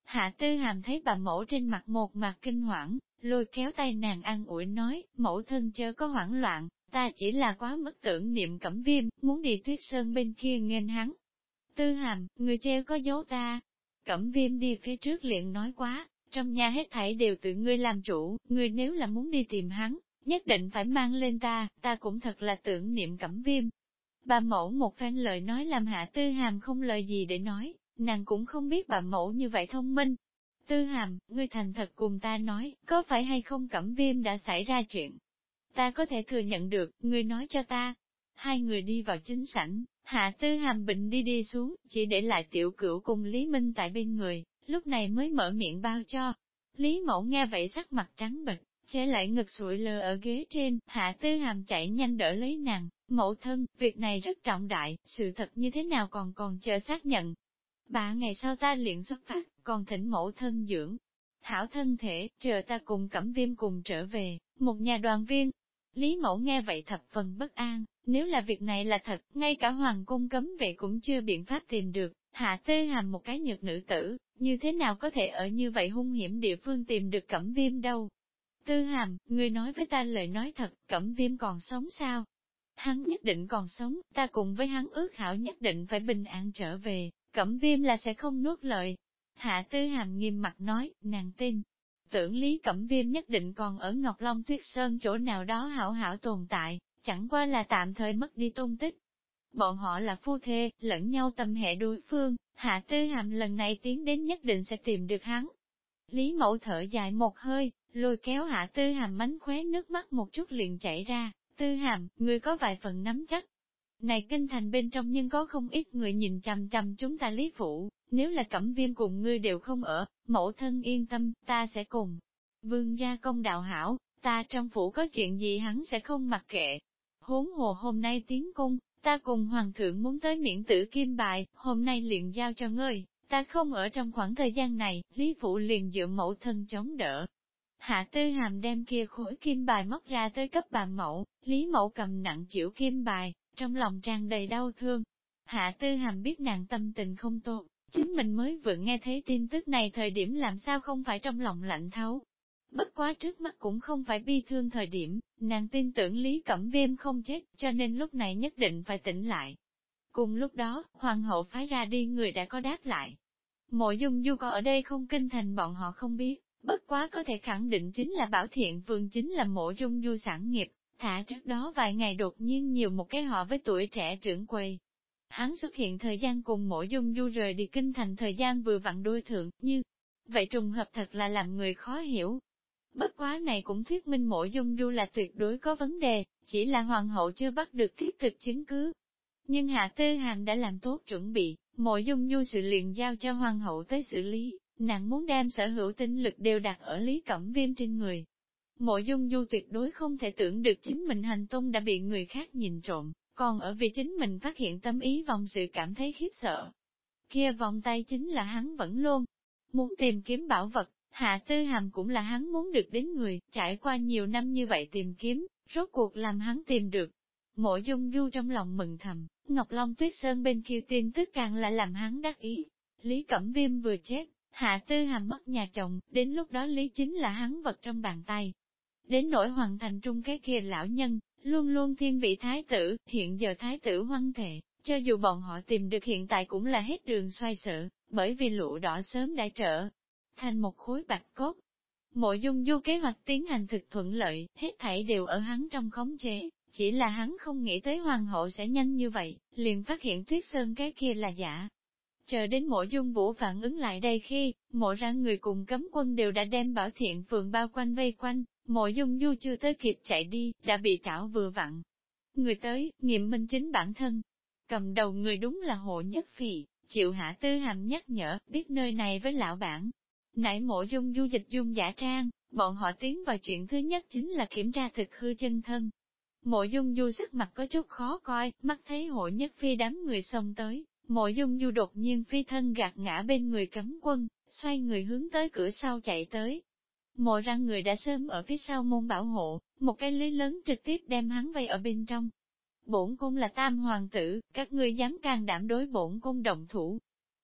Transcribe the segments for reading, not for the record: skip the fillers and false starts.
Hạ Tư Hàm thấy bà mẫu trên mặt một mặt kinh hoảng, lôi kéo tay nàng an ủi nói, mẫu thân chớ có hoảng loạn, ta chỉ là quá mức tưởng niệm Cẩm Viêm, muốn đi Tuyết Sơn bên kia nghênh hắn. Tư Hàm, người treo có dấu ta. Cẩm Viêm đi phía trước liền nói quá, trong nhà hết thảy đều tự ngươi làm chủ, ngươi nếu là muốn đi tìm hắn, nhất định phải mang lên ta cũng thật là tưởng niệm Cẩm Viêm. Bà mẫu một phen lời nói làm Hạ Tư Hàm không lời gì để nói, nàng cũng không biết bà mẫu như vậy thông minh. Tư Hàm, ngươi thành thật cùng ta nói, có phải hay không Cẩm Viêm đã xảy ra chuyện? Ta có thể thừa nhận được, ngươi nói cho ta. Hai người đi vào chính sảnh, Hạ Tư Hàm bệnh đi xuống, chỉ để lại Tiểu Cửu cùng Lý Minh tại bên người, lúc này mới mở miệng bao cho. Lý Mẫu nghe vậy sắc mặt trắng bệch, chế lại ngực sụi lơ ở ghế trên, Hạ Tư Hàm chạy nhanh đỡ lấy nàng, mẫu thân, việc này rất trọng đại, sự thật như thế nào còn chờ xác nhận. 3 ngày sau ta liền xuất phát, còn thỉnh mẫu thân dưỡng. Hảo thân thể, chờ ta cùng Cẩm Viêm cùng trở về, một nhà đoàn viên. Lý Mẫu nghe vậy thập phần bất an, nếu là việc này là thật, ngay cả hoàng cung cấm vệ cũng chưa biện pháp tìm được, Hạ Tư Hàm một cái nhược nữ tử, như thế nào có thể ở như vậy hung hiểm địa phương tìm được Cẩm Viêm đâu. Tư Hàm, ngươi nói với ta lời nói thật, Cẩm Viêm còn sống sao? Hắn nhất định còn sống, ta cùng với hắn ước hảo nhất định phải bình an trở về, Cẩm Viêm là sẽ không nuốt lời. Hạ Tư Hàm nghiêm mặt nói, nàng tin. Tưởng Lý Cẩm Viêm nhất định còn ở Ngọc Long Tuyết Sơn chỗ nào đó hảo hảo tồn tại, chẳng qua là tạm thời mất đi tung tích. Bọn họ là phu thê, lẫn nhau tâm hệ đối phương, Hạ Tư Hàm lần này tiến đến nhất định sẽ tìm được hắn. Lý Mẫu thở dài một hơi, lôi kéo Hạ Tư Hàm mánh khóe nước mắt một chút liền chảy ra, Tư Hàm, ngươi có vài phần nắm chắc. Này kinh thành bên trong nhưng có không ít người nhìn chằm chằm chúng ta Lý Phủ, nếu là Cẩm Viêm cùng ngươi đều không ở, mẫu thân yên tâm, ta sẽ cùng. Vương gia công đạo hảo, ta trong phủ có chuyện gì hắn sẽ không mặc kệ. Huống hồ hôm nay tiến cung, ta cùng hoàng thượng muốn tới miễn tử kim bài, hôm nay liền giao cho ngươi, ta không ở trong khoảng thời gian này, Lý Phụ liền dựa mẫu thân chống đỡ. Hạ Tư Hàm đem kia khối kim bài móc ra tới cấp bà mẫu, Lý Mẫu cầm nặng chịu kim bài, trong lòng tràn đầy đau thương. Hạ Tư Hàm biết nàng tâm tình không tốt, chính mình mới vừa nghe thấy tin tức này thời điểm làm sao không phải trong lòng lạnh thấu. Bất quá trước mắt cũng không phải bi thương thời điểm, nàng tin tưởng Lý Cẩm Viêm không chết, cho nên lúc này nhất định phải tỉnh lại. Cùng lúc đó, hoàng hậu phái ra đi người đã có đáp lại. Mộ Dung Du có ở đây không kinh thành bọn họ không biết, bất quá có thể khẳng định chính là Bảo Thiện Vương chính là Mộ Dung Du sản nghiệp, thả trước đó vài ngày đột nhiên nhiều một cái họ với tuổi trẻ trưởng quầy. Hắn xuất hiện thời gian cùng Mộ Dung Du rời đi kinh thành thời gian vừa vặn đôi thượng, như vậy trùng hợp thật là làm người khó hiểu. Bất quá này cũng thuyết minh Mộ Dung Du là tuyệt đối có vấn đề, chỉ là hoàng hậu chưa bắt được thiết thực chứng cứ. Nhưng Hạ Tư Hàm đã làm tốt chuẩn bị, Mộ Dung Du sự liền giao cho hoàng hậu tới xử lý, nàng muốn đem sở hữu tinh lực đều đặt ở Lý Cẩm Viêm trên người. Mộ Dung Du tuyệt đối không thể tưởng được chính mình hành tung đã bị người khác nhìn trộm, còn ở vì chính mình phát hiện tâm ý vòng sự cảm thấy khiếp sợ. Kia vòng tay chính là hắn vẫn luôn muốn tìm kiếm bảo vật, Hạ Tư Hàm cũng là hắn muốn được đến người, trải qua nhiều năm như vậy tìm kiếm, rốt cuộc làm hắn tìm được. Mộ Dung Du trong lòng mừng thầm, Ngọc Long Tuyết Sơn bên kia tin tức càng là làm hắn đắc ý. Lý Cẩm Viêm vừa chết, Hạ Tư Hàm mất nhà chồng, đến lúc đó Lý chính là hắn vật trong bàn tay. Đến nỗi hoàng thành trung cái kia lão nhân, luôn luôn thiên vị thái tử, hiện giờ thái tử hoang thệ, cho dù bọn họ tìm được hiện tại cũng là hết đường xoay sở, bởi vì lụa đỏ sớm đã trở thành một khối bạch cốt. Mộ Dung Du kế hoạch tiến hành thực thuận lợi, hết thảy đều ở hắn trong khống chế, chỉ là hắn không nghĩ tới hoàng hậu sẽ nhanh như vậy, liền phát hiện Tuyết Sơn cái kia là giả. Chờ đến Mộ Dung Vũ phản ứng lại đây khi, mộ ra người cùng cấm quân đều đã đem Bảo Thiện Phường bao quanh vây quanh, Mộ Dung Du chưa tới kịp chạy đi, đã bị trảo vừa vặn. Người tới, nghiệm minh chính bản thân. Cầm đầu người đúng là Hộ Nhất Phỉ, chịu Hạ Tư Hàm nhắc nhở, biết nơi này với lão bản. Nãy Mộ Dung Du dịch dung giả trang, bọn họ tiến vào chuyện thứ nhất chính là kiểm tra thực hư chân thân. Mộ Dung Du sắc mặt có chút khó coi, mắt thấy Hộ Nhất Phi đám người xông tới, Mộ Dung Du đột nhiên phi thân gạt ngã bên người cấm quân, xoay người hướng tới cửa sau chạy tới. Mộ ra người đã sớm ở phía sau môn bảo hộ, một cái lưới lớn trực tiếp đem hắn vây ở bên trong. Bổn cung là tam hoàng tử, các ngươi dám can đảm đối bổn cung động thủ.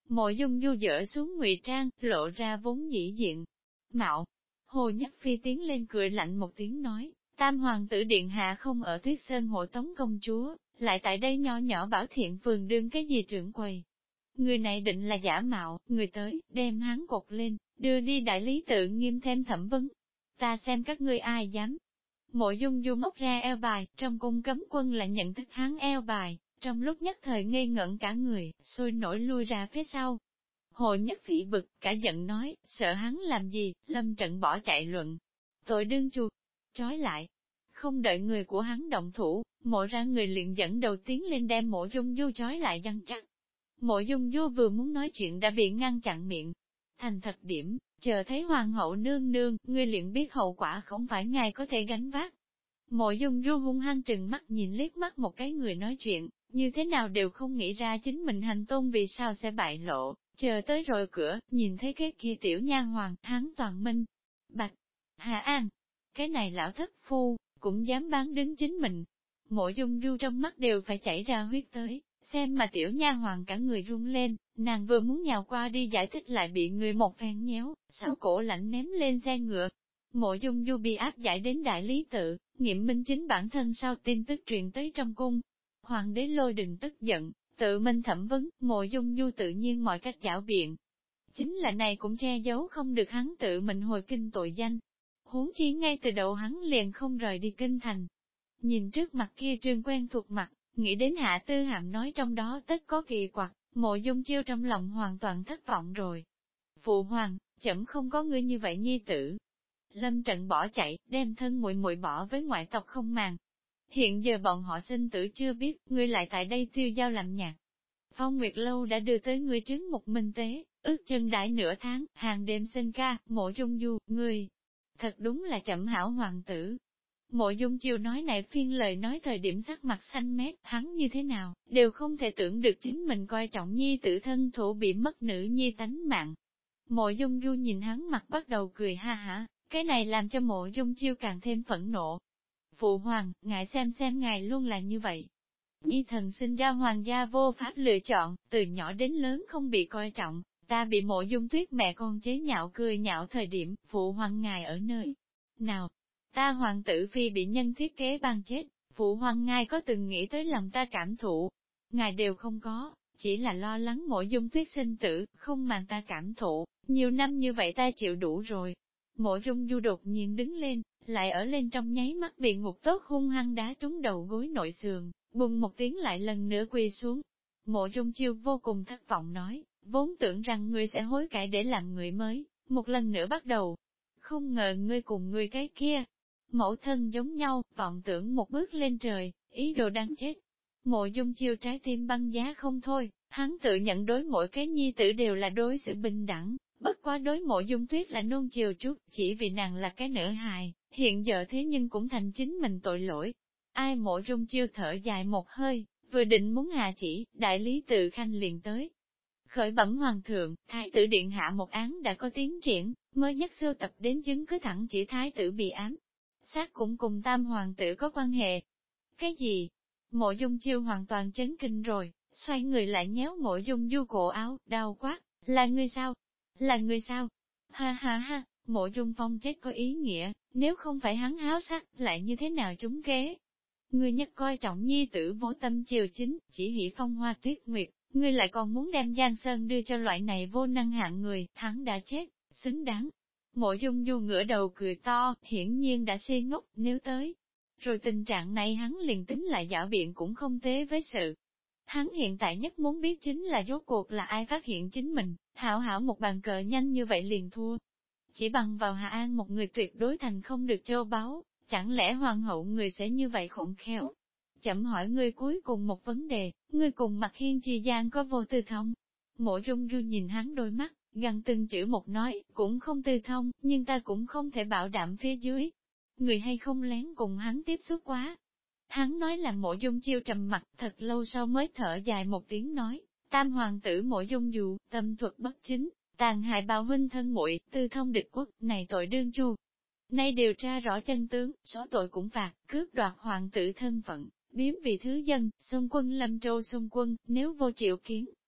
Mộ Dung Du dỡ xuống ngụy trang, lộ ra vốn dĩ diện. Mạo, Hồ Nhất Phi tiến lên cười lạnh một tiếng nói, Tam hoàng tử điện hạ không ở Tuyết Sơn hộ tống công chúa, lại tại đây nho nhỏ Bảo Thiện Phường đương cái gì trưởng quầy. Người này định là giả mạo, người tới, đem hắn cột lên, đưa đi đại lý tự nghiêm thêm thẩm vấn. Ta xem các ngươi ai dám. Mộ Dung Du móc ra eo bài, trong cung cấm quân lại nhận thức hắn eo bài, trong lúc nhất thời ngây ngẩn cả người, sôi nổi lui ra phía sau. Hồ Nhất Phỉ bực, cả giận nói, sợ hắn làm gì, lâm trận bỏ chạy luận. Tội đương chuột, trói lại. Không đợi người của hắn động thủ, mộ ra người liền dẫn đầu tiến lên đem Mộ Dung Du trói lại giăng chắc. Mộ Dung Du vừa muốn nói chuyện đã bị ngăn chặn miệng. Thành thật điểm, chờ thấy hoàng hậu nương nương, ngươi liền biết hậu quả không phải ngài có thể gánh vác. Mộ Dung Du hung hăng trừng mắt nhìn liếc mắt một cái người nói chuyện, như thế nào đều không nghĩ ra chính mình hành tung vì sao sẽ bại lộ, chờ tới rồi cửa, nhìn thấy cái kia tiểu nha hoàng, hắn toàn minh. Bạch, Hà An, cái này lão thất phu, cũng dám bán đứng chính mình. Mộ Dung Du trong mắt đều phải chảy ra huyết tới, xem mà tiểu nha hoàng cả người run lên, nàng vừa muốn nhào qua đi giải thích lại bị người một phen nhéo, xảo cổ lạnh ném lên xe ngựa. Mộ Dung Du bị áp giải đến đại lý tự, nghiệm minh chính bản thân sau tin tức truyền tới trong cung. Hoàng đế Lôi Đình tức giận, tự mình thẩm vấn, Mộ Dung Du tự nhiên mọi cách giảo biện. Chính là này cũng che giấu không được hắn tự mình hồi kinh tội danh. Huống chi ngay từ đầu hắn liền không rời đi kinh thành. Nhìn trước mặt kia trương quen thuộc mặt, nghĩ đến Hạ Tư Hàm nói trong đó tất có kỳ quặc, Mộ Dung Chiêu trong lòng hoàn toàn thất vọng rồi. Phụ hoàng, chậm không có ngươi như vậy nhi tử. Lâm trận bỏ chạy, đem thân muội muội bỏ với ngoại tộc không màng. Hiện giờ bọn họ sinh tử chưa biết, ngươi lại tại đây tiêu giao làm nhạc. Phong Nguyệt Lâu đã đưa tới ngươi trứng một minh tế, ước chân đãi nửa tháng, hàng đêm sinh ca, Mộ Dung Du, ngươi. Thật đúng là chậm hảo hoàng tử. Mộ Dung Chiêu nói này phiên lời nói thời điểm sắc mặt xanh mét, hắn như thế nào, đều không thể tưởng được chính mình coi trọng nhi tử thân thủ bị mất nữ nhi tánh mạng. Mộ Dung Du nhìn hắn mặt bắt đầu cười ha hả, cái này làm cho Mộ Dung Chiêu càng thêm phẫn nộ. Phụ hoàng, ngài xem ngài luôn là như vậy. Nhi thần sinh ra hoàng gia vô pháp lựa chọn, từ nhỏ đến lớn không bị coi trọng, ta bị Mộ Dung Tuyết mẹ con chế nhạo cười nhạo thời điểm, phụ hoàng ngài ở nơi nào? Ta hoàng tử phi bị nhân thiết kế ban chết, phụ hoàng ngài có từng nghĩ tới lòng ta cảm thụ? Ngài đều không có, chỉ là lo lắng Mộ Dung Tuyết sinh tử, không màng ta cảm thụ, nhiều năm như vậy ta chịu đủ rồi. Mộ Dung Du đột nhiên đứng lên, lại ở lên trong nháy mắt bị ngục tốt hung hăng đá trúng đầu gối nội sườn, bùng một tiếng lại lần nữa quỳ xuống. Mộ Dung Chiêu vô cùng thất vọng nói, vốn tưởng rằng ngươi sẽ hối cải để làm người mới, một lần nữa bắt đầu. Không ngờ ngươi cùng ngươi cái kia, mẫu thân giống nhau, vọng tưởng một bước lên trời, ý đồ đáng chết. Mộ Dung Chiêu trái tim băng giá không thôi, hắn tự nhận đối mỗi cái nhi tử đều là đối xử bình đẳng, bất quá đối Mộ Dung Tuyết là nôn chiều chút, chỉ vì nàng là cái nữ hài, hiện giờ thế nhưng cũng thành chính mình tội lỗi. Ai Mộ Dung Chiêu thở dài một hơi, vừa định muốn hạ chỉ, đại lý tự khanh liền tới. Khởi bẩm hoàng thượng, thái tử điện hạ một án đã có tiến triển, mới nhất sưu tập đến chứng cứ thẳng chỉ thái tử bị ám. Sát cũng cùng tam hoàng tử có quan hệ. Cái gì? Mộ Dung Chiêu hoàn toàn chấn kinh rồi, xoay người lại nhéo Mộ Dung Du cổ áo, đau quát, là ngươi sao? Là ngươi sao? Ha ha ha, Mộ Dung Phong chết có ý nghĩa, nếu không phải hắn háo sắc, lại như thế nào chúng kế? Ngươi nhất coi trọng nhi tử vô tâm chiều chính, chỉ hỉ phong hoa tuyết nguyệt, ngươi lại còn muốn đem Giang Sơn đưa cho loại này vô năng hạng người, hắn đã chết, xứng đáng. Mộ Dung Du ngửa đầu cười to, hiển nhiên đã si ngốc, nếu tới. Rồi tình trạng này hắn liền tính lại dạo biện cũng không tế với sự. Hắn hiện tại nhất muốn biết chính là rốt cuộc là ai phát hiện chính mình, hảo hảo một bàn cờ nhanh như vậy liền thua. Chỉ bằng vào Hà An một người tuyệt đối thành không được châu báu, chẳng lẽ hoàng hậu người sẽ như vậy khôn khéo? Chậm hỏi ngươi cuối cùng một vấn đề, ngươi cùng Mạc Hiên Chi gian có vô tư thông? Mộ Dung Du nhìn hắn đôi mắt, gần từng chữ một nói, cũng không tư thông, nhưng ta cũng không thể bảo đảm phía dưới. Người hay không lén cùng hắn tiếp xúc quá. Hắn nói là Mộ Dung Chiêu trầm mặt, thật lâu sau mới thở dài một tiếng nói, tam hoàng tử Mộ Dung Du, tâm thuật bất chính, tàn hại bào huynh thân muội, tư thông địch quốc, này tội đương chu. Nay điều tra rõ chân tướng, số tội cũng phạt, cướp đoạt hoàng tử thân phận, biếm vì thứ dân, xung quân Lâm Châu xung quân, nếu vô triệu kiến,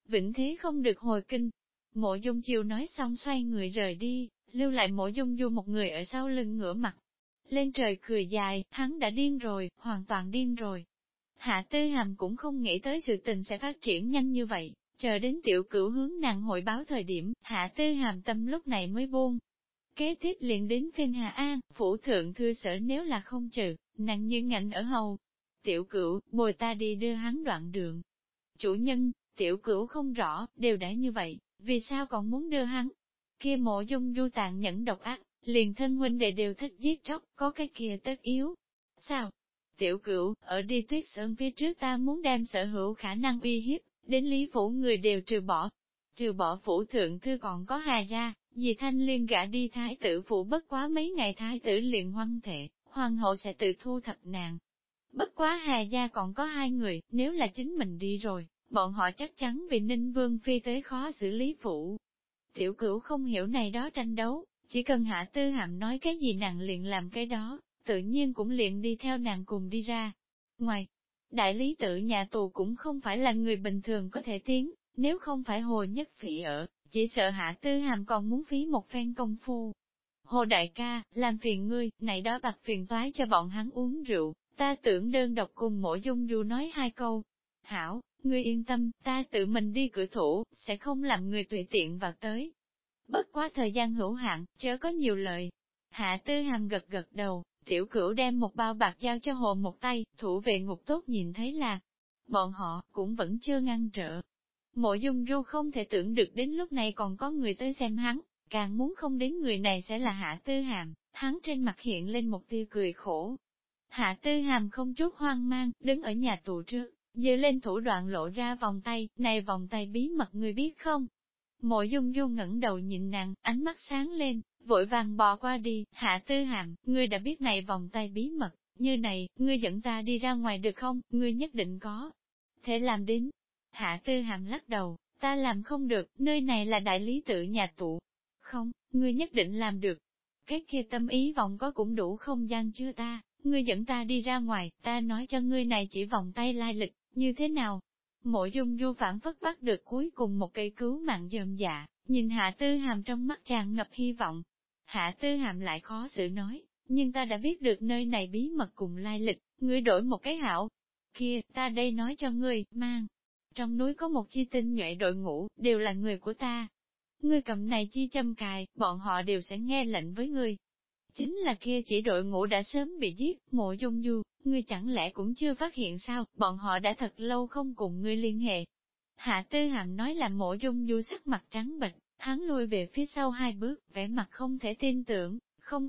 vĩnh thế không được hồi kinh. Mộ Dung Chiêu nói xong xoay người rời đi, lưu lại Mộ Dung Du một người ở sau lưng ngửa mặt. Lên trời cười dài, hắn đã điên rồi, hoàn toàn điên rồi. Hạ Tư Hàm cũng không nghĩ tới sự tình sẽ phát triển nhanh như vậy, chờ đến Tiểu Cửu hướng nàng hội báo thời điểm, Hạ Tư Hàm tâm lúc này mới buông. Kế tiếp liền đến phiên Hà An, phủ thượng thư sở nếu là không trừ, nàng như ngạnh ở hầu. Tiểu Cửu, bồi ta đi đưa hắn đoạn đường. Chủ nhân, Tiểu Cửu không rõ, đều đã như vậy, vì sao còn muốn đưa hắn? Kia Mộ Dung Du tàn nhẫn độc ác, liền thân huynh đệ đều thích giết chóc, có cái kia tất yếu. Sao? Tiểu Cửu, ở đi Tuyết Sơn phía trước ta muốn đem sở hữu khả năng uy hiếp, đến Lý Phủ người đều trừ bỏ. Trừ bỏ phủ thượng thư còn có Hà gia, vì Thanh Liên gả đi thái tử phủ bất quá mấy ngày thái tử liền hoang thệ, hoàng hậu sẽ tự thu thập nàng. Bất quá Hà gia còn có hai người, nếu là chính mình đi rồi, bọn họ chắc chắn vì Ninh Vương Phi tới khó xử lý phủ. Tiểu Cửu không hiểu này đó tranh đấu, chỉ cần Hạ Tư Hàm nói cái gì nàng liền làm cái đó, tự nhiên cũng liền đi theo nàng cùng đi ra. Ngoài, đại lý tự nhà tù cũng không phải là người bình thường có thể tiến, nếu không phải Hồ Nhất Phỉ ở, chỉ sợ Hạ Tư Hàm còn muốn phí một phen công phu. Hồ đại ca, làm phiền ngươi, này đó bạc phiền toái cho bọn hắn uống rượu, ta tưởng đơn độc cùng Mộ Dung Du nói hai câu. Hảo, ngươi yên tâm, ta tự mình đi cửa thủ, sẽ không làm người tùy tiện vào tới. Bất quá thời gian hữu hạn, chớ có nhiều lời. Hạ Tư Hàm gật gật đầu, Tiểu Cửu đem một bao bạc giao cho Hồ một tay, thủ vệ ngục tốt nhìn thấy là, bọn họ cũng vẫn chưa ngăn trở. Mộ Dung Du không thể tưởng được đến lúc này còn có người tới xem hắn, càng muốn không đến người này sẽ là Hạ Tư Hàm, hắn trên mặt hiện lên một tia cười khổ. Hạ Tư Hàm không chút hoang mang, đứng ở nhà tù trước, giơ lên thủ đoạn lộ ra vòng tay, này vòng tay bí mật người biết không? Mộ Dung Du ngẩng đầu nhìn nàng, ánh mắt sáng lên, vội vàng bò qua đi, Hạ Tư Hàm, ngươi đã biết này vòng tay bí mật, như này, ngươi dẫn ta đi ra ngoài được không, ngươi nhất định có thể làm đến. Hạ Tư Hàm lắc đầu, ta làm không được, nơi này là đại lý tự nhà tụ. Không, ngươi nhất định làm được. Cái kia tâm ý vọng có cũng đủ không gian chưa ta, ngươi dẫn ta đi ra ngoài, ta nói cho ngươi này chỉ vòng tay lai lịch, như thế nào? Mộ Dung Du phản phất bắt được cuối cùng một cây cứu mạng dườm dạ, nhìn Hạ Tư Hàm trong mắt tràn ngập hy vọng. Hạ Tư Hàm lại khó xử nói, nhưng ta đã biết được nơi này bí mật cùng lai lịch, ngươi đổi một cái hảo. Kia, ta đây nói cho ngươi, mang. Trong núi có một chi tinh nhuệ đội ngũ, đều là người của ta. Ngươi cầm này chi châm cài, bọn họ đều sẽ nghe lệnh với ngươi. Chính là kia chỉ đội ngũ đã sớm bị giết, Mộ Dung Du, ngươi chẳng lẽ cũng chưa phát hiện sao, bọn họ đã thật lâu không cùng ngươi liên hệ. Hạ Tư Hàm nói là Mộ Dung Du sắc mặt trắng bệch, hắn lui về phía sau hai bước, vẻ mặt không thể tin tưởng,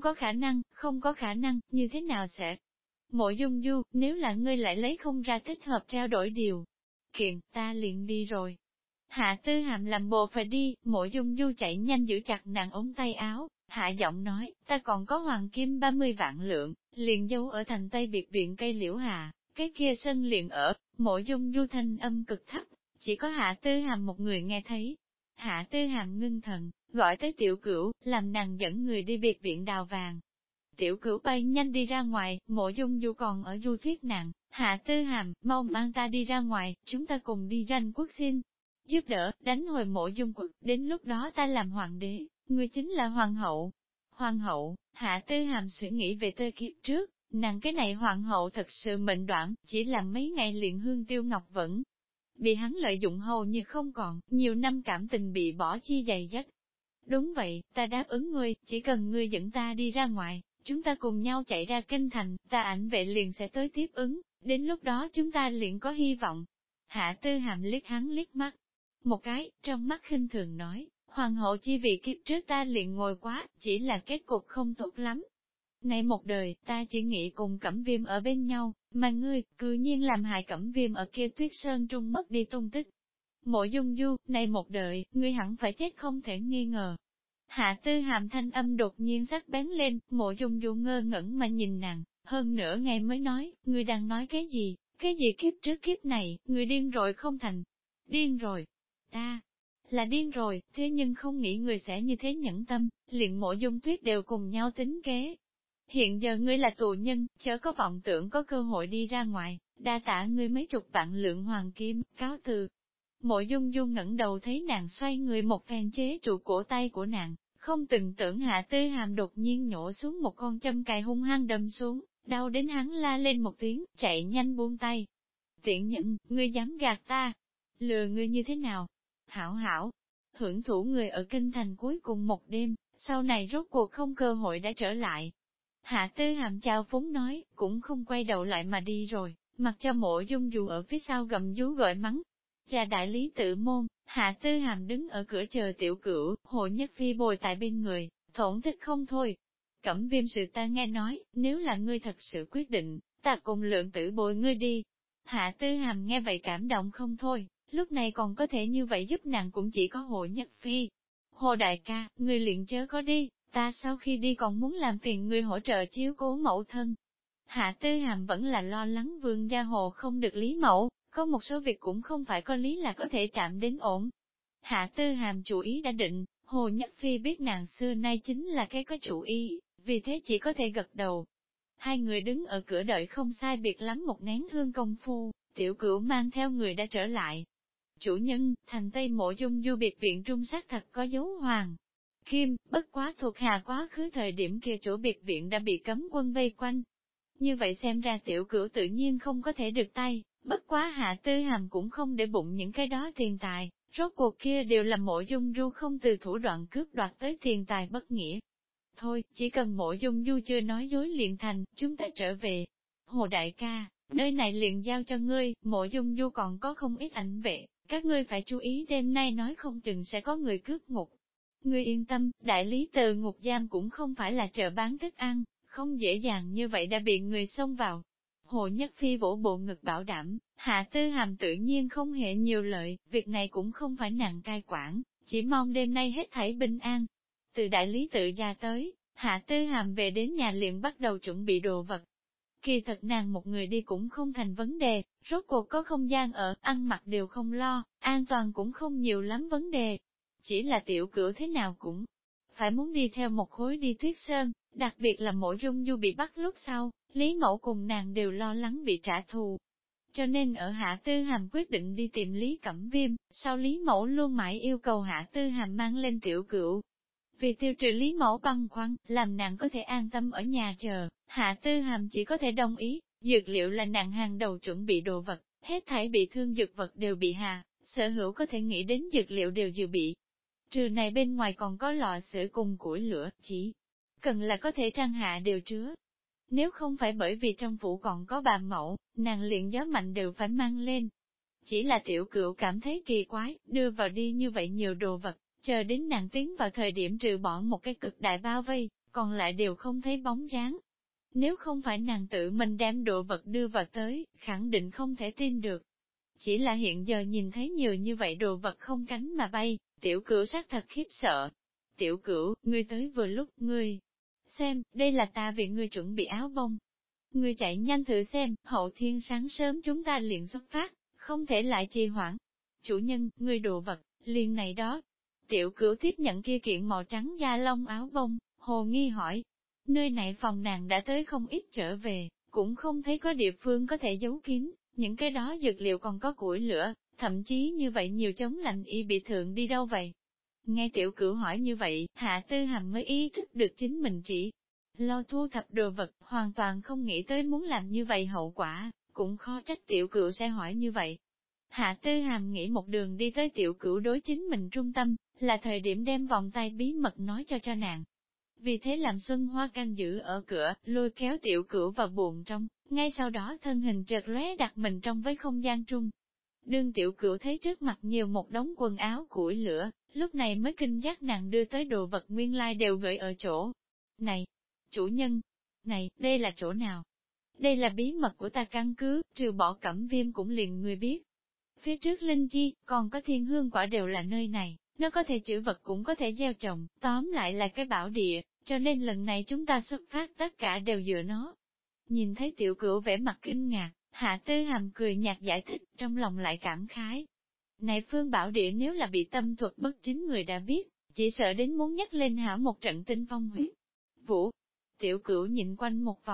không có khả năng, như thế nào sẽ? Mộ Dung Du, nếu là ngươi lại lấy không ra thích hợp trao đổi điều kiện, ta liền đi rồi. Hạ Tư Hàm làm bộ phải đi, Mộ Dung Du chạy nhanh giữ chặt nàng ống tay áo, hạ giọng nói, ta còn có hoàng kim 30 vạn lượng, liền giấu ở thành Tây Biệt viện cây liễu hà, cái kia sân liền ở, Mộ Dung Du thanh âm cực thấp, chỉ có Hạ Tư Hàm một người nghe thấy. Hạ Tư Hàm ngưng thần, gọi tới Tiểu Cửu, làm nàng dẫn người đi biệt viện đào vàng. Tiểu Cửu bay nhanh đi ra ngoài, Mộ Dung Du còn ở du thuyết nàng, Hạ Tư Hàm, mau mang ta đi ra ngoài, chúng ta cùng đi tranh quốc xin giúp đỡ, đánh hồi Mộ Dung quật, đến lúc đó ta làm hoàng đế, ngươi chính là hoàng hậu. Hoàng hậu, Hạ Tư Hàm suy nghĩ về tơ kiếp trước, nàng cái này hoàng hậu thật sự mệnh đoạn, chỉ làm mấy ngày liền hương tiêu ngọc vẫn. Bị hắn lợi dụng hầu như không còn, nhiều năm cảm tình bị bỏ chi dày dắt. Đúng vậy, ta đáp ứng ngươi, chỉ cần ngươi dẫn ta đi ra ngoài, chúng ta cùng nhau chạy ra kinh thành, ta ảnh vệ liền sẽ tới tiếp ứng, đến lúc đó chúng ta liền có hy vọng. Hạ Tư Hàm liếc hắn liếc mắt. Một cái, trong mắt khinh thường nói, hoàng hậu chi vị kiếp trước ta liền ngồi quá, chỉ là kết cục không tốt lắm. Này một đời, ta chỉ nghĩ cùng Cẩm Viêm ở bên nhau, mà ngươi, cư nhiên làm hại Cẩm Viêm ở kia Tuyết Sơn Trung mất đi tung tích. Mộ Dung Du, này một đời, ngươi hẳn phải chết không thể nghi ngờ. Hạ Tư Hàm thanh âm đột nhiên sắc bén lên, Mộ Dung Du ngơ ngẩn mà nhìn nàng, hơn nửa ngày mới nói, ngươi đang nói cái gì kiếp trước kiếp này, ngươi điên rồi không thành. Điên rồi, ta là điên rồi, thế nhưng không nghĩ người sẽ như thế nhẫn tâm, liền Mộ Dung Tuyết đều cùng nhau tính kế. Hiện giờ ngươi là tù nhân, chớ có vọng tưởng có cơ hội đi ra ngoài, đa tạ ngươi mấy chục vạn lượng hoàng kim, cáo từ. Mộ Dung Du ngẩng đầu thấy nàng xoay người một phen chế trụ cổ tay của nàng, không từng tưởng Hạ Tư Hàm đột nhiên nhổ xuống một con châm cài hung hăng đâm xuống, đau đến hắn la lên một tiếng, chạy nhanh buông tay. Tiện nhân, ngươi dám gạt ta, lừa ngươi như thế nào? Hảo hảo, hưởng thụ người ở kinh thành cuối cùng một đêm, sau này rốt cuộc không cơ hội đã trở lại. Hạ Tư Hàm chào phúng nói, cũng không quay đầu lại mà đi rồi, mặc cho Mộ Dung Du ở phía sau gầm rú gọi mắng. Ra đại lý tự môn, Hạ Tư Hàm đứng ở cửa chờ tiểu cửu, Hồ Nhất Phi bồi tại bên người, thổn thức không thôi. Cẩm Viêm sự ta nghe nói, nếu là ngươi thật sự quyết định, ta cùng Lượng Tử bồi ngươi đi. Hạ Tư Hàm nghe vậy cảm động không thôi, lúc này còn có thể như vậy giúp nàng cũng chỉ có Hồ Nhất Phi. Hồ đại ca, ngươi liền chớ có đi, ta sau khi đi còn muốn làm phiền ngươi hỗ trợ chiếu cố mẫu thân. Hạ Tư Hàm vẫn là lo lắng Vương gia Hồ không được lý mẫu, có một số việc cũng không phải có lý là có thể chạm đến ổn. Hạ Tư Hàm chủ ý đã định, Hồ Nhất Phi biết nàng xưa nay chính là cái có chủ ý, vì thế chỉ có thể gật đầu. Hai người đứng ở cửa đợi không sai biệt lắm một nén hương công phu, tiểu cửu mang theo người đã trở lại. Chủ nhân, thành Tây Mộ Dung Du biệt viện trung xác thật có dấu hoàng. Kim, bất quá thuộc hạ quá khứ thời điểm kia chỗ biệt viện đã bị cấm quân vây quanh. Như vậy xem ra tiểu cửu tự nhiên không có thể được tay, bất quá Hạ Tư Hàm cũng không để bụng những cái đó tiền tài, rốt cuộc kia đều là Mộ Dung Du không từ thủ đoạn cướp đoạt tới tiền tài bất nghĩa. Thôi, chỉ cần Mộ Dung Du chưa nói dối liền thành, chúng ta trở về. Hồ đại ca, nơi này liền giao cho ngươi, Mộ Dung Du còn có không ít ảnh vệ, các ngươi phải chú ý đêm nay nói không chừng sẽ có người cướp ngục. Ngươi yên tâm, đại lý từ ngục giam cũng không phải là chợ bán thức ăn, không dễ dàng như vậy đã bị người xông vào. Hồ Nhất Phi vỗ bộ ngực bảo đảm, Hạ Tư Hàm tự nhiên không hề nhiều lợi, việc này cũng không phải nàng cai quản, chỉ mong đêm nay hết thảy bình an. Từ đại lý tự ra tới, Hạ Tư Hàm về đến nhà liền bắt đầu chuẩn bị đồ vật. Kỳ thật nàng một người đi cũng không thành vấn đề, rốt cuộc có không gian ở, ăn mặc đều không lo, an toàn cũng không nhiều lắm vấn đề. Chỉ là tiểu cửu thế nào cũng phải muốn đi theo một khối đi Tuyết Sơn, đặc biệt là Mộ Dung Du bị bắt lúc sau, Lý Mẫu cùng nàng đều lo lắng bị trả thù. Cho nên ở Hạ Tư Hàm quyết định đi tìm Lý Cẩm Viêm, sau Lý Mẫu luôn mãi yêu cầu Hạ Tư Hàm mang lên tiểu cửu. Vì tiêu trừ Lý Mẫu băn khoăn, làm nàng có thể an tâm ở nhà chờ, Hạ Tư Hàm chỉ có thể đồng ý, dược liệu là nàng hàng đầu chuẩn bị đồ vật, hết thảy bị thương dược vật đều bị hạ, sở hữu có thể nghĩ đến dược liệu đều dự bị. Trừ này bên ngoài còn có lò sưởi cùng củi lửa, chỉ cần là có thể trang hạ đều chứa. Nếu không phải bởi vì trong phủ còn có bà mẫu, nàng liền gió mạnh đều phải mang lên. Chỉ là tiểu cửu cảm thấy kỳ quái, đưa vào đi như vậy nhiều đồ vật, chờ đến nàng tiến vào thời điểm trừ bỏ một cái cực đại bao vây, còn lại đều không thấy bóng dáng. Nếu không phải nàng tự mình đem đồ vật đưa vào tới, khẳng định không thể tin được. Chỉ là hiện giờ nhìn thấy nhiều như vậy đồ vật không cánh mà bay, tiểu cửu xác thật khiếp sợ. Tiểu cửu, ngươi tới vừa lúc, ngươi xem, đây là ta vì ngươi chuẩn bị áo bông. Ngươi chạy nhanh thử xem, hậu thiên sáng sớm chúng ta liền xuất phát, không thể lại trì hoãn. Chủ nhân, ngươi đồ vật, liền này đó. Tiểu cửu tiếp nhận kia kiện màu trắng da lông áo bông, hồ nghi hỏi. Nơi này phòng nàng đã tới không ít trở về, cũng không thấy có địa phương có thể giấu kín, những cái đó dược liệu còn có củi lửa, thậm chí như vậy nhiều chống lạnh y bị thượng đi đâu vậy? Nghe tiểu cửu hỏi như vậy, Hạ Tư Hàm mới ý thức được chính mình chỉ lo thu thập đồ vật, hoàn toàn không nghĩ tới muốn làm như vậy hậu quả, cũng khó trách tiểu cửu sẽ hỏi như vậy. Hạ Tư Hàm nghĩ một đường đi tới tiểu cửu đối chính mình trung tâm, là thời điểm đem vòng tay bí mật nói cho nàng. Vì thế làm Xuân Hoa canh giữ ở cửa, lôi kéo tiểu cửu vào buồng trong, ngay sau đó thân hình chợt lóe đặt mình trong với không gian trung. Đương tiểu cửu thấy trước mặt nhiều một đống quần áo củi lửa, lúc này mới kinh giác nàng đưa tới đồ vật nguyên lai đều gửi ở chỗ. Này, chủ nhân, này, đây là chỗ nào? Đây là bí mật của ta căn cứ, trừ bỏ Cẩm Viêm cũng liền người biết. Phía trước Linh Chi, còn có thiên hương quả đều là nơi này, nó có thể trữ vật cũng có thể gieo trồng, tóm lại là cái bảo địa, cho nên lần này chúng ta xuất phát tất cả đều dựa nó. Nhìn thấy tiểu cửu vẻ mặt kinh ngạc, Hạ Tư Hàm cười nhạt giải thích, trong lòng lại cảm khái. Này phương bảo địa nếu là bị tâm thuật bất chính người đã biết, chỉ sợ đến muốn nhắc lên hảo một trận tinh phong huyết vũ. Tiểu cửu nhìn quanh một vòng,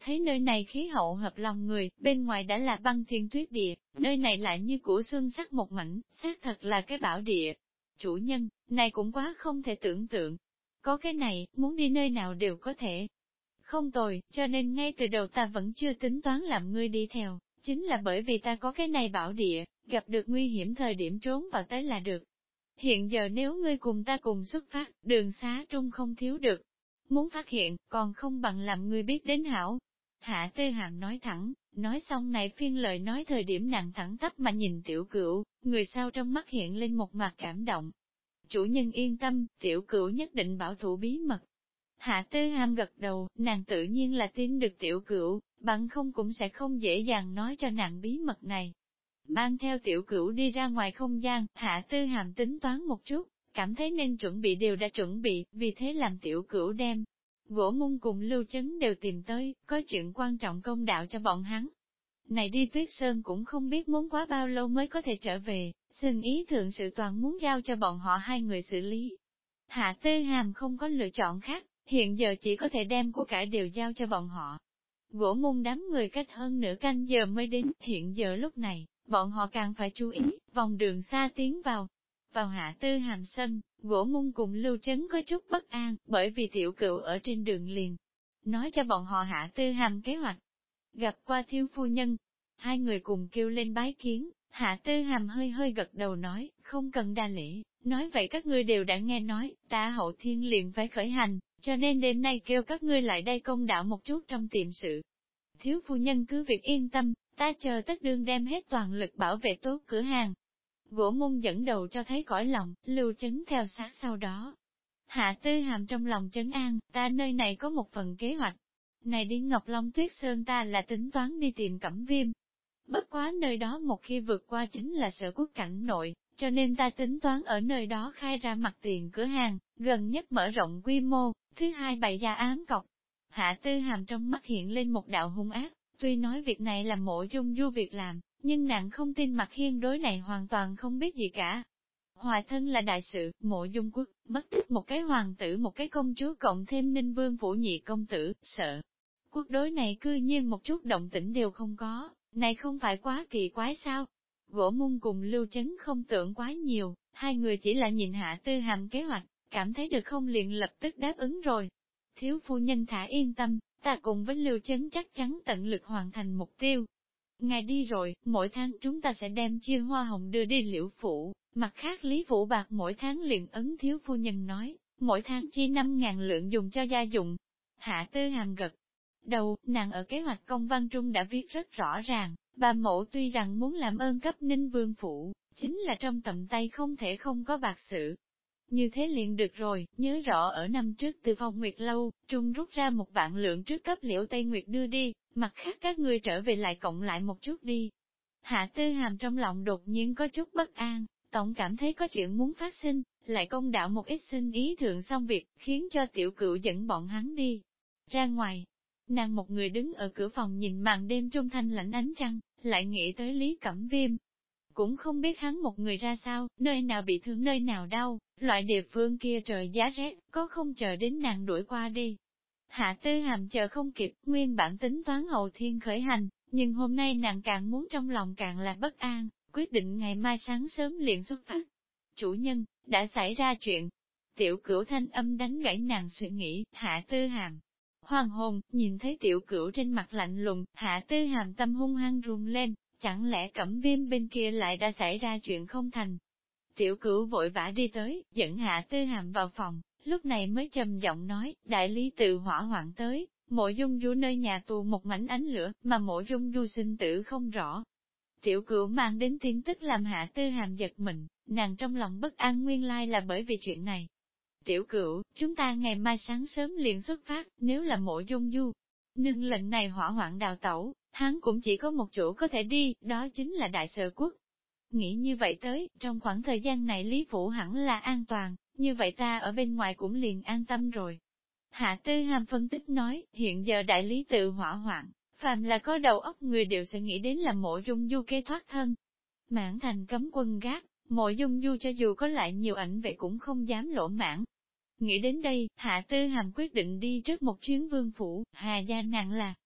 Thấy nơi này khí hậu hợp lòng người, bên ngoài đã là băng thiên tuyết địa, nơi này lại như của xuân sắc một mảnh, xác thật là cái bảo địa. Chủ nhân, này cũng quá không thể tưởng tượng. Có cái này, muốn đi nơi nào đều có thể. Không tồi, cho nên ngay từ đầu ta vẫn chưa tính toán làm ngươi đi theo, chính là bởi vì ta có cái này bảo địa, gặp được nguy hiểm thời điểm trốn vào tới là được. Hiện giờ nếu ngươi cùng ta cùng xuất phát, đường xá trung không thiếu được. Muốn phát hiện, còn không bằng làm ngươi biết đến hảo. Hạ Tư Hàn nói thẳng, nói xong này phiên lời nói thời điểm nàng thẳng tắp mà nhìn tiểu cửu, người sau trong mắt hiện lên một mặt cảm động. Chủ nhân yên tâm, tiểu cửu nhất định bảo thủ bí mật. Hạ Tư Hàm gật đầu, nàng tự nhiên là tin được tiểu cửu, bằng không cũng sẽ không dễ dàng nói cho nàng bí mật này. Mang theo tiểu cửu đi ra ngoài không gian, Hạ Tư Hàm tính toán một chút, cảm thấy nên chuẩn bị đều đã chuẩn bị, vì thế làm tiểu cửu đem. Gỗ Mung cùng Lưu Chấn đều tìm tới, có chuyện quan trọng công đạo cho bọn hắn. Này đi Tuyết Sơn cũng không biết muốn quá bao lâu mới có thể trở về, xin ý thượng sự toàn muốn giao cho bọn họ hai người xử lý. Hạ Tư Hàm không có lựa chọn khác, hiện giờ chỉ có thể đem của cải đều giao cho bọn họ. Gỗ Mung đám người cách hơn nửa canh giờ mới đến, hiện giờ lúc này, bọn họ càng phải chú ý, vòng đường xa tiến vào. Vào Hạ Tư Hàm sân, Gỗ Mung cùng Lưu Trấn có chút bất an, bởi vì tiểu cựu ở trên đường liền. Nói cho bọn họ Hạ Tư Hàm kế hoạch. Gặp qua thiếu phu nhân, hai người cùng kêu lên bái kiến, Hạ Tư Hàm hơi hơi gật đầu nói, không cần đa lễ, nói vậy các ngươi đều đã nghe nói, ta hậu thiên liền phải khởi hành, cho nên đêm nay kêu các ngươi lại đây công đạo một chút trong tiệm sự. Thiếu phu nhân cứ việc yên tâm, ta chờ tất đương đem hết toàn lực bảo vệ tốt cửa hàng. Gỗ Mung dẫn đầu cho thấy cõi lòng, Lưu Trấn theo sát sau đó. Hạ Tư Hàm trong lòng trấn an, ta nơi này có một phần kế hoạch. Này đi Ngọc Long Tuyết Sơn ta là tính toán đi tìm Cẩm Viêm. Bất quá nơi đó một khi vượt qua chính là Sở Quốc cảnh nội, cho nên ta tính toán ở nơi đó khai ra mặt tiền cửa hàng, gần nhất mở rộng quy mô, thứ hai bày ra ám cọc. Hạ Tư Hàm trong mắt hiện lên một đạo hung ác, tuy nói việc này là Mộ Dung Du việc làm, nhưng nàng không tin Mạc Hiên đối này hoàn toàn không biết gì cả. Hòa thân là đại sự, Mộ Dung quốc, mất tích một cái hoàng tử một cái công chúa cộng thêm Ninh Vương phủ nhị công tử, sợ. Quốc đối này cư nhiên một chút động tĩnh đều không có, này không phải quá kỳ quái sao? Gỗ Mung cùng Lưu Trấn không tưởng quá nhiều, hai người chỉ là nhìn Hạ Tư Hàm kế hoạch, cảm thấy được không liền lập tức đáp ứng rồi. Thiếu phu nhân thả yên tâm, ta cùng với Lưu Trấn chắc chắn tận lực hoàn thành mục tiêu. Ngài đi rồi, mỗi tháng chúng ta sẽ đem chia hoa hồng đưa đi Liễu phủ, mặt khác Lý Phủ Bạc mỗi tháng liền ấn thiếu phu nhân nói, mỗi tháng chi 5.000 lượng dùng cho gia dụng. Hạ Tư Hàm gật đầu, nàng ở kế hoạch công văn trung đã viết rất rõ ràng, bà mẫu tuy rằng muốn làm ơn cấp Ninh Vương phủ, chính là trong tầm tay không thể không có bạc sự. Như thế liền được rồi, nhớ rõ ở năm trước từ Phong Nguyệt Lâu, Trung rút ra 1.000 lượng trước cấp Liễu Tây Nguyệt đưa đi, mặt khác các ngươi trở về lại cộng lại một chút đi. Hạ Tư Hàm trong lòng đột nhiên có chút bất an, tổng cảm thấy có chuyện muốn phát sinh, lại công đạo một ít xin ý thượng xong việc, khiến cho tiểu cựu dẫn bọn hắn đi. Ra ngoài, nàng một người đứng ở cửa phòng nhìn màn đêm trung thanh lãnh ánh trăng, lại nghĩ tới Lý Cẩm Viêm. Cũng không biết hắn một người ra sao, nơi nào bị thương nơi nào đau, loại địa phương kia trời giá rét, có không chờ đến nàng đuổi qua đi. Hạ Tư Hàm chờ không kịp, nguyên bản tính toán hậu thiên khởi hành, nhưng hôm nay nàng càng muốn trong lòng càng là bất an, quyết định ngày mai sáng sớm liền xuất phát. Chủ nhân, đã xảy ra chuyện. Tiểu Cửu thanh âm đánh gãy nàng suy nghĩ, Hạ Tư Hàm. Hoàng hồn, nhìn thấy tiểu Cửu trên mặt lạnh lùng, Hạ Tư Hàm tâm hung hăng run lên, chẳng lẽ Cẩm Viêm bên kia lại đã xảy ra chuyện không thành. Tiểu Cửu vội vã đi tới, dẫn Hạ Tư Hàm vào phòng, lúc này mới trầm giọng nói, đại lý tự hỏa hoạn tới, Mộ Dung Du nơi nhà tù một mảnh ánh lửa, mà Mộ Dung Du sinh tử không rõ. Tiểu Cửu mang đến tin tức làm Hạ Tư Hàm giật mình, nàng trong lòng bất an nguyên lai là bởi vì chuyện này. Tiểu Cửu, chúng ta ngày mai sáng sớm liền xuất phát, nếu là Mộ Dung Du. Nương lần này hỏa hoạn đào tẩu, hắn cũng chỉ có một chỗ có thể đi, đó chính là Đại Sở Quốc. Nghĩ như vậy tới, trong khoảng thời gian này Lý Phủ hẳn là an toàn, như vậy ta ở bên ngoài cũng liền an tâm rồi. Hạ Tư Hàm phân tích nói, hiện giờ đại lý tự hỏa hoạn, phàm là có đầu óc người đều sẽ nghĩ đến là Mộ Dung Du kê thoát thân. Mãn thành cấm quân gác, Mộ Dung Du cho dù có lại nhiều ảnh vệ cũng không dám lỗ mãn. Nghĩ đến đây, Hạ Tư Hàm quyết định đi trước một chuyến vương phủ, Hà gia nàng là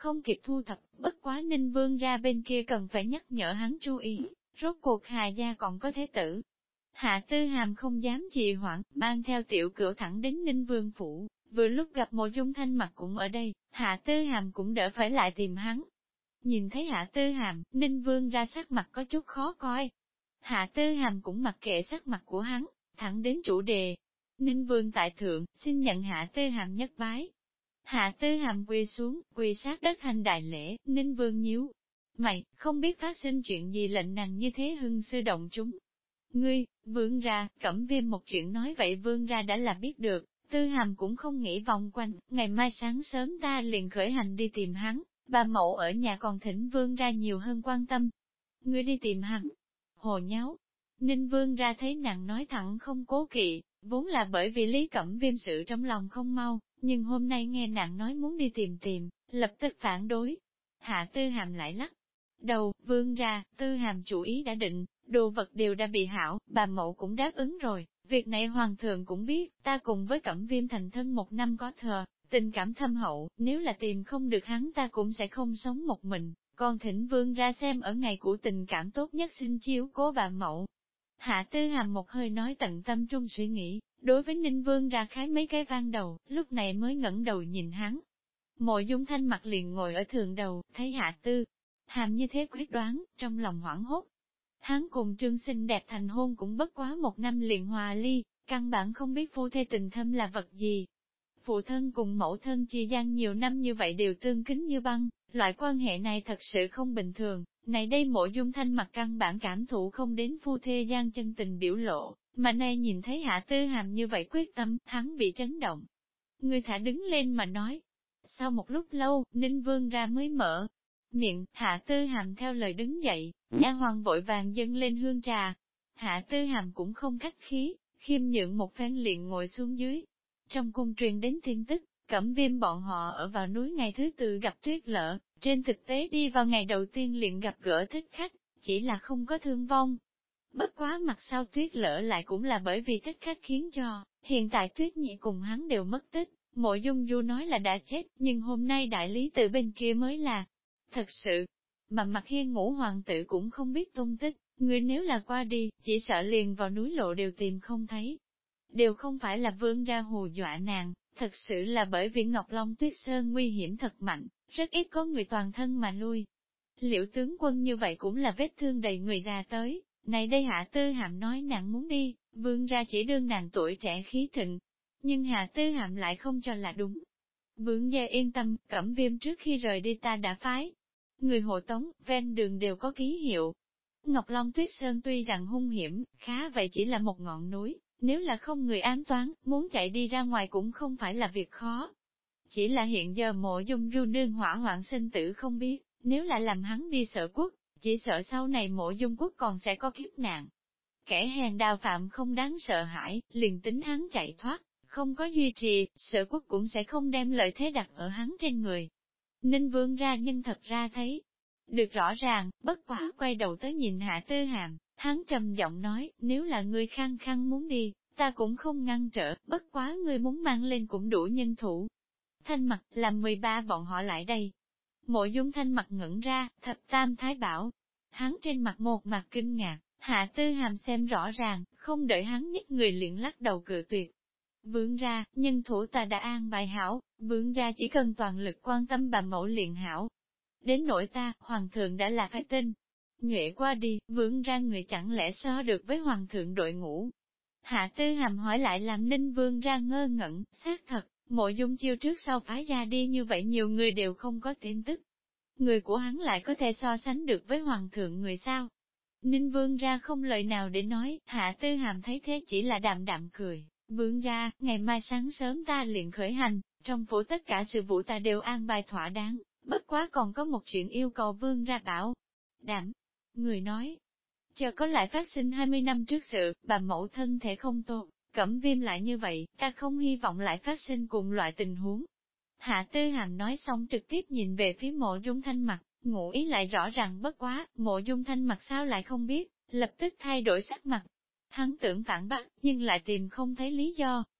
không kịp thu thập, bất quá Ninh Vương ra bên kia cần phải nhắc nhở hắn chú ý, rốt cuộc Hà gia còn có thế tử. Hạ Tư Hàm không dám trì hoãn, mang theo tiểu cửu thẳng đến Ninh Vương phủ, vừa lúc gặp Mộ Dung Thanh Mặc cũng ở đây, Hạ Tư Hàm cũng đỡ phải lại tìm hắn. Nhìn thấy Hạ Tư Hàm, Ninh Vương ra sắc mặt có chút khó coi. Hạ Tư Hàm cũng mặc kệ sắc mặt của hắn, thẳng đến chủ đề. Ninh Vương tại thượng, xin nhận Hạ Tư Hàm nhất bái. Hạ Tư Hàm quỳ xuống, quỳ sát đất hành đại lễ, Ninh Vương nhíu mày, không biết phát sinh chuyện gì lệnh nàng như thế hưng sư động chúng. Ngươi, Vương ra, Cẩm Viêm một chuyện nói vậy Vương ra đã là biết được, Tư Hàm cũng không nghĩ vòng quanh, ngày mai sáng sớm ta liền khởi hành đi tìm hắn, bà mẫu ở nhà còn thỉnh Vương ra nhiều hơn quan tâm. Ngươi đi tìm hắn, hồ nháo. Ninh Vương ra thấy nàng nói thẳng không cố kỵ, vốn là bởi vì Lý Cẩm Viêm sự trong lòng không mau, nhưng hôm nay nghe nàng nói muốn đi tìm, lập tức phản đối. Hạ Tư Hàm lại lắc đầu, Vương ra, Tư Hàm chủ ý đã định, đồ vật đều đã bị hảo, bà mẫu cũng đáp ứng rồi, việc này hoàng thượng cũng biết, ta cùng với Cẩm Viêm thành thân 1 năm có thừa, tình cảm thâm hậu, nếu là tìm không được hắn ta cũng sẽ không sống một mình, còn thỉnh Vương ra xem ở ngày của tình cảm tốt nhất xin chiếu cố bà mẫu. Hạ Tư Hàm một hơi nói tận tâm trung suy nghĩ, đối với Ninh Vương ra khái mấy cái vang đầu, lúc này mới ngẩng đầu nhìn hắn. Mộ Dung Thanh mặt liền ngồi ở thượng đầu, thấy Hạ Tư Hàm như thế quyết đoán, trong lòng hoảng hốt. Hắn cùng Trương xinh đẹp thành hôn cũng bất quá 1 năm liền hòa ly, căn bản không biết phu thê tình thâm là vật gì. Phụ thân cùng mẫu thân chi gian nhiều năm như vậy đều tương kính như băng, loại quan hệ này thật sự không bình thường, này đây Mộ Dung Thanh mặt căn bản cảm thụ không đến phu thê gian chân tình biểu lộ, mà nay nhìn thấy Hạ Tư Hàm như vậy quyết tâm, hắn bị chấn động. Người thả đứng lên mà nói. Sau một lúc lâu, Ninh Vương ra mới mở miệng, Hạ Tư Hàm theo lời đứng dậy, nha hoàn vội vàng dâng lên hương trà. Hạ Tư Hàm cũng không khách khí, khiêm nhượng một phen liền ngồi xuống dưới. Trong cung truyền đến tin tức, Cẩm Viêm bọn họ ở vào núi ngày thứ 4 gặp tuyết lở, trên thực tế đi vào ngày đầu tiên liền gặp gỡ thích khách, chỉ là không có thương vong. Bất quá mặt sau tuyết lở lại cũng là bởi vì thích khách khiến cho, hiện tại Tuyết Nhị cùng hắn đều mất tích, Mộ Dung Du nói là đã chết, nhưng hôm nay đại lý từ bên kia mới là thật sự. Mà Mặt Hiên Ngũ hoàng tử cũng không biết tung tích, người nếu là qua đi, chỉ sợ liền vào núi lộ đều tìm không thấy. Đều không phải là Vương ra hù dọa nàng, thật sự là bởi vì Ngọc Long Tuyết Sơn nguy hiểm thật mạnh, rất ít có người toàn thân mà lui. Liệu tướng quân như vậy cũng là vết thương đầy người ra tới, này đây Hạ Tư Hàm nói nàng muốn đi, Vương ra chỉ đương nàng tuổi trẻ khí thịnh. Nhưng Hạ Tư Hàm lại không cho là đúng. Vương gia yên tâm, Cẩm Viêm trước khi rời đi ta đã phái người hộ tống, ven đường đều có ký hiệu. Ngọc Long Tuyết Sơn tuy rằng hung hiểm, khá vậy chỉ là một ngọn núi, nếu là không người ám toán, muốn chạy đi ra ngoài cũng không phải là việc khó. Chỉ là hiện giờ Mộ Dung Du nương hỏa hoạn sinh tử không biết, nếu là làm hắn đi sợ quốc, chỉ sợ sau này Mộ Dung quốc còn sẽ có kiếp nạn. Kẻ hèn đào phạm không đáng sợ hãi, liền tính hắn chạy thoát, không có duy trì, sợ quốc cũng sẽ không đem lợi thế đặt ở hắn trên người. Ninh Vương ra nhưng thật ra thấy được rõ ràng, bất quả quay đầu tới nhìn Hạ Tư Hàm, hắn trầm giọng nói, nếu là ngươi khăng khăng muốn đi, ta cũng không ngăn trở, bất quá ngươi muốn mang lên cũng đủ nhân thủ. Thanh Mặc làm 13 bọn họ lại đây. Mộ Dung Thanh Mặc ngẩn ra, thập tam thái bảo. Hắn trên mặt một mặt kinh ngạc, Hạ Tư Hàm xem rõ ràng, không đợi hắn nhất người liền lắc đầu cự tuyệt. Vương ra, nhân thủ ta đã an bài hảo, vương ra chỉ cần toàn lực quan tâm bà mẫu liền hảo. Đến nỗi ta, hoàng thượng đã là phải tin. Nhuệ qua đi, vương ra người chẳng lẽ so được với hoàng thượng đội ngũ. Hạ Tư Hàm hỏi lại làm Ninh Vương ra ngơ ngẩn, xác thật, Mộ Dung chiêu trước sau phái ra đi như vậy nhiều người đều không có tin tức. Người của hắn lại có thể so sánh được với hoàng thượng người sao? Ninh Vương ra không lời nào để nói, Hạ Tư Hàm thấy thế chỉ là đạm đạm cười. Vương ra, ngày mai sáng sớm ta liền khởi hành, trong phủ tất cả sự vụ ta đều an bài thỏa đáng, bất quá còn có một chuyện yêu cầu vương ra bảo. Đảm, người nói, chờ có lại phát sinh 20 năm trước sự, bà mẫu thân thể không tốt, Cẩm Viêm lại như vậy, ta không hy vọng lại phát sinh cùng loại tình huống. Hạ Tư Hàm nói xong trực tiếp nhìn về phía Mộ Dung Thanh Mặc, ngụ ý lại rõ ràng bất quá, Mộ Dung Thanh Mặc sao lại không biết, lập tức thay đổi sắc mặt. Hắn tưởng phản bác, nhưng lại tìm không thấy lý do.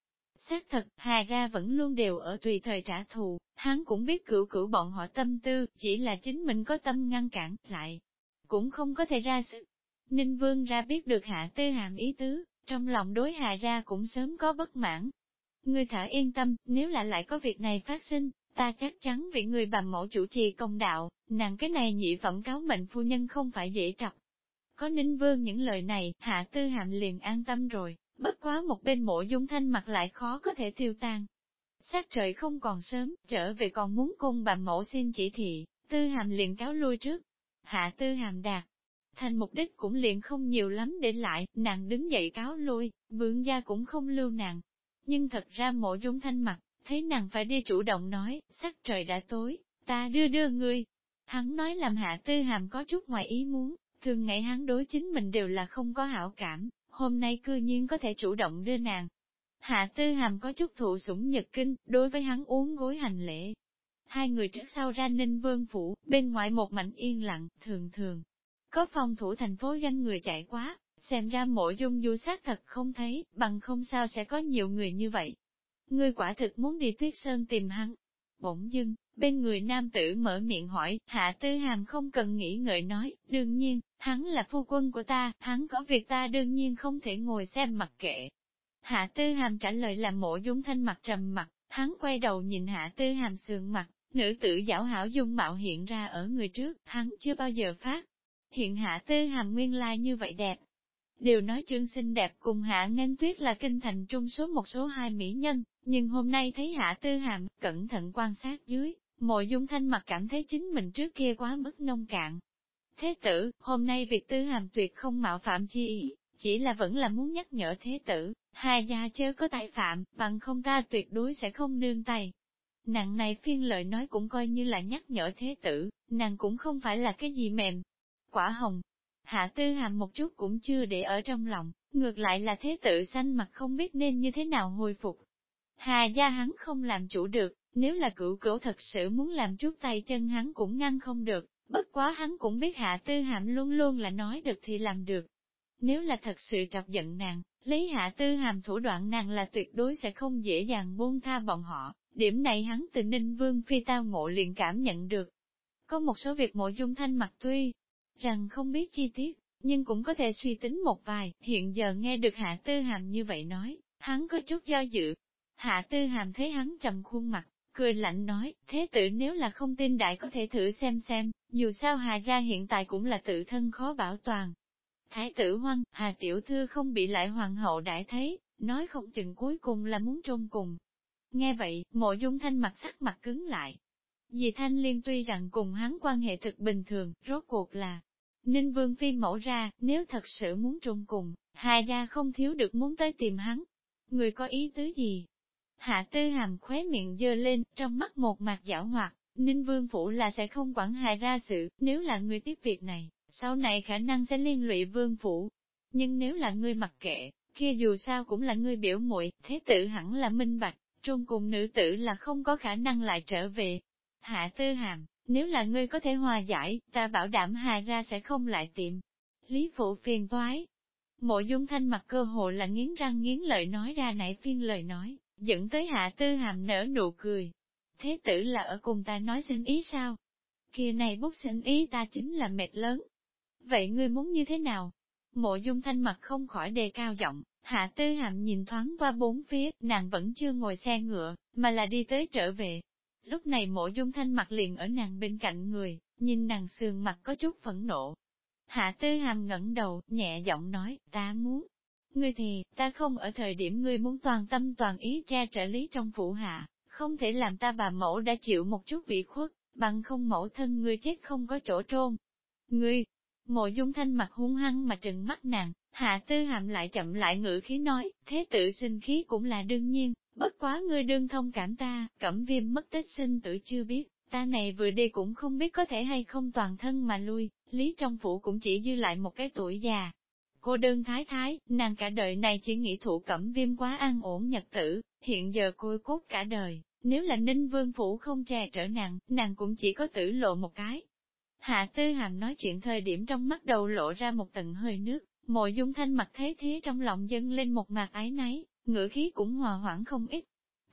Xác thật, Hà ra vẫn luôn đều ở tùy thời trả thù, hắn cũng biết cửu cửu bọn họ tâm tư, chỉ là chính mình có tâm ngăn cản, lại cũng không có thể ra sức. Ninh Vương ra biết được Hạ Tư Hàm ý tứ, trong lòng đối Hà ra cũng sớm có bất mãn. Ngươi thả yên tâm, nếu là lại có việc này phát sinh, ta chắc chắn vì người bàm mẫu chủ trì công đạo, nàng cái này nhị phẩm cáo mệnh phu nhân không phải dễ trọc. Có Ninh Vương những lời này, Hạ Tư Hàm liền an tâm rồi, bất quá một bên Mộ Dung Thanh mặt lại khó có thể tiêu tan. Sát trời không còn sớm, trở về còn muốn cung bàm mẫu xin chỉ thị, Tư Hàm liền cáo lui trước. Hạ Tư Hàm đạt thành mục đích cũng liền không nhiều lắm để lại, nàng đứng dậy cáo lui, Vương gia cũng không lưu nàng. Nhưng thật ra Mộ Dung Thanh mặt, thấy nàng phải đi chủ động nói, sắc trời đã tối, ta đưa ngươi. Hắn nói làm Hạ Tư Hàm có chút ngoài ý muốn, thường ngày hắn đối chính mình đều là không có hảo cảm, hôm nay cư nhiên có thể chủ động đưa nàng. Hạ Tư Hàm có chút thụ sủng nhược kinh, đối với hắn uốn gối hành lễ. Hai người trước sau ra Ninh Vương phủ, bên ngoài một mảnh yên lặng, thường thường. Có phòng thủ thành phố danh người chạy quá, xem ra Mộ Dung Du xác thật không thấy, bằng không sao sẽ có nhiều người như vậy. Ngươi quả thực muốn đi Tuyết Sơn tìm hắn. Bỗng dưng, bên người nam tử mở miệng hỏi, Hạ Tư Hàm không cần nghĩ ngợi nói, đương nhiên, hắn là phu quân của ta, hắn có việc ta đương nhiên không thể ngồi xem mặc kệ. Hạ Tư Hàm trả lời làm Mộ Dung Thanh mặt trầm mặt, hắn quay đầu nhìn Hạ Tư Hàm sườn mặt, nữ tử giảo hảo dung mạo hiện ra ở người trước, hắn chưa bao giờ phát. Hiện Hạ Tư Hàm nguyên lai như vậy đẹp. Đều nói Trương xinh đẹp cùng Hạ Nghênh Tuyết là kinh thành trung số một số hai mỹ nhân, nhưng hôm nay thấy Hạ Tư Hàm cẩn thận quan sát dưới, Mộ Dung Thanh mặt cảm thấy chính mình trước kia quá mức nông cạn. Thế tử, hôm nay việc Tư Hàm tuyệt không mạo phạm chi ý, chỉ là vẫn là muốn nhắc nhở thế tử, Hà gia chớ có tài phạm, bằng không ta tuyệt đối sẽ không nương tay. Nàng này phiên lời nói cũng coi như là nhắc nhở thế tử, nàng cũng không phải là cái gì mềm. Quả hồng, Hạ Tư Hàm một chút cũng chưa để ở trong lòng, ngược lại là thế tử xanh mặt không biết nên như thế nào hồi phục. Hà gia hắn không làm chủ được, nếu là cửu cửu thật sự muốn làm chút tay chân hắn cũng ngăn không được, bất quá hắn cũng biết Hạ Tư Hàm luôn luôn là nói được thì làm được. Nếu là thật sự chọc giận nàng, lấy Hạ Tư Hàm thủ đoạn nàng là tuyệt đối sẽ không dễ dàng buông tha bọn họ, điểm này hắn từ Ninh Vương Phi tao ngộ liền cảm nhận được. Có một số việc Mộ Dung Thanh mặt tuy rằng không biết chi tiết, nhưng cũng có thể suy tính một vài, hiện giờ nghe được Hạ Tư Hàm như vậy nói, hắn có chút do dự. Hạ Tư Hàm thấy hắn trầm khuôn mặt, cười lạnh nói, thế tử nếu là không tin đại có thể thử xem, dù sao Hà gia hiện tại cũng là tự thân khó bảo toàn. Thái tử Hoăng, Hà tiểu thư không bị lại hoàng hậu đại thấy, nói không chừng cuối cùng là muốn trôn cùng. Nghe vậy, Mộ Dung Thanh mặt sắc mặt cứng lại. Dì Thanh Liên tuy rằng cùng hắn quan hệ thực bình thường, rốt cuộc là Ninh Vương Phi mẫu ra, nếu thật sự muốn trôn cùng, Hà gia không thiếu được muốn tới tìm hắn. Người có ý tứ gì? Hạ Tư Hàm khóe miệng dơ lên, trong mắt một mặt giảo hoạt, Ninh Vương Phủ là sẽ không quản Hà ra sự, nếu là người tiếp việc này, sau này khả năng sẽ liên lụy Vương Phủ. Nhưng nếu là ngươi mặc kệ, kia dù sao cũng là ngươi biểu muội, thế tử hẳn là minh bạch, trôn cùng nữ tử là không có khả năng lại trở về. Hạ Tư Hàm, nếu là ngươi có thể hòa giải, ta bảo đảm Hà ra sẽ không lại tìm. Lý Phụ phiền toái. Mộ Dung Thanh mặt cơ hồ là nghiến răng nghiến lợi nói ra nãy phiên lời nói, dẫn tới Hạ Tư Hàm nở nụ cười. Thế tử là ở cùng ta nói xin ý sao? Kia này bút xin ý ta chính là mệt lớn. Vậy ngươi muốn như thế nào? Mộ Dung Thanh mặt không khỏi đề cao giọng, Hạ Tư Hàm nhìn thoáng qua bốn phía, nàng vẫn chưa ngồi xe ngựa, mà là đi tới trở về. Lúc này Mộ Dung Thanh mặt liền ở nàng bên cạnh người, nhìn nàng sườn mặt có chút phẫn nộ. Hạ Tư Hàm ngẩng đầu, nhẹ giọng nói, ta muốn. Ngươi thì, ta không ở thời điểm ngươi muốn toàn tâm toàn ý che trợ lý trong phủ hạ, không thể làm ta bà mẫu đã chịu một chút ủy khuất, bằng không mẫu thân ngươi chết không có chỗ trôn. Ngươi, Mộ Dung Thanh mặt hung hăng mà trừng mắt nàng, Hạ Tư Hàm lại chậm lại ngữ khí nói, thế tự sinh khí cũng là đương nhiên, bất quá ngươi đương thông cảm ta, Cẩm Viêm mất tích sinh tử chưa biết, ta này vừa đi cũng không biết có thể hay không toàn thân mà lui, lý trong phủ cũng chỉ dư lại một cái tuổi già. Cô đơn thái thái, nàng cả đời này chỉ nghĩ thụ Cẩm Viêm quá an ổn nhật tử, hiện giờ côi cốt cả đời, nếu là Ninh Vương phủ không che chở nàng cũng chỉ có tử lộ một cái. Hạ Tư Hàm nói chuyện thời điểm trong mắt đầu lộ ra một tầng hơi nước, Mộ Dung Thanh mặt thấy thế trong lòng dâng lên một mạt ái náy, ngữ khí cũng hòa hoãn không ít.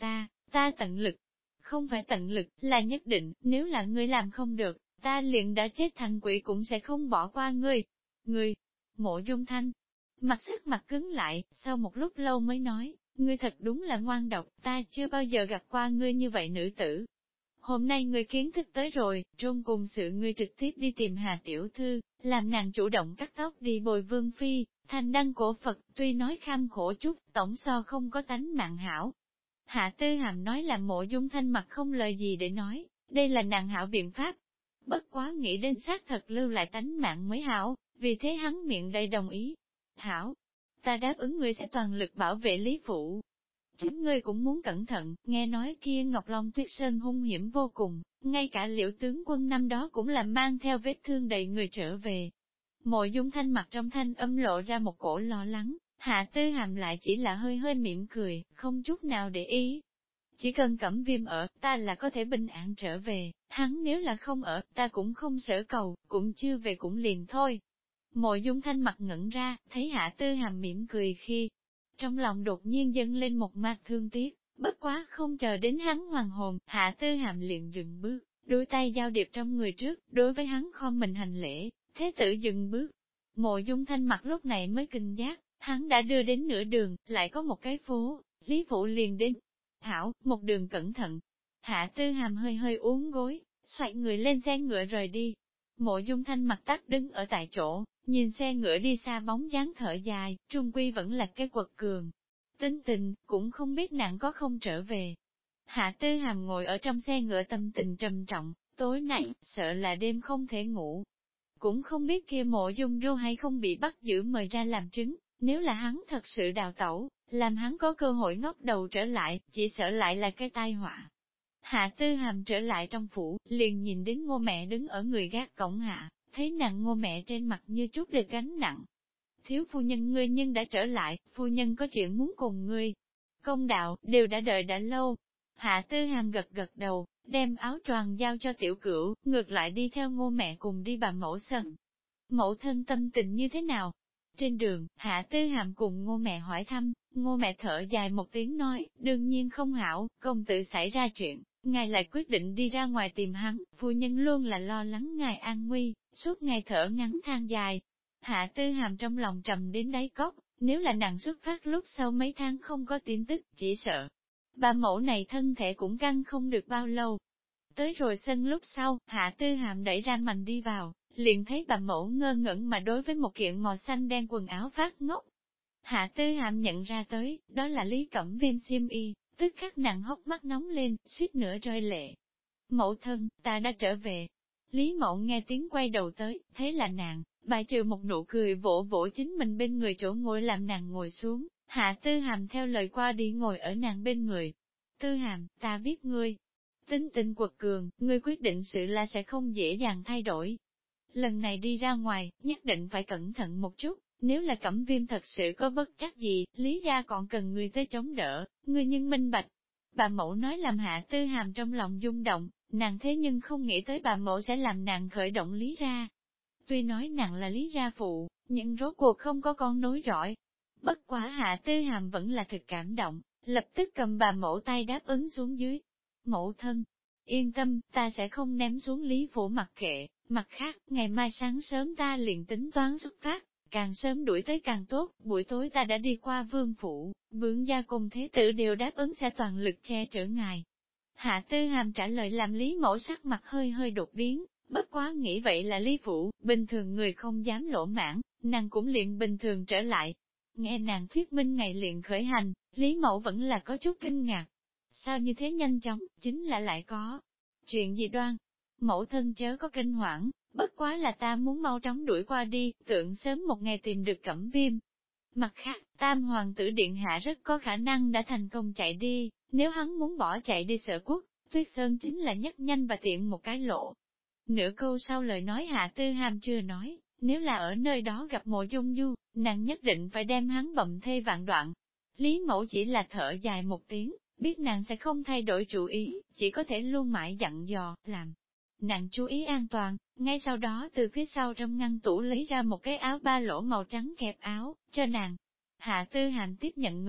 Ta tận lực, không phải tận lực, là nhất định, nếu là ngươi làm không được, ta liền đã chết thành quỷ cũng sẽ không bỏ qua ngươi. Ngươi, Mộ Dung Thanh, mặt sắc mặt cứng lại, sau một lúc lâu mới nói, ngươi thật đúng là ngoan độc, ta chưa bao giờ gặp qua ngươi như vậy nữ tử. Hôm nay ngươi kiến thức tới rồi, trong cùng sự ngươi trực tiếp đi tìm Hà Tiểu Thư, làm nàng chủ động cắt tóc đi bồi Vương Phi, thành đăng cổ Phật, tuy nói kham khổ chút, tổng so không có tánh mạng hảo. Hạ Tư Hàm nói là Mộ Dung Thanh mặt không lời gì để nói, đây là nàng hảo biện pháp. Bất quá nghĩ đến xác thật lưu lại tánh mạng mới hảo, vì thế hắn miệng đầy đồng ý. Hảo, ta đáp ứng ngươi sẽ toàn lực bảo vệ Lý Phụ. Chính ngươi cũng muốn cẩn thận, nghe nói kia Ngọc Long Tuyết Sơn hung hiểm vô cùng, ngay cả Liễu tướng quân năm đó cũng là mang theo vết thương đầy người trở về. Mộ Dung Thanh mặt trong thanh âm lộ ra một cổ lo lắng, Hạ Tư Hàm lại chỉ là hơi hơi mỉm cười, không chút nào để ý. Chỉ cần Cẩm Viêm ở, ta là có thể bình an trở về, hắn nếu là không ở, ta cũng không sở cầu, cũng chưa về cũng liền thôi. Mộ Dung Thanh mặt ngẩn ra, thấy Hạ Tư Hàm mỉm cười khi, trong lòng đột nhiên dâng lên một mặt thương tiếc, bất quá không chờ đến hắn hoàn hồn, Hạ Tư Hàm liền dừng bước, đôi tay giao điệp trong người trước, đối với hắn khom mình hành lễ, thế tử dừng bước. Mộ Dung Thanh mặt lúc này mới kinh giác, hắn đã đưa đến nửa đường, lại có một cái phố, Lý Phụ liền đến. Hảo, một đường cẩn thận. Hạ Tư Hàm hơi hơi uốn gối, xoay người lên xe ngựa rời đi. Mộ Dung Thanh mặt tắt đứng ở tại chỗ, nhìn xe ngựa đi xa bóng dáng thở dài, trung quy vẫn là cái quật cường. Tính tình, cũng không biết nàng có không trở về. Hạ Tư Hàm ngồi ở trong xe ngựa tâm tình trầm trọng, tối nay, sợ là đêm không thể ngủ. Cũng không biết kia Mộ Dung Ru hay không bị bắt giữ mời ra làm chứng, nếu là hắn thật sự đào tẩu, làm hắn có cơ hội ngóc đầu trở lại, chỉ sợ lại là cái tai họa. Hạ Tư Hàm trở lại trong phủ, liền nhìn đến Ngô mẹ đứng ở người gác cổng hạ, thấy nàng Ngô mẹ trên mặt như chút được gánh nặng. Thiếu phu nhân ngươi nhưng đã trở lại, phu nhân có chuyện muốn cùng ngươi. Công đạo, đều đã đợi đã lâu. Hạ Tư Hàm gật gật đầu, đem áo choàng giao cho tiểu cửu, ngược lại đi theo Ngô mẹ cùng đi bà mẫu sân. Mẫu thân tâm tình như thế nào? Trên đường, Hạ Tư Hàm cùng Ngô mẹ hỏi thăm, Ngô mẹ thở dài một tiếng nói, đương nhiên không hảo, công tử xảy ra chuyện, ngài lại quyết định đi ra ngoài tìm hắn, phu nhân luôn là lo lắng ngài an nguy, suốt ngày thở ngắn than dài. Hạ Tư Hàm trong lòng trầm đến đáy cốc, nếu là nàng xuất phát lúc sau mấy tháng không có tin tức, chỉ sợ. Bà mẫu này thân thể cũng căng không được bao lâu. Tới rồi sân lúc sau, Hạ Tư Hàm đẩy ra mành đi vào, liền thấy bà mẫu ngơ ngẩn mà đối với một kiện màu xanh đen quần áo phát ngốc. Hạ Tư Hàm nhận ra tới, đó là Lý Cẩm Viêm xiêm y, tức khắc nặng hốc mắt nóng lên, suýt nữa rơi lệ. Mẫu thân, ta đã trở về. Lý Mậu nghe tiếng quay đầu tới, thế là nàng, bài trừ một nụ cười vỗ vỗ chính mình bên người chỗ ngồi làm nàng ngồi xuống, Hạ Tư Hàm theo lời qua đi ngồi ở nàng bên người. Tư Hàm, ta biết ngươi. Tính tình quật cường, ngươi quyết định sự là sẽ không dễ dàng thay đổi. Lần này đi ra ngoài, nhất định phải cẩn thận một chút, nếu là Cẩm Viêm thật sự có bất trắc gì, Lý gia còn cần người tới chống đỡ, ngươi nhưng minh bạch. Bà mẫu nói làm Hạ Tư Hàm trong lòng rung động, nàng thế nhưng không nghĩ tới bà mẫu sẽ làm nàng khởi động Lý gia. Tuy nói nàng là Lý gia phụ, nhưng rốt cuộc không có con nối dõi. Bất quá Hạ Tư Hàm vẫn là thực cảm động, lập tức cầm bà mẫu tay đáp ứng xuống dưới. Mẫu thân, yên tâm, ta sẽ không ném xuống Lý phủ mặc kệ, mặt khác, ngày mai sáng sớm ta liền tính toán xuất phát, càng sớm đuổi tới càng tốt, buổi tối ta đã đi qua vương phủ, vương gia cùng thế tử đều đáp ứng sẽ toàn lực che chở ngài. Hạ Tư Hàm trả lời làm Lý mẫu sắc mặt hơi hơi đột biến, bất quá nghĩ vậy là Lý phủ, bình thường người không dám lỗ mãn, nàng cũng liền bình thường trở lại. Nghe nàng thuyết minh ngày liền khởi hành, Lý mẫu vẫn là có chút kinh ngạc. Sao như thế nhanh chóng, chính là lại có chuyện gì đoan? Mẫu thân chớ có kinh hoảng, bất quá là ta muốn mau chóng đuổi qua đi, tưởng sớm một ngày tìm được Cẩm Viêm. Mặt khác, Tam Hoàng tử Điện Hạ rất có khả năng đã thành công chạy đi, nếu hắn muốn bỏ chạy đi Sở Quốc, Tuyết Sơn chính là nhất nhanh và tiện một cái lộ. Nửa câu sau lời nói Hạ Tư Hàm chưa nói, nếu là ở nơi đó gặp Mộ Dung Du, nàng nhất định phải đem hắn bậm thê vạn đoạn. Lý Mẫu chỉ là thở dài một tiếng, biết nàng sẽ không thay đổi chủ ý, chỉ có thể luôn mãi dặn dò, làm. Nàng chú ý an toàn, ngay sau đó từ phía sau trong ngăn tủ lấy ra một cái áo ba lỗ màu trắng kẹp áo, cho nàng. Hạ Tư Hàm tiếp nhận ngực,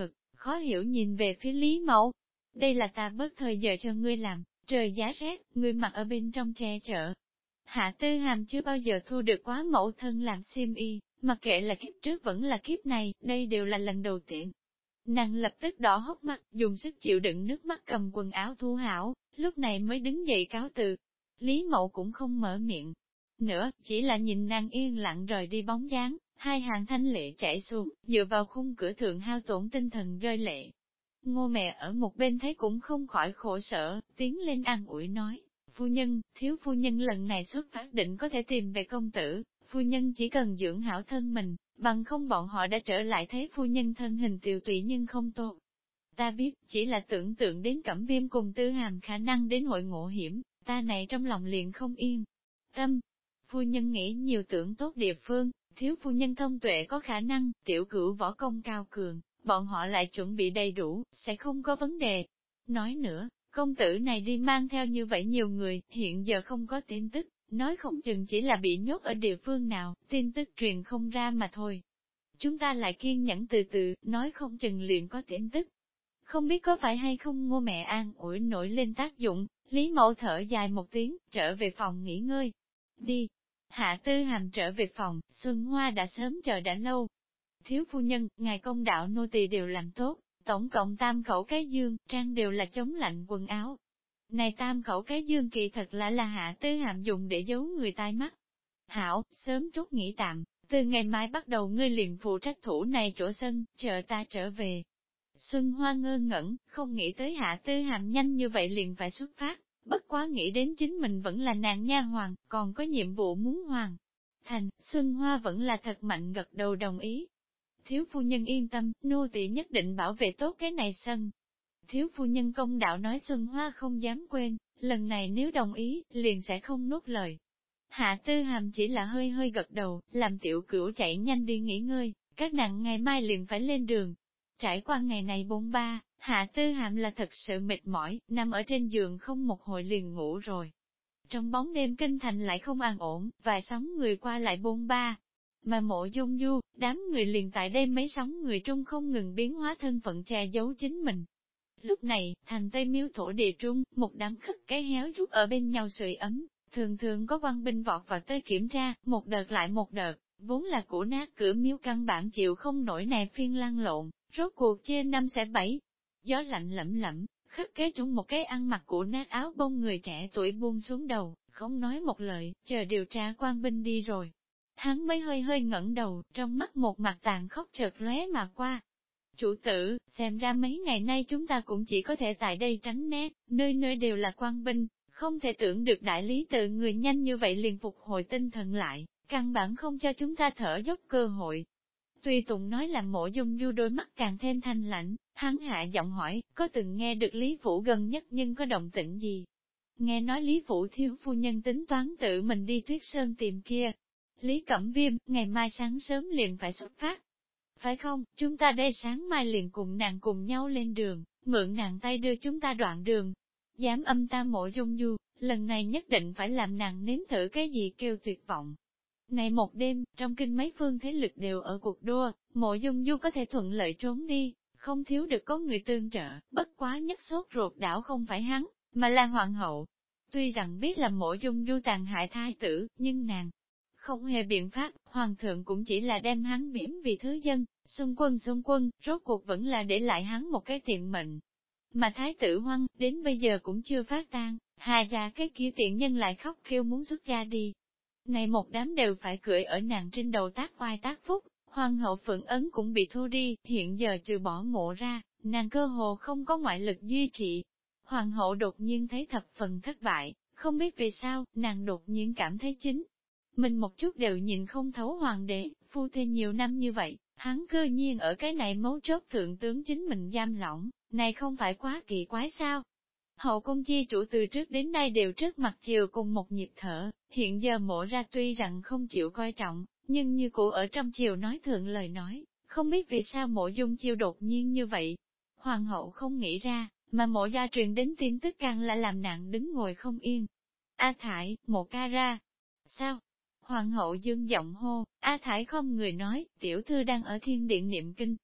khó hiểu nhìn về phía Lý Mẫu. Đây là ta bớt thời giờ cho ngươi làm, trời giá rét, ngươi mặc ở bên trong che chở. Hạ Tư Hàm chưa bao giờ thu được quá mẫu thân làm xiêm y, mặc kệ là kiếp trước vẫn là kiếp này, đây đều là lần đầu tiên. Nàng lập tức đỏ hốc mắt, dùng sức chịu đựng nước mắt cầm quần áo thu hảo, lúc này mới đứng dậy cáo từ. Lý Mậu cũng không mở miệng nữa, chỉ là nhìn nàng yên lặng rời đi bóng dáng, hai hàng thanh lệ chảy xuống, dựa vào khung cửa thượng hao tổn tinh thần rơi lệ. Ngô mẹ ở một bên thấy cũng không khỏi khổ sở, tiến lên an ủi nói, phu nhân, thiếu phu nhân lần này xuất phát định có thể tìm về công tử, phu nhân chỉ cần dưỡng hảo thân mình, bằng không bọn họ đã trở lại thấy phu nhân thân hình tiều tụy nhưng không tốt. Ta biết, chỉ là tưởng tượng đến Cẩm Viêm cùng Tư Hàm khả năng đến hội ngộ hiểm, ta này trong lòng liền không yên. Tâm, phu nhân nghĩ nhiều tưởng tốt địa phương, thiếu phu nhân thông tuệ có khả năng, tiểu cửu võ công cao cường, bọn họ lại chuẩn bị đầy đủ, sẽ không có vấn đề. Nói nữa, công tử này đi mang theo như vậy nhiều người, hiện giờ không có tin tức, nói không chừng chỉ là bị nhốt ở địa phương nào, tin tức truyền không ra mà thôi. Chúng ta lại kiên nhẫn từ từ, nói không chừng liền có tin tức. Không biết có phải hay không Ngô mẹ an ủi nổi lên tác dụng, Lý Mẫu thở dài một tiếng, trở về phòng nghỉ ngơi. Đi. Hạ Tư Hàm trở về phòng, Xuân Hoa đã sớm chờ đã lâu. Thiếu phu nhân, ngài công đạo nô tỳ đều làm tốt, tổng cộng tam khẩu cái dương, trang đều là chống lạnh quần áo. Này tam khẩu cái dương kỳ thật là Hạ Tư Hàm dùng để giấu người tai mắt. Hảo, sớm chút nghỉ tạm, từ ngày mai bắt đầu ngươi liền phụ trách thủ này chỗ sân, chờ ta trở về. Xuân Hoa ngơ ngẩn, không nghĩ tới Hạ Tư Hàm nhanh như vậy liền phải xuất phát, bất quá nghĩ đến chính mình vẫn là nàng nha hoàng, còn có nhiệm vụ muốn hoàn thành, Xuân Hoa vẫn là thật mạnh gật đầu đồng ý. Thiếu phu nhân yên tâm, nô tỳ nhất định bảo vệ tốt cái này sân. Thiếu phu nhân công đạo nói Xuân Hoa không dám quên, lần này nếu đồng ý, liền sẽ không nuốt lời. Hạ Tư Hàm chỉ là hơi hơi gật đầu, làm tiểu cửu chạy nhanh đi nghỉ ngơi, các nàng ngày mai liền phải lên đường. Trải qua ngày này bôn ba, Hạ Tư Hàm là thật sự mệt mỏi, nằm ở trên giường không một hồi liền ngủ rồi. Trong bóng đêm kinh thành lại không an ổn, vài sóng người qua lại bôn ba. Mà Mộ Dung Du, đám người liền tại đây mấy sóng người trung không ngừng biến hóa thân phận che giấu chính mình. Lúc này, thành Tây Miếu thổ địa trung, một đám khất cái héo rút ở bên nhau sưởi ấm, thường thường có quan binh vọt vào tới kiểm tra, một đợt lại một đợt, vốn là cũ nát cửa miếu căn bản chịu không nổi nè phiên lăn lộn, rốt cuộc chia năm xẻ bảy. Gió lạnh lẫm lẫm, khất kế trúng một cái ăn mặc cũ nát áo bông người trẻ tuổi buông xuống đầu, không nói một lời, chờ điều tra quan binh đi rồi. Hắn mới hơi hơi ngẩng đầu, trong mắt một mặt tàn khốc chợt lóe mà qua. Chủ tử, xem ra mấy ngày nay chúng ta cũng chỉ có thể tại đây tránh né, nơi nơi đều là quan binh, không thể tưởng được đại lý tự người nhanh như vậy liền phục hồi tinh thần lại, căn bản không cho chúng ta thở dốc cơ hội. Tuy Tùng nói là Mộ Dung Du đôi mắt càng thêm thanh lãnh, hắn hạ giọng hỏi, có từng nghe được Lý Phủ gần nhất nhưng có động tĩnh gì? Nghe nói Lý Phủ thiếu phu nhân tính toán tự mình đi Tuyết Sơn tìm kia. Lý Cẩm Viêm, ngày mai sáng sớm liền phải xuất phát. Phải không, chúng ta đây sáng mai liền cùng nàng cùng nhau lên đường, mượn nàng tay đưa chúng ta đoạn đường. Dám âm ta Mộ Dung Du, lần này nhất định phải làm nàng nếm thử cái gì kêu tuyệt vọng. Này một đêm, trong kinh mấy phương thế lực đều ở cuộc đua, Mộ Dung Du có thể thuận lợi trốn đi, không thiếu được có người tương trợ, bất quá nhất sốt ruột đảo không phải hắn, mà là hoàng hậu. Tuy rằng biết là Mộ Dung Du tàn hại thai tử, nhưng nàng không hề biện pháp, hoàng thượng cũng chỉ là đem hắn biếm vì thứ dân, xung quân, rốt cuộc vẫn là để lại hắn một cái tiện mệnh. Mà thái tử Hoăng, đến bây giờ cũng chưa phát tan, hà ra cái kia tiện nhân lại khóc kêu muốn xuất gia đi. Này một đám đều phải cưỡi ở nàng trên đầu tác oai tác phúc, hoàng hậu Phượng Ấn cũng bị thu đi, hiện giờ trừ bỏ Mộ ra, nàng cơ hồ không có ngoại lực duy trì. Hoàng hậu đột nhiên thấy thập phần thất bại, không biết vì sao, nàng đột nhiên cảm thấy chính. Mình một chút đều nhìn không thấu hoàng đế, phu thê nhiều năm như vậy, hắn cơ nhiên ở cái này mấu chốt thượng tướng chính mình giam lỏng, này không phải quá kỳ quái sao? Hậu cung chi chủ từ trước đến nay đều trước mặt chiều cùng một nhịp thở, hiện giờ Mộ ra tuy rằng không chịu coi trọng, nhưng như cũ ở trong chiều nói thượng lời nói, không biết vì sao Mộ Dung chiêu đột nhiên như vậy. Hoàng hậu không nghĩ ra, mà Mộ ra truyền đến tin tức càng là làm nặng đứng ngồi không yên. A Thải, Mộ ca ra. Sao? Hoàng hậu dương giọng hô, A Thải không người nói, tiểu thư đang ở thiên điện niệm kinh,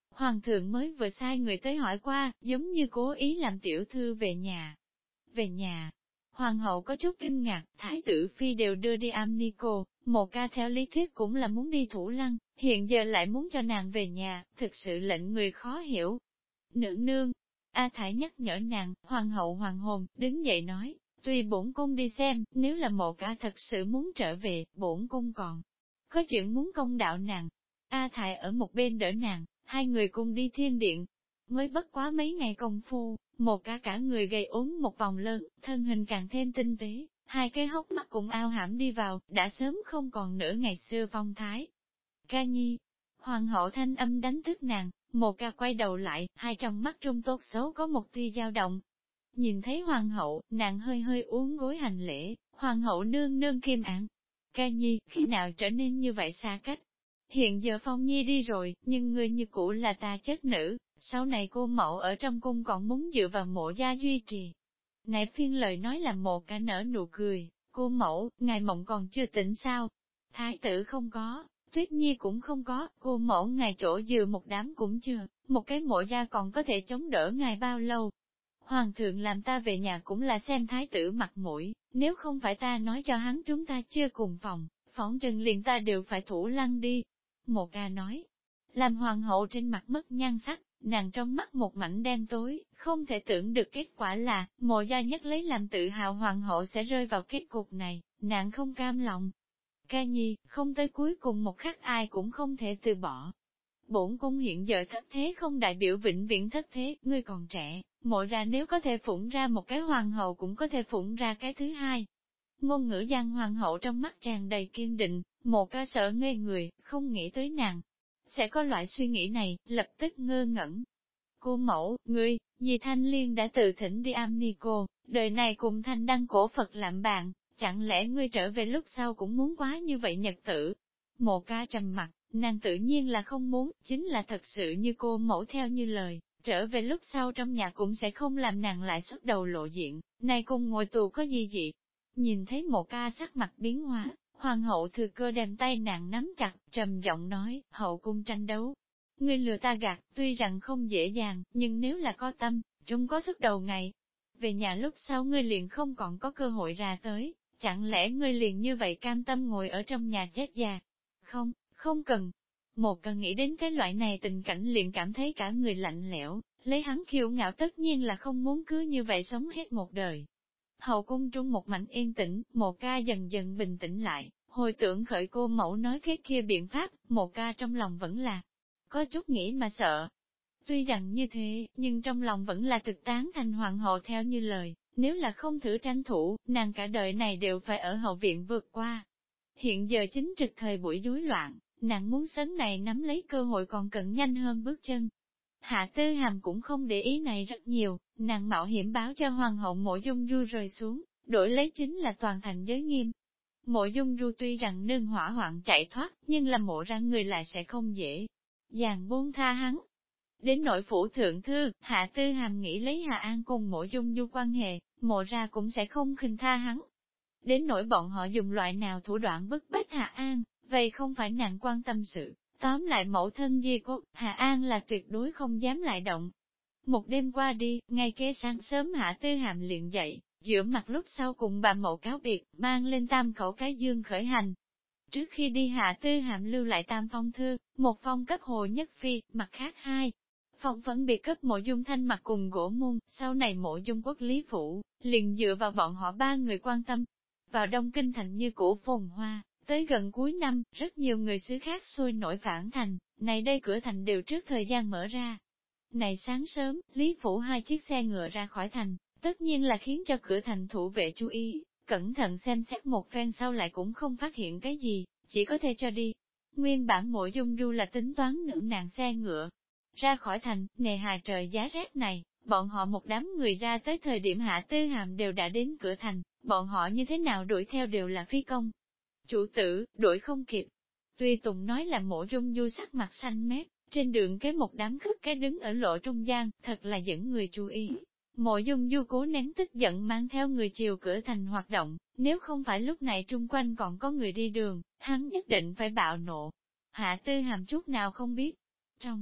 Hoàng thượng mới vừa sai người tới hỏi qua, giống như cố ý làm tiểu thư về nhà. Về nhà, hoàng hậu có chút kinh ngạc, thái tử phi đều đưa đi am ni cô, một ca theo lý thuyết cũng là muốn đi Thủ Lăng, hiện giờ lại muốn cho nàng về nhà, thực sự lệnh người khó hiểu. Nữ nương, A Thải nhắc nhở nàng, hoàng hậu hoàng hồn, đứng dậy nói, tùy bổn cung đi xem, nếu là một ca thật sự muốn trở về, bổn cung còn có chuyện muốn công đạo nàng. A Thải ở một bên đỡ nàng, hai người cùng đi thiên điện. Mới bất quá mấy ngày công phu, một cả người gầy ốm một vòng lớn, thân hình càng thêm tinh tế, hai cái hốc mắt cũng ao hãm đi vào, đã sớm không còn nữa ngày xưa phong thái. Ca nhi, hoàng hậu thanh âm đánh thức nàng, một ca quay đầu lại, hai trong mắt trung tốt xấu có một tia dao động. Nhìn thấy hoàng hậu, nàng hơi hơi uốn gối hành lễ, hoàng hậu nương nương kim ạn. Ca nhi, khi nào trở nên như vậy xa cách? Hiện giờ Phong Nhi đi rồi, nhưng ngươi như cũ là ta chất nữ, sau này cô mẫu ở trong cung còn muốn dựa vào mộ gia duy trì. Này phiên lời nói làm một cả nở nụ cười, cô mẫu, ngài mộng còn chưa tỉnh sao? Thái tử không có, Tuyết Nhi cũng không có, cô mẫu ngài chỗ dựa một đám cũng chưa, một cái mộ gia còn có thể chống đỡ ngài bao lâu? Hoàng thượng làm ta về nhà cũng là xem thái tử mặt mũi, nếu không phải ta nói cho hắn chúng ta chưa cùng phòng, phỏng chừng liền ta đều phải Thủ Lăng đi. Một ca nói, làm hoàng hậu trên mặt mất nhan sắc, nàng trong mắt một mảnh đen tối, không thể tưởng được kết quả là, mộ gia nhất lấy làm tự hào hoàng hậu sẽ rơi vào kết cục này, nàng không cam lòng. Ca nhi, không tới cuối cùng một khắc ai cũng không thể từ bỏ. Bổn cung hiện giờ thất thế không đại biểu vĩnh viễn thất thế, ngươi còn trẻ, mộ ra nếu có thể phủng ra một cái hoàng hậu cũng có thể phủng ra cái thứ hai. Ngôn ngữ Giang hoàng hậu trong mắt tràn đầy kiên định, một ca sợ ngây người, không nghĩ tới nàng. Sẽ có loại suy nghĩ này, lập tức ngơ ngẩn. Cô mẫu, ngươi, dì Thanh Liên đã tự thỉnh đi am ni cô, đời này cùng Thanh đăng cổ Phật làm bạn, chẳng lẽ ngươi trở về lúc sau cũng muốn quá như vậy nhật tử? Một ca trầm mặt, nàng tự nhiên là không muốn, chính là thật sự như cô mẫu theo như lời, trở về lúc sau trong nhà cũng sẽ không làm nàng lại xuất đầu lộ diện, này cùng ngồi tù có gì dị. Nhìn thấy một ca sắc mặt biến hóa, hoàng hậu thừa cơ đem tay nàng nắm chặt, trầm giọng nói, hậu cung tranh đấu. Ngươi lừa ta gạt, tuy rằng không dễ dàng, nhưng nếu là có tâm, chúng có sức đầu ngày. Về nhà lúc sau ngươi liền không còn có cơ hội ra tới, chẳng lẽ ngươi liền như vậy cam tâm ngồi ở trong nhà chết già? Không, không cần. Một cần nghĩ đến cái loại này tình cảnh liền cảm thấy cả người lạnh lẽo, lấy hắn kiêu ngạo tất nhiên là không muốn cứ như vậy sống hết một đời. Hậu cung trung một mảnh yên tĩnh, một ca dần dần bình tĩnh lại, hồi tưởng khởi cô mẫu nói cái kia biện pháp, một ca trong lòng vẫn là có chút nghĩ mà sợ. Tuy rằng như thế, nhưng trong lòng vẫn là thực tán thành hoàng hậu theo như lời, nếu là không thử tranh thủ, nàng cả đời này đều phải ở hậu viện vượt qua. Hiện giờ chính trực thời buổi rối loạn, nàng muốn sớm này nắm lấy cơ hội còn cần nhanh hơn bước chân. Hạ Tư Hàm cũng không để ý này rất nhiều, nàng mạo hiểm báo cho hoàng hậu Mộ Dung Du rơi xuống, đổi lấy chính là toàn thành giới nghiêm. Mộ Dung Du tuy rằng nương hỏa hoạn chạy thoát, nhưng là mộ ra người lại sẽ không dễ dàng buông tha hắn. Đến nội phủ thượng thư, Hạ Tư Hàm nghĩ lấy Hạ An cùng Mộ Dung Du quan hệ, mộ ra cũng sẽ không khinh tha hắn. Đến nỗi bọn họ dùng loại nào thủ đoạn bức bách Hạ An, vậy không phải nàng quan tâm sự. Tóm lại mẫu thân di cốt, Hạ An là tuyệt đối không dám lại động. Một đêm qua đi, ngay kế sáng sớm Hạ Tư Hàm liền dậy, giữa mặt lúc sau cùng bà mẫu cáo biệt, mang lên tam khẩu cái dương khởi hành. Trước khi đi Hạ Tư Hàm lưu lại tam phong thư, một phong cấp Hồ Nhất Phi, mặt khác hai. Phong phân biệt cấp Mộ Dung Thanh Mặc cùng Gỗ Môn, sau này Mộ Dung Quốc Lý Phủ, liền dựa vào bọn họ ba người quan tâm. Vào Đông Kinh thành như cũ phồn hoa, tới gần cuối năm, rất nhiều người xứ khác sôi nổi phản thành, này đây cửa thành đều trước thời gian mở ra. Này sáng sớm, Lý Phủ hai chiếc xe ngựa ra khỏi thành, tất nhiên là khiến cho cửa thành thủ vệ chú ý, cẩn thận xem xét một phen sau lại cũng không phát hiện cái gì, chỉ có thể cho đi. Nguyên bản Mộ Dung Du là tính toán nữ nạn xe ngựa. Ra khỏi thành, nề hà trời giá rét này, bọn họ một đám người ra tới thời điểm Hạ Tư Hàm đều đã đến cửa thành, bọn họ như thế nào đuổi theo đều là phi công. Chủ tử, đuổi không kịp. Tuy Tùng nói là Mộ Dung Du sắc mặt xanh mét, trên đường cái một đám khất cái đứng ở lộ trung gian, thật là dẫn người chú ý. Mộ Dung Du cố nén tức giận mang theo người chiều cửa thành hoạt động, nếu không phải lúc này trung quanh còn có người đi đường, hắn nhất định phải bạo nộ. Hạ Tư Hàm chút nào không biết. Trong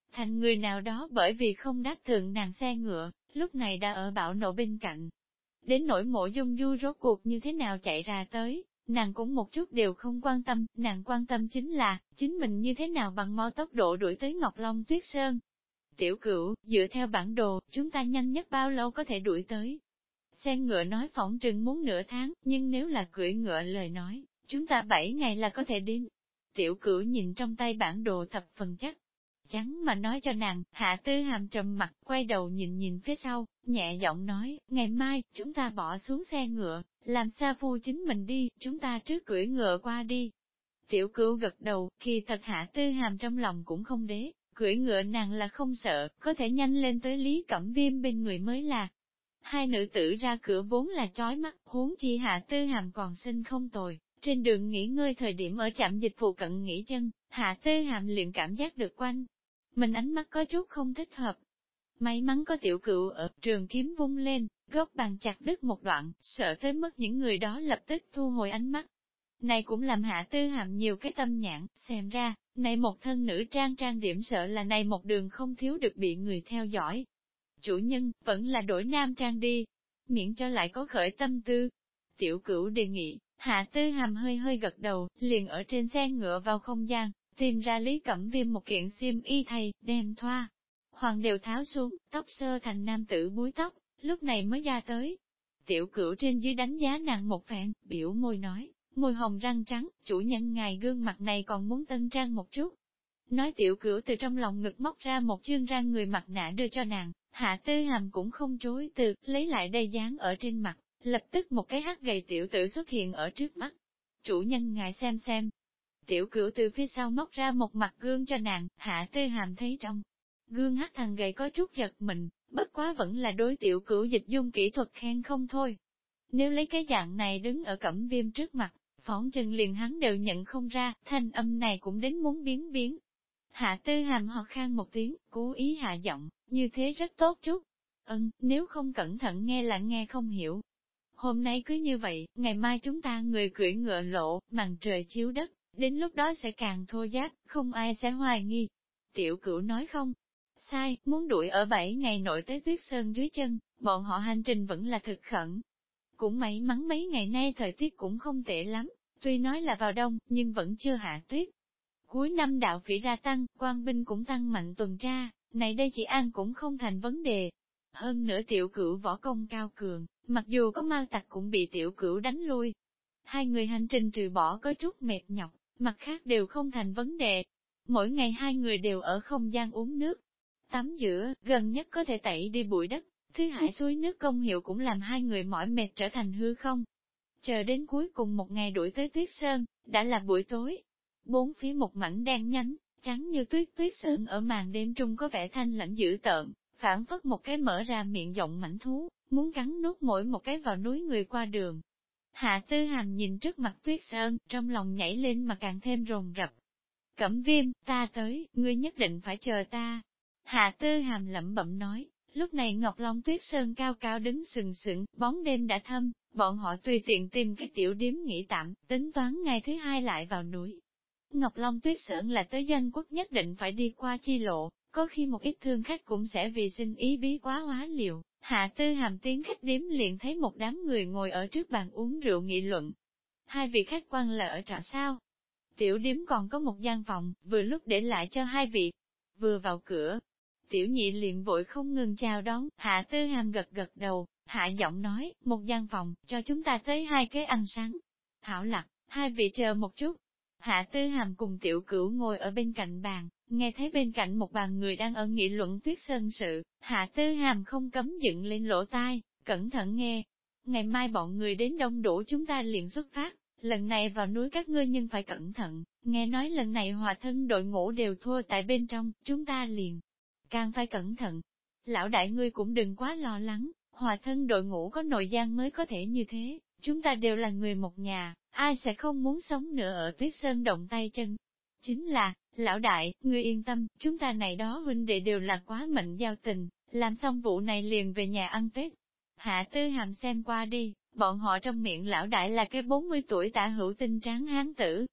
thành người nào đó bởi vì không đáp thượng nàng xe ngựa, lúc này đã ở bão nộ bên cạnh. Đến nỗi Mộ Dung Du rốt cuộc như thế nào chạy ra tới, nàng cũng một chút đều không quan tâm, nàng quan tâm chính là, chính mình như thế nào bằng mau tốc độ đuổi tới Ngọc Long Tuyết Sơn. Tiểu Cửu, dựa theo bản đồ, chúng ta nhanh nhất bao lâu có thể đuổi tới? Xe ngựa nói phỏng chừng muốn nửa tháng, nhưng nếu là cưỡi ngựa lời nói, chúng ta 7 ngày là có thể đến. Tiểu Cửu nhìn trong tay bản đồ thập phần chắc chắn mà nói cho nàng, Hạ Tư Hàm trầm mặt, quay đầu nhìn nhìn phía sau, nhẹ giọng nói, ngày mai, chúng ta bỏ xuống xe ngựa, làm Sa Phu chính mình đi, chúng ta trước cưỡi ngựa qua đi. Tiểu Cửu gật đầu, khi thật Hạ Tư Hàm trong lòng cũng không đế, cưỡi ngựa nàng là không sợ, có thể nhanh lên tới Lý Cẩm Viêm bên người mới là. Hai nữ tử ra cửa vốn là chói mắt, huống chi Hạ Tư Hàm còn xinh không tồi. Trên đường nghỉ ngơi thời điểm ở trạm dịch phụ cận nghỉ chân, Hạ Tư Hàm liền cảm giác được quanh. Mình ánh mắt có chút không thích hợp. May mắn có Tiểu Cửu ở, trường kiếm vung lên, gốc bàn chặt đứt một đoạn, sợ tới mức những người đó lập tức thu hồi ánh mắt. Này cũng làm Hạ Tư Hàm nhiều cái tâm nhãn, xem ra, này một thân nữ trang điểm sợ là này một đường không thiếu được bị người theo dõi. Chủ nhân, vẫn là đổi nam trang đi, miễn cho lại có khởi tâm tư. Tiểu Cửu đề nghị, Hạ Tư Hàm hơi hơi gật đầu, liền ở trên xe ngựa vào không gian, tìm ra Lý Cẩm Viêm một kiện xiêm y thay, đem thoa. Hoàng đều tháo xuống, tóc sơ thành nam tử búi tóc, lúc này mới ra tới. Tiểu Cửu trên dưới đánh giá nàng một phen, biểu môi nói, môi hồng răng trắng, chủ nhân ngài gương mặt này còn muốn tân trang một chút. Nói Tiểu Cửu từ trong lòng ngực móc ra một chương răng người mặt nạ đưa cho nàng, Hạ Tư Hàm cũng không chối từ, lấy lại đây dán ở trên mặt, lập tức một cái hắc gầy tiểu tử xuất hiện ở trước mắt. Chủ nhân ngài xem. Tiểu Cửu từ phía sau móc ra một mặt gương cho nàng, Hạ Tư Hàm thấy trong gương hắc thằng gầy có chút giật mình, bất quá vẫn là đối Tiểu Cửu dịch dung kỹ thuật khen không thôi. Nếu lấy cái dạng này đứng ở Cẩm Viêm trước mặt, phỏng chừng liền hắn đều nhận không ra, thanh âm này cũng đến muốn biến. Hạ Tư Hàm ho khan một tiếng, cố ý hạ giọng, như thế rất tốt chút. Nếu không cẩn thận nghe là nghe không hiểu. Hôm nay cứ như vậy, ngày mai chúng ta người cưỡi ngựa lộ, màn trời chiếu đất, đến lúc đó sẽ càng thô giáp, không ai sẽ hoài nghi. Tiểu Cửu nói không sai, muốn đuổi ở 7 ngày nội tới Tuyết Sơn dưới chân, bọn họ hành trình vẫn là thực khẩn. Cũng may mắn mấy ngày nay thời tiết cũng không tệ lắm, tuy nói là vào đông, nhưng vẫn chưa hạ tuyết. Cuối năm đạo phỉ ra tăng, quan binh cũng tăng mạnh tuần tra, này đây chị An cũng không thành vấn đề. Hơn nữa Tiểu Cửu võ công cao cường, mặc dù có Mao Tặc cũng bị Tiểu Cửu đánh lui. Hai người hành trình trừ bỏ có chút mệt nhọc, mặt khác đều không thành vấn đề. Mỗi ngày hai người đều ở không gian uống nước, tắm giữa, gần nhất có thể tẩy đi bụi đất, thứ hải suối nước công hiệu cũng làm hai người mỏi mệt trở thành hư không. Chờ đến cuối cùng một ngày đuổi tới Tuyết Sơn, đã là buổi tối. Bốn phía một mảnh đen nhánh, trắng như tuyết. Tuyết Sơn ở màn đêm trung có vẻ thanh lãnh dữ tợn, phản phất một cái mở ra miệng rộng mảnh thú, muốn cắn nuốt mỗi một cái vào núi người qua đường. Hạ Tư Hàm nhìn trước mặt Tuyết Sơn, trong lòng nhảy lên mà càng thêm rồn rập. Cẩm Viêm, ta tới, ngươi nhất định phải chờ ta. Hạ Tư Hàm lẩm bẩm nói, lúc này Ngọc Long Tuyết Sơn cao cao đứng sừng sững, bóng đêm đã thâm, bọn họ tùy tiện tìm cái tiểu điếm nghỉ tạm, tính toán ngày thứ hai lại vào núi. Ngọc Long Tuyết Sơn là tới Doanh Quốc nhất định phải đi qua chi lộ, có khi một ít thương khách cũng sẽ vì sinh ý bí quá hóa liều. Hạ Tư Hàm tiến khách điếm liền thấy một đám người ngồi ở trước bàn uống rượu nghị luận. Hai vị khách quan là ở trọ sao? Tiểu điếm còn có một gian phòng, vừa lúc để lại cho hai vị. Vừa vào cửa, Tiểu Nhị liền vội không ngừng chào đón, Hạ Tư Hàm gật gật đầu, hạ giọng nói, một gian phòng, cho chúng ta tới hai cái ăn sáng. Hảo lạc, hai vị chờ một chút. Hạ Tư Hàm cùng Tiểu Cửu ngồi ở bên cạnh bàn, nghe thấy bên cạnh một bàn người đang ở nghị luận Tuyết Sơn sự, Hạ Tư Hàm không cấm dựng lên lỗ tai, cẩn thận nghe. Ngày mai bọn người đến đông đủ chúng ta liền xuất phát, lần này vào núi các ngươi nhưng phải cẩn thận, nghe nói lần này hòa thân đội ngũ đều thua tại bên trong, chúng ta liền càng phải cẩn thận. Lão đại ngươi cũng đừng quá lo lắng, hòa thân đội ngũ có nội gian mới có thể như thế, chúng ta đều là người một nhà, ai sẽ không muốn sống nữa ở Tuyết Sơn động tay chân. Chính là, lão đại, ngươi yên tâm, chúng ta này đó huynh đệ đều là quá mệnh giao tình, làm xong vụ này liền về nhà ăn Tết. Hạ Tư Hàm xem qua đi, bọn họ trong miệng lão đại là cái 40 tuổi tả hữu tinh tráng hán tử.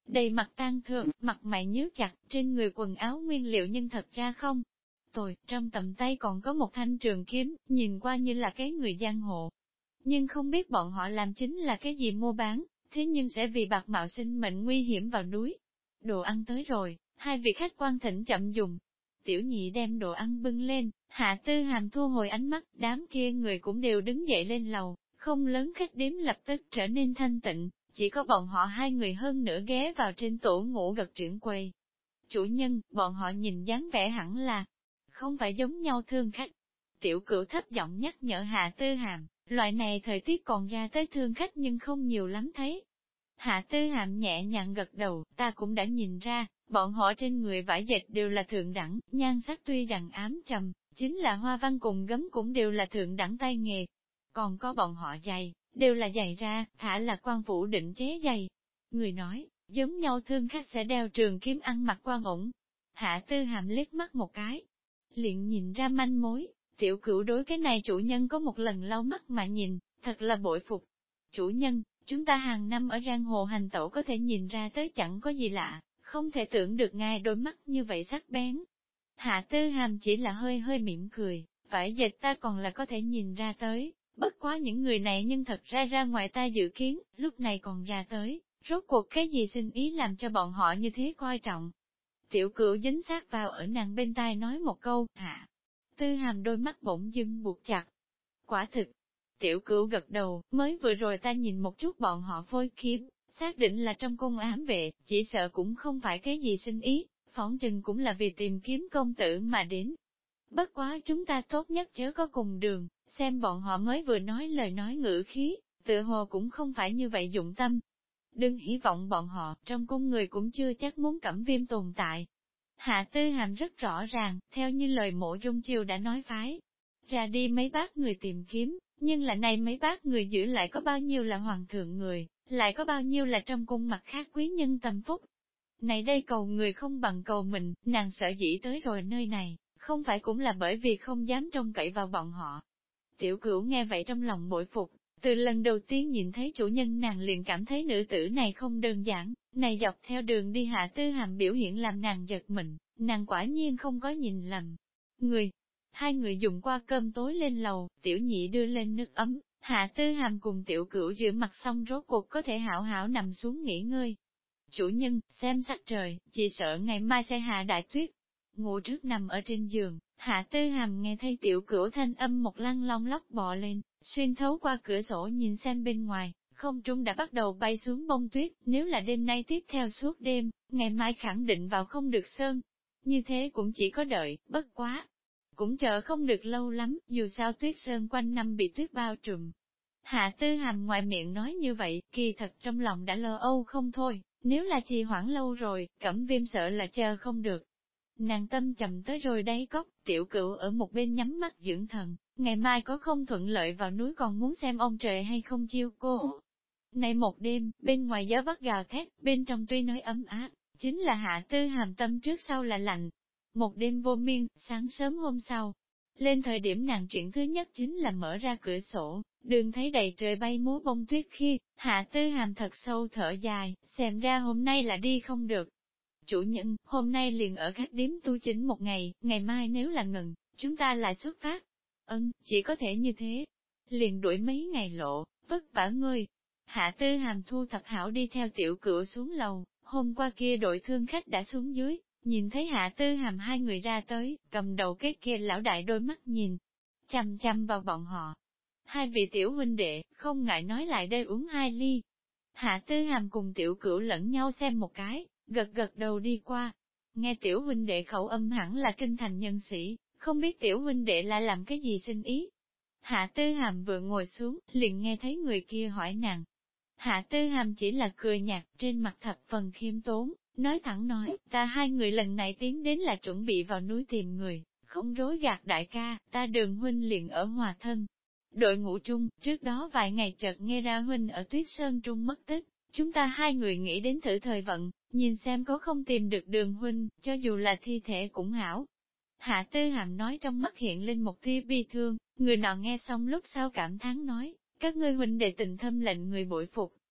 đầy mặt tang thương, mặt mày nhíu chặt, trên người quần áo nguyên liệu nhưng thật ra không tồi, trong tầm tay còn có một thanh trường kiếm, nhìn qua như là cái người giang hồ. Nhưng không biết bọn họ làm chính là cái gì mua bán, thế nhưng sẽ vì bạc mạo sinh mệnh nguy hiểm vào núi. Đồ ăn tới rồi, hai vị khách quan thỉnh chậm dùng. Tiểu nhị đem đồ ăn bưng lên, Hạ Tư Hàm thu hồi ánh mắt, đám kia người cũng đều đứng dậy lên lầu, không lớn khách điếm lập tức trở nên thanh tịnh, chỉ có bọn họ hai người hơn nữa ghé vào trên tổ ngủ gật chuyển quầy. Chủ nhân, bọn họ nhìn dáng vẻ hẳn là không phải giống nhau thương khách. Tiểu Cửu thấp giọng nhắc nhở Hạ Tư Hàm, loại này thời tiết còn ra tới thương khách nhưng không nhiều lắm thấy. Hạ Tư Hàm nhẹ nhàng gật đầu, ta cũng đã nhìn ra, bọn họ trên người vải dệt đều là thượng đẳng, nhan sắc tuy rằng ám trầm, chính là hoa văn cùng gấm cũng đều là thượng đẳng tay nghề. Còn có bọn họ giày, đều là giày ra, thả là quan phủ định chế giày. Người nói, giống nhau thương khách sẽ đeo trường kiếm ăn mặc quan ổng. Hạ Tư Hàm liếc mắt một cái, liền nhìn ra manh mối, Tiểu Cửu đối cái này chủ nhân có một lần lau mắt mà nhìn, thật là bội phục. Chủ nhân, chúng ta hàng năm ở giang hồ hành tẩu có thể nhìn ra tới chẳng có gì lạ, không thể tưởng được ngài đôi mắt như vậy sắc bén. Hạ Tư Hàm chỉ là hơi hơi mỉm cười, phải dệt ta còn là có thể nhìn ra tới, bất quá những người này nhưng thật ra ngoài ta dự kiến, lúc này còn ra tới, rốt cuộc cái gì sinh ý làm cho bọn họ như thế coi trọng. Tiểu Cửu dính sát vào ở nàng bên tai nói một câu, Hạ Tư Hàm đôi mắt bỗng dưng buộc chặt. Quả thực, Tiểu Cửu gật đầu, mới vừa rồi ta nhìn một chút bọn họ phôi kiếm, xác định là trong cung ám vệ, chỉ sợ cũng không phải cái gì sinh ý, phỏng chừng cũng là vì tìm kiếm công tử mà đến. Bất quá chúng ta tốt nhất chớ có cùng đường, xem bọn họ mới vừa nói lời nói ngữ khí, tựa hồ cũng không phải như vậy dụng tâm. Đừng hy vọng bọn họ, trong cung người cũng chưa chắc muốn Cẩm Viêm tồn tại. Hạ Tư Hàm rất rõ ràng, theo như lời Mộ Dung Chiêu đã nói phái, ra đi mấy bác người tìm kiếm, nhưng là này mấy bác người giữ lại có bao nhiêu là hoàng thượng người, lại có bao nhiêu là trong cung mặt khác quý nhân tâm phúc. Này đây cầu người không bằng cầu mình, nàng sợ dĩ tới rồi nơi này, không phải cũng là bởi vì không dám trông cậy vào bọn họ. Tiểu Cửu nghe vậy trong lòng bội phục, từ lần đầu tiên nhìn thấy chủ nhân nàng liền cảm thấy nữ tử này không đơn giản, này dọc theo đường đi Hạ Tư Hàm biểu hiện làm nàng giật mình, nàng quả nhiên không có nhìn lầm. Người, hai người dùng qua cơm tối lên lầu, tiểu nhị đưa lên nước ấm, Hạ Tư Hàm cùng Tiểu Cửu rửa mặt xong rốt cuộc có thể hảo hảo nằm xuống nghỉ ngơi. Chủ nhân, xem sắc trời, chỉ sợ ngày mai sẽ hạ đại tuyết. Ngủ trước nằm ở trên giường, Hạ Tư Hàm nghe thấy Tiểu Cửu thanh âm một lăn long lóc bò lên, xuyên thấu qua cửa sổ nhìn xem bên ngoài, không trung đã bắt đầu bay xuống bông tuyết, nếu là đêm nay tiếp theo suốt đêm, ngày mai khẳng định vào không được sơn. Như thế cũng chỉ có đợi, bất quá. Cũng chờ không được lâu lắm, dù sao tuyết sơn quanh năm bị tuyết bao trùm. Hạ Tư Hàm ngoài miệng nói như vậy, kỳ thật trong lòng đã lo âu không thôi, nếu là trì hoãn lâu rồi, Cẩm Viêm sợ là chờ không được. Nàng tâm trầm tới rồi đáy cốc, Tiểu Cửu ở một bên nhắm mắt dưỡng thần, ngày mai có không thuận lợi vào núi còn muốn xem ông trời hay không chiêu cô. Này một đêm, bên ngoài gió vắt gào thét, bên trong tuy nói ấm áp, chính là Hạ Tư Hàm tâm trước sau là lạnh. Một đêm vô miên, sáng sớm hôm sau, lên thời điểm nàng chuyện thứ nhất chính là mở ra cửa sổ, đường thấy đầy trời bay múa bông tuyết khi, Hạ Tư Hàm thật sâu thở dài, xem ra hôm nay là đi không được. Chủ nhân, hôm nay liền ở khách điếm tu chỉnh một ngày, ngày mai nếu là ngừng, chúng ta lại xuất phát. Chỉ có thể như thế. Liền đuổi mấy ngày lộ, vất vả ngươi. Hạ Tư Hàm thu thập hảo đi theo Tiểu Cửu xuống lầu, hôm qua kia đội thương khách đã xuống dưới, nhìn thấy Hạ Tư Hàm hai người ra tới, cầm đầu cái kia lão đại đôi mắt nhìn, chăm chăm vào bọn họ. Hai vị tiểu huynh đệ, không ngại nói lại đây uống hai ly. Hạ Tư Hàm cùng Tiểu Cửu lẫn nhau xem một cái, gật gật đầu đi qua. Nghe tiểu huynh đệ khẩu âm hẳn là kinh thành nhân sĩ, không biết tiểu huynh đệ là làm cái gì sinh ý. Hạ Tư Hàm vừa ngồi xuống, liền nghe thấy người kia hỏi nàng. Hạ Tư Hàm chỉ là cười nhạt, trên mặt thập phần khiêm tốn, nói thẳng nói, ta hai người lần này tiến đến là chuẩn bị vào núi tìm người, không dối gạt đại ca, ta Đường huynh liền ở Hòa Thân. Đội ngũ trung, trước đó vài ngày chợt nghe ra huynh ở Tuyết Sơn Trung mất tích, chúng ta hai người nghĩ đến thử thời vận, nhìn xem có không tìm được Đường huynh, cho dù là thi thể cũng hảo. Hạ Tư Hàm nói trong mắt hiện lên một tia bi thương, người nọ nghe xong lúc sau cảm thán nói, các ngươi huynh đệ tình thâm lệnh người bội phục,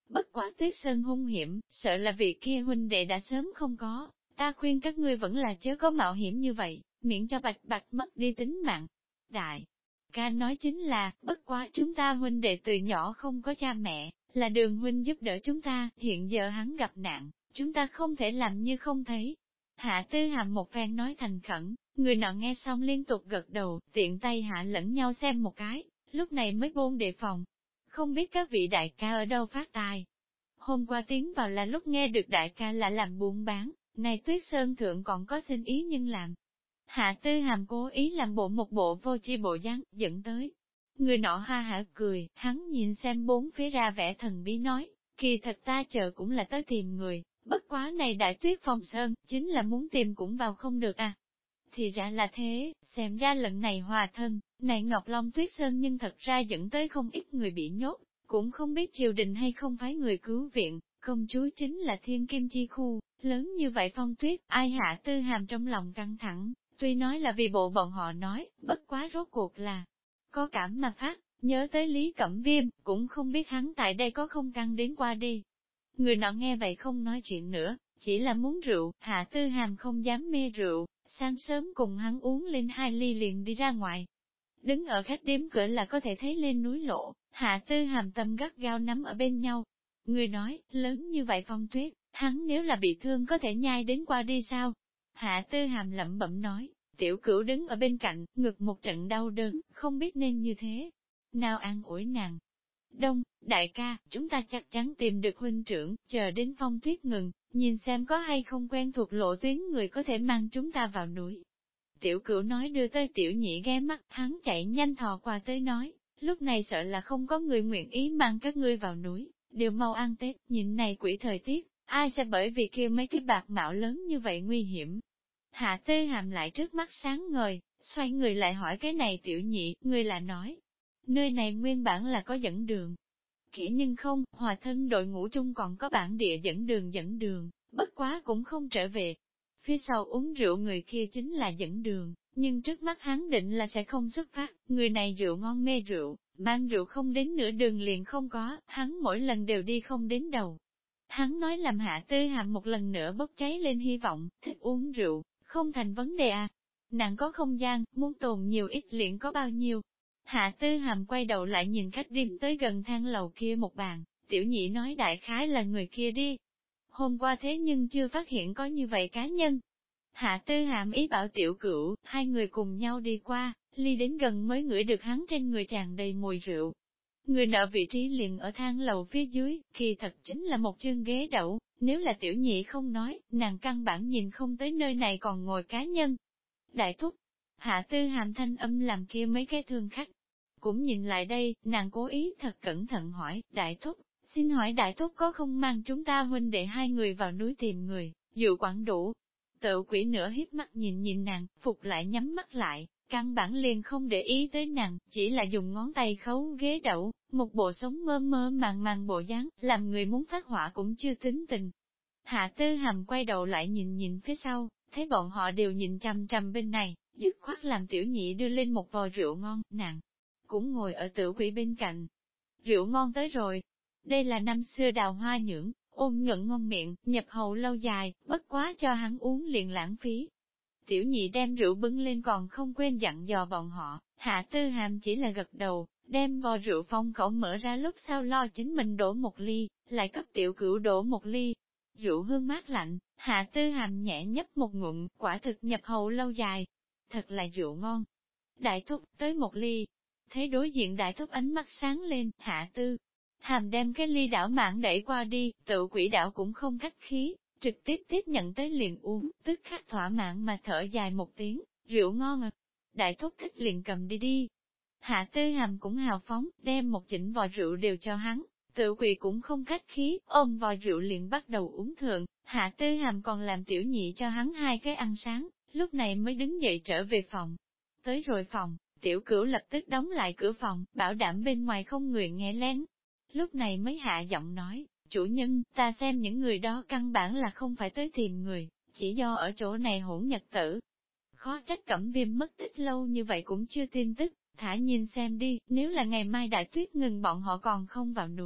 Bất quá Tuyết Sơn hung hiểm, sợ là vị kia huynh đệ đã sớm không có, ta khuyên các ngươi vẫn là chớ có mạo hiểm như vậy, miễn cho bạch bạch mất đi tính mạng. Đại ca nói chính là, bất quá chúng ta huynh đệ từ nhỏ không có cha mẹ, là Đường huynh giúp đỡ chúng ta, hiện giờ hắn gặp nạn, chúng ta không thể làm như không thấy. Hạ Tư Hàm một phen nói thành khẩn, người nọ nghe xong liên tục gật đầu, tiện tay hạ lẫn nhau xem một cái, lúc này mới buông đề phòng. Không biết các vị đại ca ở đâu phát tài. Hôm qua tiến vào là lúc nghe được đại ca là làm buôn bán, này Tuyết Sơn Thượng còn có xin ý nhưng làm. Hạ Tư Hàm cố ý làm một bộ vô chi bộ dáng, dẫn tới. Người nọ ha hả cười, hắn nhìn xem bốn phía ra vẻ thần bí nói, kỳ thật ta chờ cũng là tới tìm người, bất quá này đại tuyết phong sơn, chính là muốn tìm cũng vào không được à. Thì ra là thế, xem ra lần này hòa thân, này Ngọc Long Tuyết Sơn nhưng thật ra dẫn tới không ít người bị nhốt, cũng không biết triều đình hay không phái người cứu viện, công chúa chính là thiên kim chi khu, lớn như vậy phong tuyết, ai Hạ Tư Hàm trong lòng căng thẳng, tuy nói là vì bộ bọn họ nói, bất quá rốt cuộc là có cảm mà phát, nhớ tới Lý Cẩm Viêm, cũng không biết hắn tại đây có không căng đến qua đi. Người nọ nghe vậy không nói chuyện nữa, chỉ là muốn rượu, Hạ Tư Hàm không dám mê rượu, sáng sớm cùng hắn uống lên 2 ly liền đi ra ngoài. Đứng ở khách điếm cửa là có thể thấy lên núi lộ, Hạ Tư Hàm tâm gắt gao nắm ở bên nhau. Người nói, lớn như vậy phong tuyết, hắn nếu là bị thương có thể nhai đến qua đi sao? Hạ Tư Hàm lẩm bẩm nói, tiểu cửu đứng ở bên cạnh, ngực một trận đau đớn, không biết nên như thế. Nào an ủi nàng. Đông, đại ca, chúng ta chắc chắn tìm được huynh trưởng, chờ đến phong tuyết ngừng, nhìn xem có hay không quen thuộc lộ tuyến người có thể mang chúng ta vào núi. Tiểu cửu nói đưa tới tiểu nhị ghé mắt, hắn chạy nhanh thò qua tới nói, lúc này sợ là không có người nguyện ý mang các ngươi vào núi, đều mau ăn Tết, nhìn này quỷ thời tiết, ai sẽ bởi vì kêu mấy cái bạc mạo lớn như vậy nguy hiểm. Hạ Tư Hàm lại trước mắt sáng ngời, xoay người lại hỏi cái này tiểu nhị, người là nói, nơi này nguyên bản là có dẫn đường. Kỹ nhưng không, hòa thân đội ngũ trung còn có bản địa dẫn đường, bất quá cũng không trở về. Phía sau uống rượu người kia chính là dẫn đường, nhưng trước mắt hắn định là sẽ không xuất phát, người này rượu ngon mê rượu, mang rượu không đến nửa đường liền không có, hắn mỗi lần đều đi không đến đầu. Hắn nói làm Hạ Tư Hàm một lần nữa bốc cháy lên hy vọng, thích uống rượu, không thành vấn đề à. Nàng có không gian, muốn tồn nhiều ít liền có bao nhiêu. Hạ Tư Hàm quay đầu lại nhìn khách điếm tới gần thang lầu kia một bàn, tiểu nhị nói đại khái là người kia đi. Hôm qua thế nhưng chưa phát hiện có như vậy cá nhân. Hạ Tư Hàm ý bảo tiểu cửu, hai người cùng nhau đi qua, ly đến gần mới ngửi được hắn trên người tràn đầy mùi rượu. Người nọ vị trí liền ở thang lầu phía dưới, kỳ thật chính là một chương ghế đậu, nếu là tiểu nhị không nói, nàng căn bản nhìn không tới nơi này còn ngồi cá nhân. Đại thúc, Hạ Tư Hàm thanh âm làm kia mấy cái thương khách. Cũng nhìn lại đây, nàng cố ý thật cẩn thận hỏi, đại thúc, xin hỏi đại thúc có không mang chúng ta huynh đệ hai người vào núi tìm người, dụ quản đủ. Tự quỷ nửa hiếp mắt nhìn nàng, phục lại nhắm mắt lại, căn bản liền không để ý tới nàng, chỉ là dùng ngón tay khấu ghế đậu, một bộ sống mơ mơ màng bộ dáng, làm người muốn phát hỏa cũng chưa tính tình. Hạ Tư Hàm quay đầu lại nhìn phía sau, thấy bọn họ đều nhìn chằm chằm bên này, dứt khoát làm tiểu nhị đưa lên một vò rượu ngon, nàng cũng ngồi ở tử quỷ bên cạnh. Rượu ngon tới rồi. Đây là năm xưa đào hoa nhưỡng, ôn nhuận ngon miệng, nhập hầu lâu dài, bất quá cho hắn uống liền lãng phí. Tiểu nhị đem rượu bưng lên còn không quên dặn dò bọn họ, Hạ Tư Hàm chỉ là gật đầu, đem vò rượu phong khẩu mở ra lúc sau lo chính mình đổ một ly, lại cấp tiểu cửu đổ một ly. Rượu hương mát lạnh, Hạ Tư Hàm nhẹ nhấp một ngụm, quả thực nhập hầu lâu dài. Thật là rượu ngon. Đại thúc, tới một ly. Thấy đối diện đại thúc ánh mắt sáng lên, Hạ Tư Hàm đem cái ly đảo mãn đẩy qua đi, tự quỷ đảo cũng không khách khí, trực tiếp tiếp nhận tới liền uống, tức khắc thỏa mãn mà thở dài một tiếng, rượu ngon à. Đại thúc thích liền cầm đi đi. Hạ Tư Hàm cũng hào phóng, đem một chỉnh vò rượu đều cho hắn, tự quỷ cũng không khách khí, ôm vò rượu liền bắt đầu uống thượng, Hạ Tư Hàm còn làm tiểu nhị cho hắn hai cái ăn sáng, lúc này mới đứng dậy trở về phòng. Tới rồi phòng, tiểu cửu lập tức đóng lại cửa phòng, bảo đảm bên ngoài không người nghe lén. Lúc này mới hạ giọng nói, chủ nhân, ta xem những người đó căn bản là không phải tới tìm người, chỉ do ở chỗ này hỗn nhật tử. Khó trách Cẩm Viêm mất tích lâu như vậy cũng chưa tin tức, thả nhìn xem đi, nếu là ngày mai đại tuyết ngừng bọn họ còn không vào núi,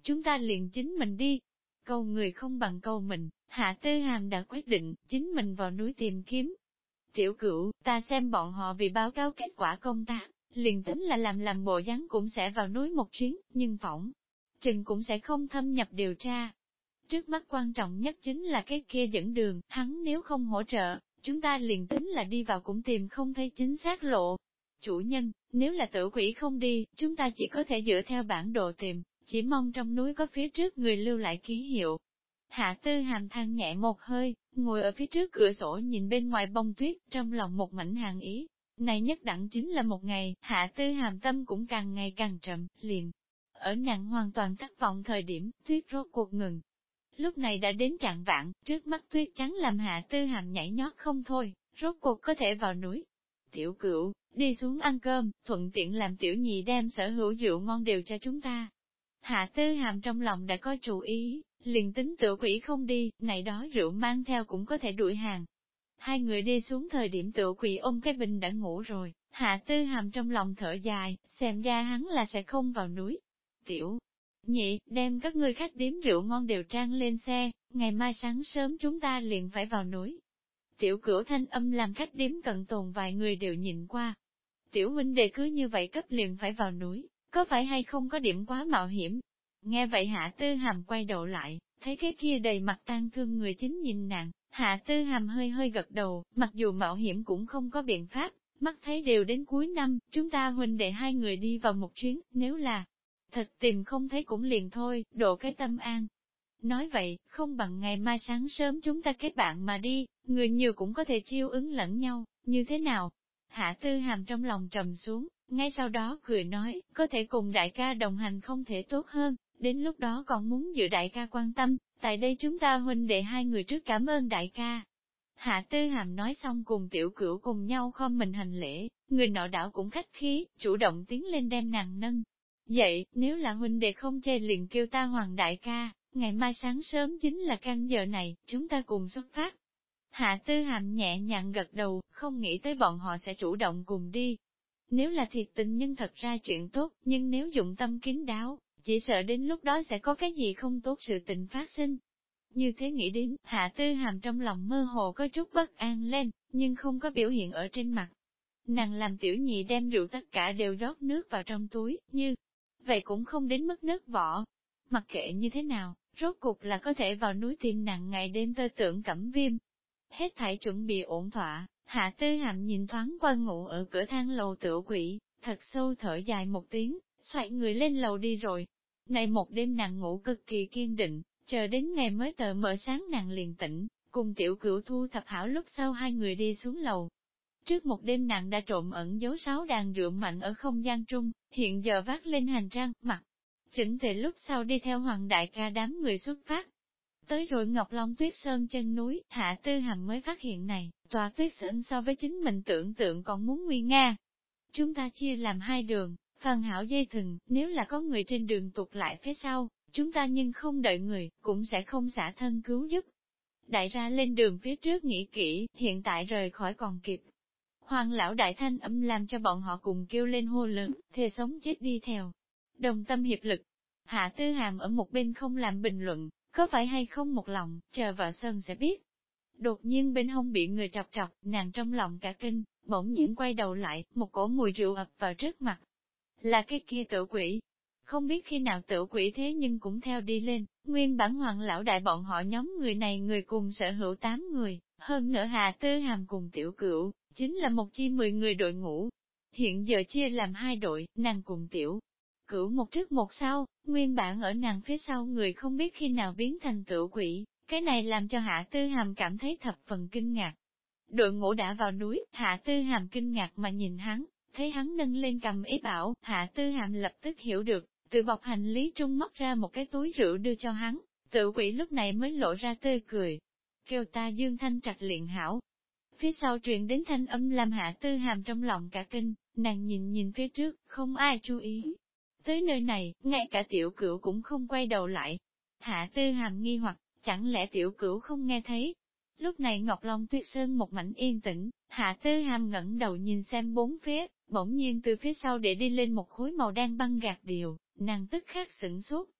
chúng ta liền chính mình đi. Câu người không bằng câu mình, Hạ Tư Hàm đã quyết định, chính mình vào núi tìm kiếm. Tiểu Cửu, ta xem bọn họ vì báo cáo kết quả công tác, liền tính là làm bộ dáng cũng sẽ vào núi một chuyến, nhưng phỏng chừng cũng sẽ không thâm nhập điều tra. Trước mắt quan trọng nhất chính là cái kia dẫn đường, hắn nếu không hỗ trợ, chúng ta liền tính là đi vào cũng tìm không thấy chính xác lộ. Chủ nhân, nếu là tử quỷ không đi, chúng ta chỉ có thể dựa theo bản đồ tìm, chỉ mong trong núi có phía trước người lưu lại ký hiệu. Hạ Tư Hàm than nhẹ một hơi, ngồi ở phía trước cửa sổ nhìn bên ngoài bông tuyết, trong lòng một mảnh hàn ý. Này nhất đẳng chính là một ngày, Hạ Tư Hàm tâm cũng càng ngày càng trầm, liền. Ở nàng hoàn toàn thất vọng thời điểm, tuyết rốt cuộc ngừng. Lúc này đã đến trạng vạng, trước mắt tuyết trắng làm Hạ Tư Hàm nhảy nhót không thôi, rốt cuộc có thể vào núi. Tiểu Cửu, đi xuống ăn cơm, thuận tiện làm tiểu nhị đem sở hữu rượu ngon đều cho chúng ta. Hạ Tư Hàm trong lòng đã có chủ ý, liền tính tiểu quỷ không đi, này đó rượu mang theo cũng có thể đuổi hàng. Hai người đi xuống thời điểm tiểu quỷ ôm cái bình đã ngủ rồi, Hạ Tư Hàm trong lòng thở dài, xem ra hắn là sẽ không vào núi. Tiểu nhị, đem các ngươi khách điếm rượu ngon đều trang lên xe, ngày mai sáng sớm chúng ta liền phải vào núi. Tiểu Cửu thanh âm làm khách điếm cận tồn vài người đều nhìn qua. Tiểu huynh đệ cứ như vậy cấp liền phải vào núi, có phải hay không có điểm quá mạo hiểm? Nghe vậy Hạ Tư Hàm quay đầu lại, thấy cái kia đầy mặt tang thương người chính nhìn nàng, Hạ Tư Hàm hơi hơi gật đầu, mặc dù mạo hiểm cũng không có biện pháp, mắt thấy đều đến cuối năm, chúng ta huynh đệ hai người đi vào một chuyến, nếu là thật tìm không thấy cũng liền thôi, độ cái tâm an. Nói vậy, không bằng ngày mai sáng sớm chúng ta kết bạn mà đi, người nhiều cũng có thể chiêu ứng lẫn nhau, như thế nào? Hạ Tư Hàm trong lòng trầm xuống, ngay sau đó cười nói, có thể cùng đại ca đồng hành không thể tốt hơn, đến lúc đó còn muốn giữ đại ca quan tâm, tại đây chúng ta huynh đệ hai người trước cảm ơn đại ca. Hạ Tư Hàm nói xong cùng Tiểu Cửu cùng nhau khom mình hành lễ, người nọ đảo cũng khách khí, chủ động tiến lên đem nàng nâng. Vậy, nếu là huynh đệ không chê liền kêu ta Hoàng đại ca, ngày mai sáng sớm chính là canh giờ này, chúng ta cùng xuất phát. Hạ Tư Hàm nhẹ nhàng gật đầu, không nghĩ tới bọn họ sẽ chủ động cùng đi. Nếu là thiệt tình nhưng thật ra chuyện tốt, nhưng nếu dụng tâm kín đáo, chỉ sợ đến lúc đó sẽ có cái gì không tốt sự tình phát sinh. Như thế nghĩ đến, Hạ Tư Hàm trong lòng mơ hồ có chút bất an lên, nhưng không có biểu hiện ở trên mặt. Nàng làm tiểu nhị đem rượu tất cả đều rót nước vào trong túi, như vậy cũng không đến mức nứt vỏ. Mặc kệ như thế nào, rốt cuộc là có thể vào núi tìm nàng ngày đêm tơ tưởng Cẩm Viêm. Hết thảy chuẩn bị ổn thỏa, Hạ Tư Hàm nhìn thoáng qua ngủ ở cửa thang lầu Tiểu Quỷ, thật sâu thở dài một tiếng, xoay người lên lầu đi rồi. Này một đêm nàng ngủ cực kỳ kiên định, chờ đến ngày mới tờ mở sáng nàng liền tỉnh, cùng Tiểu Cửu thu thập hảo lúc sau hai người đi xuống lầu. Trước một đêm nàng đã trộm ẩn giấu 6 đàn rượu mạnh ở không gian trung, hiện giờ vác lên hành trang, mặc chỉnh tề lúc sau đi theo Hoàng đại ca đám người xuất phát. Tới rồi Ngọc Long Tuyết Sơn chân núi, Hạ Tư Hàm mới phát hiện này, tòa tuyết sơn so với chính mình tưởng tượng còn muốn nguy nga. Chúng ta chia làm hai đường, phần hảo dây thừng, nếu là có người trên đường tụt lại phía sau, chúng ta nhưng không đợi người, cũng sẽ không xả thân cứu giúp. Đại ra lên đường phía trước nghĩ kỹ, hiện tại rời khỏi còn kịp. Hoàng lão đại thanh âm làm cho bọn họ cùng kêu lên hô lớn, thề sống chết đi theo. Đồng tâm hiệp lực. Hạ Tư Hàm ở một bên không làm bình luận, có phải hay không một lòng, chờ vợ Sơn sẽ biết. Đột nhiên bên hông bị người trọc trọc, nàng trong lòng cả kinh, bỗng nhiên quay đầu lại, một cổ mùi rượu ập vào trước mặt. Là cái kia Tiểu Quỷ. Không biết khi nào Tiểu Quỷ thế nhưng cũng theo đi lên, nguyên bản Hoàng lão đại bọn họ nhóm người này người cùng sở hữu 8 người, hơn nữa Hạ Tư Hàm cùng Tiểu Cửu, chính là một chi 10 người đội ngũ. Hiện giờ chia làm hai đội, nàng cùng Tiểu Cửu một trước một sau, nguyên bản ở nàng phía sau người không biết khi nào biến thành Tiểu Quỷ, cái này làm cho Hạ Tư Hàm cảm thấy thập phần kinh ngạc. Đội ngũ đã vào núi, Hạ Tư Hàm kinh ngạc mà nhìn hắn, thấy hắn nâng lên cầm ý bảo, Hạ Tư Hàm lập tức hiểu được, từ bọc hành lý trung móc ra một cái túi rượu đưa cho hắn, Tiểu Quỷ lúc này mới lộ ra tươi cười. Kêu ta Dương Thanh trạch luyện hảo. Phía sau truyền đến thanh âm làm Hạ Tư Hàm trong lòng cả kinh, nàng nhìn phía trước, không ai chú ý. Tới nơi này, ngay cả Tiểu Cửu cũng không quay đầu lại. Hạ Tư Hàm nghi hoặc, chẳng lẽ Tiểu Cửu không nghe thấy? Lúc này Ngọc Long Tuyết Sơn một mảnh yên tĩnh, Hạ Tư Hàm ngẩng đầu nhìn xem bốn phía, bỗng nhiên từ phía sau để đi lên một khối màu đen băng gạt điều, nàng tức khắc sửng sốt.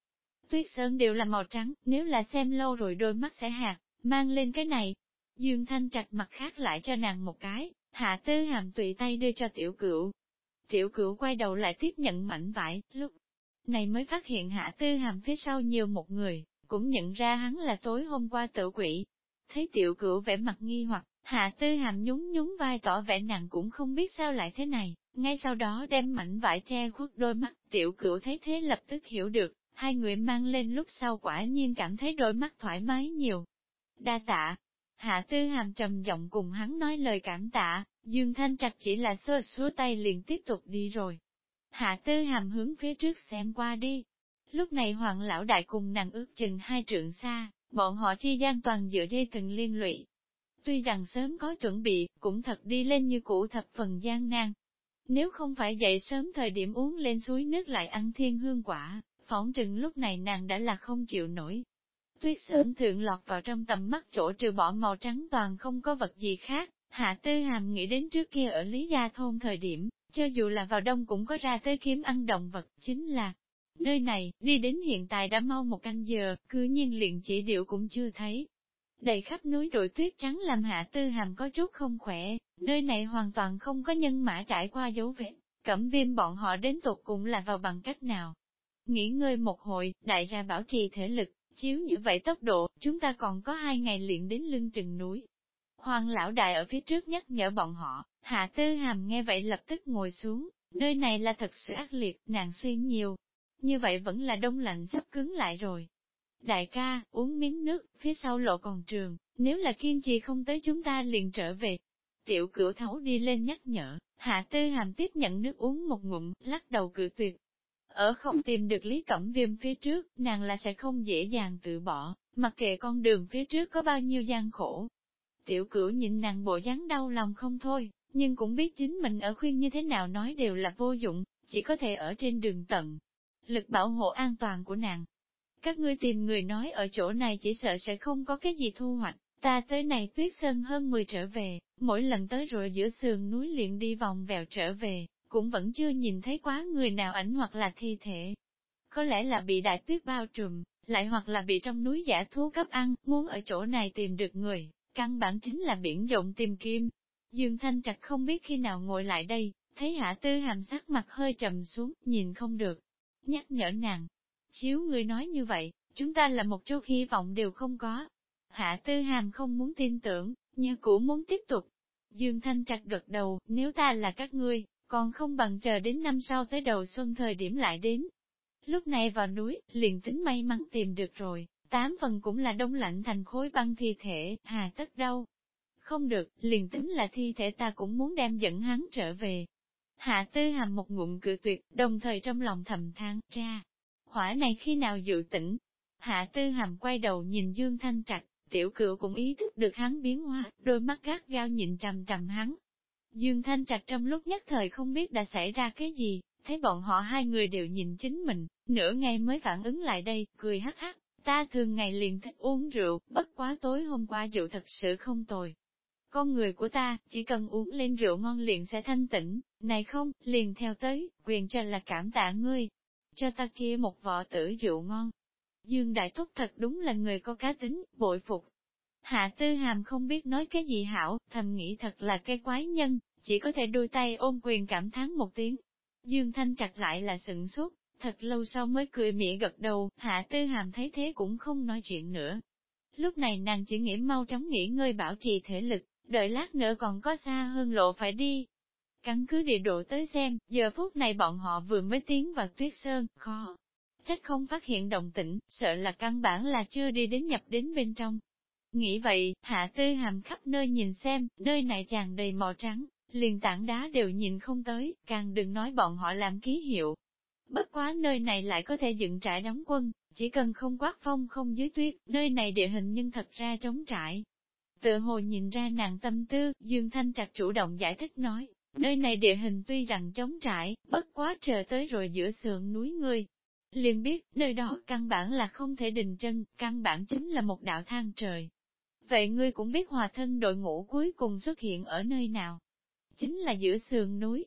tuyết sơn đều là màu trắng, nếu là xem lâu rồi đôi mắt sẽ hạt, mang lên cái này. Dương Thanh Trạch mặt khác lại cho nàng một cái, Hạ Tư Hàm tùy tay đưa cho Tiểu Cửu. Tiểu Cửu quay đầu lại tiếp nhận mảnh vải, lúc này mới phát hiện Hạ Tư Hàm phía sau nhiều một người, cũng nhận ra hắn là tối hôm qua tự quỷ. Thấy Tiểu Cửu vẻ mặt nghi hoặc, Hạ Tư Hàm nhún nhún vai tỏ vẻ nàng cũng không biết sao lại thế này, ngay sau đó đem mảnh vải che khuất đôi mắt. Tiểu Cửu thấy thế lập tức hiểu được, hai người mang lên lúc sau quả nhiên cảm thấy đôi mắt thoải mái nhiều. Đa tạ. Hạ Tư Hàm trầm giọng cùng hắn nói lời cảm tạ, Dương Thanh Trạch chỉ là xua xua tay liền tiếp tục đi rồi. Hạ Tư Hàm hướng phía trước xem qua đi. Lúc này Hoàng lão đại cùng nàng ước chừng 2 trượng xa, bọn họ chi gian toàn dựa dây từng liên lụy. Tuy rằng sớm có chuẩn bị, cũng thật đi lên như cũ thập phần gian nan. Nếu không phải dậy sớm thời điểm uống lên suối nước lại ăn thiên hương quả, phỏng chừng lúc này nàng đã là không chịu nổi. Tuyết sơn thượng lọt vào trong tầm mắt chỗ trừ bỏ màu trắng toàn không có vật gì khác, Hạ Tư Hàm nghĩ đến trước kia ở Lý Gia Thôn thời điểm, cho dù là vào đông cũng có ra tới kiếm ăn động vật, chính là nơi này, đi đến hiện tại đã mau 1 canh giờ, cư nhiên liền chỉ điệu cũng chưa thấy. Đầy khắp núi đồi tuyết trắng làm Hạ Tư Hàm có chút không khỏe, nơi này hoàn toàn không có nhân mã trải qua dấu vết, Cẩm Viêm bọn họ đến tột cùng là vào bằng cách nào. Nghỉ ngơi một hồi, đại ra bảo trì thể lực, chiếu như vậy tốc độ, chúng ta còn có 2 ngày luyện đến lưng chừng núi. Hoàng lão đại ở phía trước nhắc nhở bọn họ, Hạ Tư Hàm nghe vậy lập tức ngồi xuống, nơi này là thật sự ác liệt, nàng xuyên nhiều. Như vậy vẫn là đông lạnh sắp cứng lại rồi. Đại ca, uống miếng nước, phía sau lộ còn trường, nếu là kiên trì không tới chúng ta liền trở về. Tiểu Cửu thấu đi lên nhắc nhở, Hạ Tư Hàm tiếp nhận nước uống một ngụm, lắc đầu cự tuyệt. Ở không tìm được Lý Cẩm Viêm phía trước, nàng là sẽ không dễ dàng tự bỏ, mặc kệ con đường phía trước có bao nhiêu gian khổ. Tiểu Cửu nhìn nàng bộ dáng đau lòng không thôi, nhưng cũng biết chính mình ở khuyên như thế nào nói đều là vô dụng, chỉ có thể ở trên đường tận lực bảo hộ an toàn của nàng. Các ngươi tìm người nói ở chỗ này chỉ sợ sẽ không có cái gì thu hoạch, ta tới này tuyết sơn hơn 10 trở về, mỗi lần tới rồi giữa sườn núi liền đi vòng vèo trở về, cũng vẫn chưa nhìn thấy quá người nào ảnh hoặc là thi thể. Có lẽ là bị đại tuyết bao trùm, lại hoặc là bị trong núi dã thú cấp ăn, muốn ở chỗ này tìm được người, căn bản chính là biển rộng tìm kim. Dương Thanh Trạch không biết khi nào ngồi lại đây, thấy Hạ Tư Hàm sắc mặt hơi trầm xuống, nhìn không được. Nhắc nhở nàng, chiếu người nói như vậy, chúng ta là một chút hy vọng đều không có. Hạ Tư Hàm không muốn tin tưởng, nhưng cũng muốn tiếp tục. Dương Thanh Trạch gật đầu, nếu ta là các ngươi, còn không bằng chờ đến năm sau tới đầu xuân thời điểm lại đến. Lúc này vào núi, liền tính may mắn tìm được rồi, 8 phần cũng là đông lạnh thành khối băng thi thể, hà tất đâu. Không được, liền tính là thi thể ta cũng muốn đem dẫn hắn trở về. Hạ Tư Hàm một ngụm cự tuyệt, đồng thời trong lòng thầm than, cha, hỏa này khi nào dự tỉnh. Hạ Tư Hàm quay đầu nhìn Dương Thanh Trạch, Tiểu Cửu cũng ý thức được hắn biến hóa, đôi mắt gắt gao nhìn trầm trầm hắn. Dương Thanh Trạch trong lúc nhất thời không biết đã xảy ra cái gì, thấy bọn họ hai người đều nhìn chính mình, nửa ngày mới phản ứng lại đây, cười hắc hắc, ta thường ngày liền thích uống rượu, bất quá tối hôm qua rượu thật sự không tồi. Con người của ta, chỉ cần uống lên rượu ngon liền sẽ thanh tĩnh, này không, liền theo tới, quyền cho là cảm tạ ngươi, cho ta kia một vò tử rượu ngon. Dương Đại Thúc thật đúng là người có cá tính, bội phục. Hạ Tư Hàm không biết nói cái gì hảo, thầm nghĩ thật là cái quái nhân, chỉ có thể đôi tay ôm quyền cảm thán một tiếng. Dương Thanh Trạch lại là sửng sốt, thật lâu sau mới cười mỉa gật đầu, Hạ Tư Hàm thấy thế cũng không nói chuyện nữa. Lúc này nàng chỉ nghĩ mau chóng nghỉ ngơi bảo trì thể lực, đợi lát nữa còn có xa hơn lộ phải đi. Căn cứ địa độ tới xem, giờ phút này bọn họ vừa mới tiến vào tuyết sơn, kho. Trách không phát hiện động tĩnh, sợ là căn bản là chưa đi đến nhập đến bên trong. Nghĩ vậy, Hạ Tư Hàm khắp nơi nhìn xem, nơi này tràn đầy màu trắng, liền tảng đá đều nhìn không tới, càng đừng nói bọn họ làm ký hiệu. Bất quá nơi này lại có thể dựng trại đóng quân, chỉ cần không quát phong không dưới tuyết, nơi này địa hình nhưng thật ra trống trại. Tự hồ nhìn ra nàng tâm tư, Dương Thanh Trạch chủ động giải thích nói, nơi này địa hình tuy rằng trống trải, bất quá chờ tới rồi giữa sườn núi ngươi. Liền biết, nơi đó căn bản là không thể đình chân, căn bản chính là một đạo thang trời. Vậy ngươi cũng biết hòa thân đội ngũ cuối cùng xuất hiện ở nơi nào? Chính là giữa sườn núi.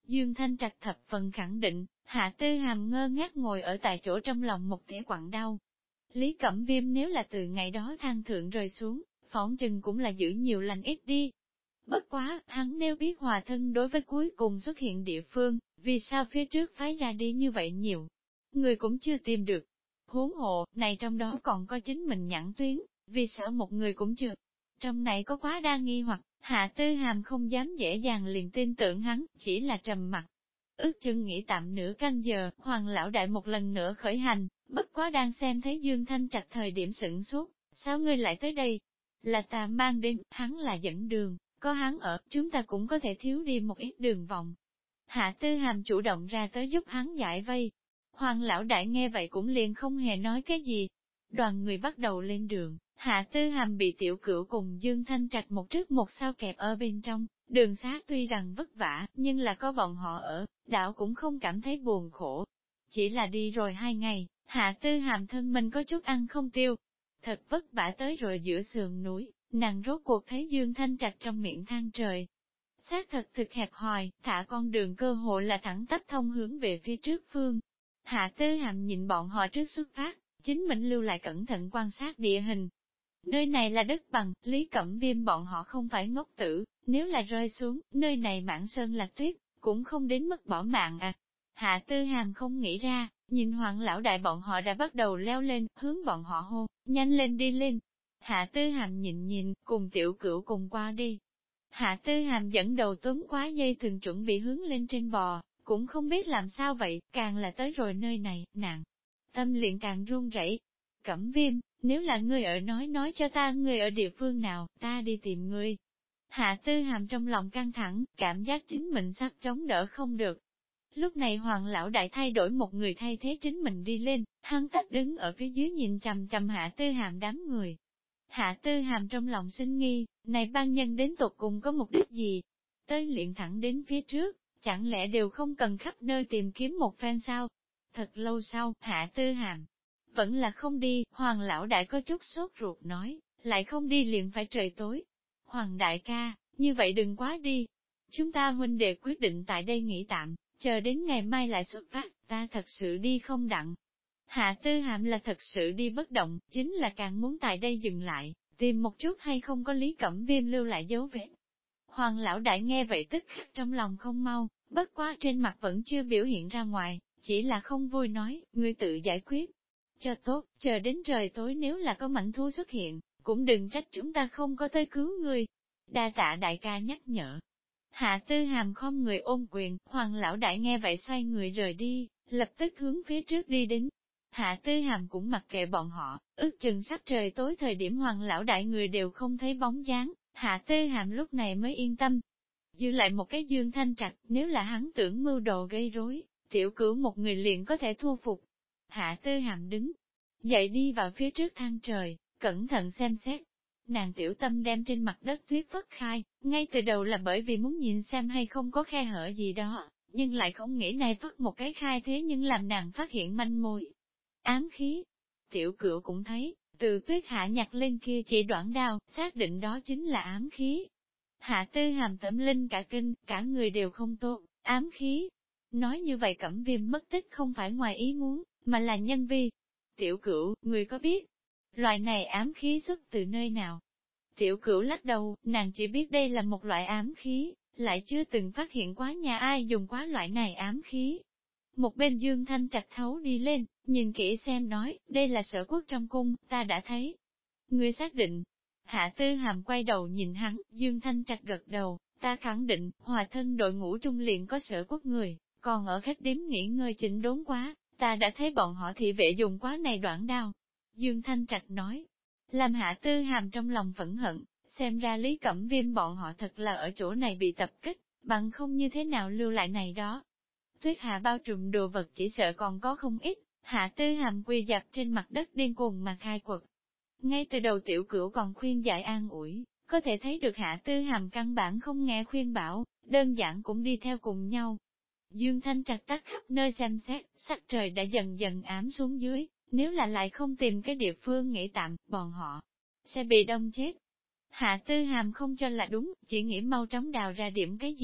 Dương Thanh Trạch thập phần khẳng định, Hạ Tư Hàm ngơ ngác ngồi ở tại chỗ trong lòng một tỉa quặn đau. Lý Cẩm Viêm nếu là từ ngày đó thang thượng rơi xuống, phỏng chừng cũng là giữ nhiều lành ít đi. Bất quá, hắn nếu biết hòa thân đối với cuối cùng xuất hiện địa phương, vì sao phía trước phái ra đi như vậy nhiều, người cũng chưa tìm được. Huống hộ, này trong đó còn có chính mình nhãn tuyến, vì sao một người cũng chưa. Trong này có quá đa nghi hoặc, Hạ Tư Hàm không dám dễ dàng liền tin tưởng hắn, chỉ là trầm mặt. Ước chừng nghĩ tạm nửa canh giờ, Hoàng lão đại một lần nữa khởi hành, bất quá đang xem thấy Dương Thanh Trạch thời điểm sửng sốt, sao ngươi lại tới đây? Là ta mang đến, hắn là dẫn đường, có hắn ở, chúng ta cũng có thể thiếu đi một ít đường vòng. Hạ Tư Hàm chủ động ra tới giúp hắn giải vây. Hoàng lão đại nghe vậy cũng liền không hề nói cái gì. Đoàn người bắt đầu lên đường, Hạ Tư Hàm bị tiểu cửu cùng Dương Thanh Trạch một trước một sau kẹp ở bên trong. Đường xá tuy rằng vất vả, nhưng là có bọn họ ở, đạo cũng không cảm thấy buồn khổ. Chỉ là đi rồi 2 ngày, Hạ Tư Hàm thân mình có chút ăn không tiêu. Thật vất vả tới rồi giữa sườn núi, nàng rốt cuộc thấy Dương Thanh Trạch trong miệng than trời. Xác thật thực hẹp hòi, thả con đường cơ hội là thẳng tắp thông hướng về phía trước phương. Hạ Tư Hàm nhìn bọn họ trước xuất phát, chính mình lưu lại cẩn thận quan sát địa hình. Nơi này là đất bằng, Lý Cẩm Viêm bọn họ không phải ngốc tử, nếu là rơi xuống, nơi này mảng sơn là tuyết, cũng không đến mức bỏ mạng à. Hạ Tư Hàm không nghĩ ra, nhìn Hoàng lão đại bọn họ đã bắt đầu leo lên, hướng bọn họ hô, nhanh lên đi lên. Hạ Tư Hàm nhìn, cùng tiểu cửu cùng qua đi. Hạ Tư Hàm dẫn đầu túm quá dây thường chuẩn bị hướng lên trên bò, cũng không biết làm sao vậy, càng là tới rồi nơi này, nàng. Tâm liền càng run rẩy. Cẩm Viêm, nếu là ngươi ở nói cho ta ngươi ở địa phương nào, ta đi tìm ngươi. Hạ Tư Hàm trong lòng căng thẳng, cảm giác chính mình sắp chống đỡ không được. Lúc này Hoàng lão đại thay đổi một người thay thế chính mình đi lên, hắn tách đứng ở phía dưới nhìn chằm chằm Hạ Tư Hàm đám người. Hạ Tư Hàm trong lòng sinh nghi, này ban nhân đến tột cùng có mục đích gì? Tới luyện thẳng đến phía trước, chẳng lẽ đều không cần khắp nơi tìm kiếm một phen sao? Thật lâu sau, Hạ Tư Hàm vẫn là không đi, Hoàng lão đại có chút sốt ruột nói, lại không đi liền phải trời tối. Hoàng đại ca, như vậy đừng quá đi. Chúng ta huynh đệ quyết định tại đây nghỉ tạm, chờ đến ngày mai lại xuất phát, ta thật sự đi không đặng. Hạ Tư Hàm là thật sự đi bất động, chính là càng muốn tại đây dừng lại, tìm một chút hay không có Lý Cẩm Viêm lưu lại dấu vết. Hoàng lão đại nghe vậy tức khắc trong lòng không mau, bất quá trên mặt vẫn chưa biểu hiện ra ngoài, chỉ là không vui nói, ngươi tự giải quyết. Cho tốt, chờ đến trời tối nếu là có mảnh thú xuất hiện, cũng đừng trách chúng ta không có tới cứu ngươi. Đa tạ đại ca nhắc nhở. Hạ Tư Hàm không người ôm quyền, Hoàng lão đại nghe vậy xoay người rời đi, lập tức hướng phía trước đi đến. Hạ Tư Hàm cũng mặc kệ bọn họ, ước chừng sắp trời tối thời điểm Hoàng lão đại người đều không thấy bóng dáng, Hạ Tư Hàm lúc này mới yên tâm. Dư lại một cái Dương Thanh Trạch, nếu là hắn tưởng mưu đồ gây rối, tiểu cửu một người liền có thể thu phục. Hạ Tư Hàm đứng dậy đi vào phía trước thang trời, cẩn thận xem xét. Nàng tiểu tâm đem trên mặt đất tuyết phất khai, ngay từ đầu là bởi vì muốn nhìn xem hay không có khe hở gì đó, nhưng lại không nghĩ này phất một cái khai thế nhưng làm nàng phát hiện manh mối. Ám khí. Tiểu cửu cũng thấy, từ tuyết hạ nhặt lên kia chỉ đoạn đao, xác định đó chính là ám khí. Hạ Tư Hàm tẩm linh cả kinh, cả người đều không tốt, ám khí. Nói như vậy Cẩm Viêm mất tích không phải ngoài ý muốn, mà là nhân vi. Tiểu cửu, người có biết, loại này ám khí xuất từ nơi nào? Tiểu cửu lắc đầu, nàng chỉ biết đây là một loại ám khí, lại chưa từng phát hiện quá nhà ai dùng quá loại này ám khí. Một bên Dương Thanh Trạch thấu đi lên, nhìn kỹ xem nói, đây là Sở Quốc trong cung, ta đã thấy. Ngươi xác định. Hạ Tư Hàm quay đầu nhìn hắn, Dương Thanh Trạch gật đầu, ta khẳng định, hòa thân đội ngũ trung liền có Sở Quốc người, còn ở khách điếm nghỉ ngơi chỉnh đốn quá, ta đã thấy bọn họ thị vệ dùng quá này đoạn đao. Dương Thanh Trạch nói, làm Hạ Tư Hàm trong lòng phẫn hận, xem ra Lý Cẩm Viêm bọn họ thật là ở chỗ này bị tập kích, bằng không như thế nào lưu lại này đó. Tuyết hạ bao trùm đồ vật chỉ sợ còn có không ít, Hạ Tư Hàm quỳ dạp trên mặt đất điên cuồng mà khai quật. Ngay từ đầu tiểu cửu còn khuyên giải an ủi, có thể thấy được Hạ Tư Hàm căn bản không nghe khuyên bảo, đơn giản cũng đi theo cùng nhau. Dương Thanh Trạch tắt khắp nơi xem xét, sắc trời đã dần dần ám xuống dưới, nếu là lại không tìm cái địa phương nghỉ tạm, bọn họ sẽ bị đông chết. Hạ Tư Hàm không cho là đúng, chỉ nghĩ mau chóng đào ra điểm cái gì,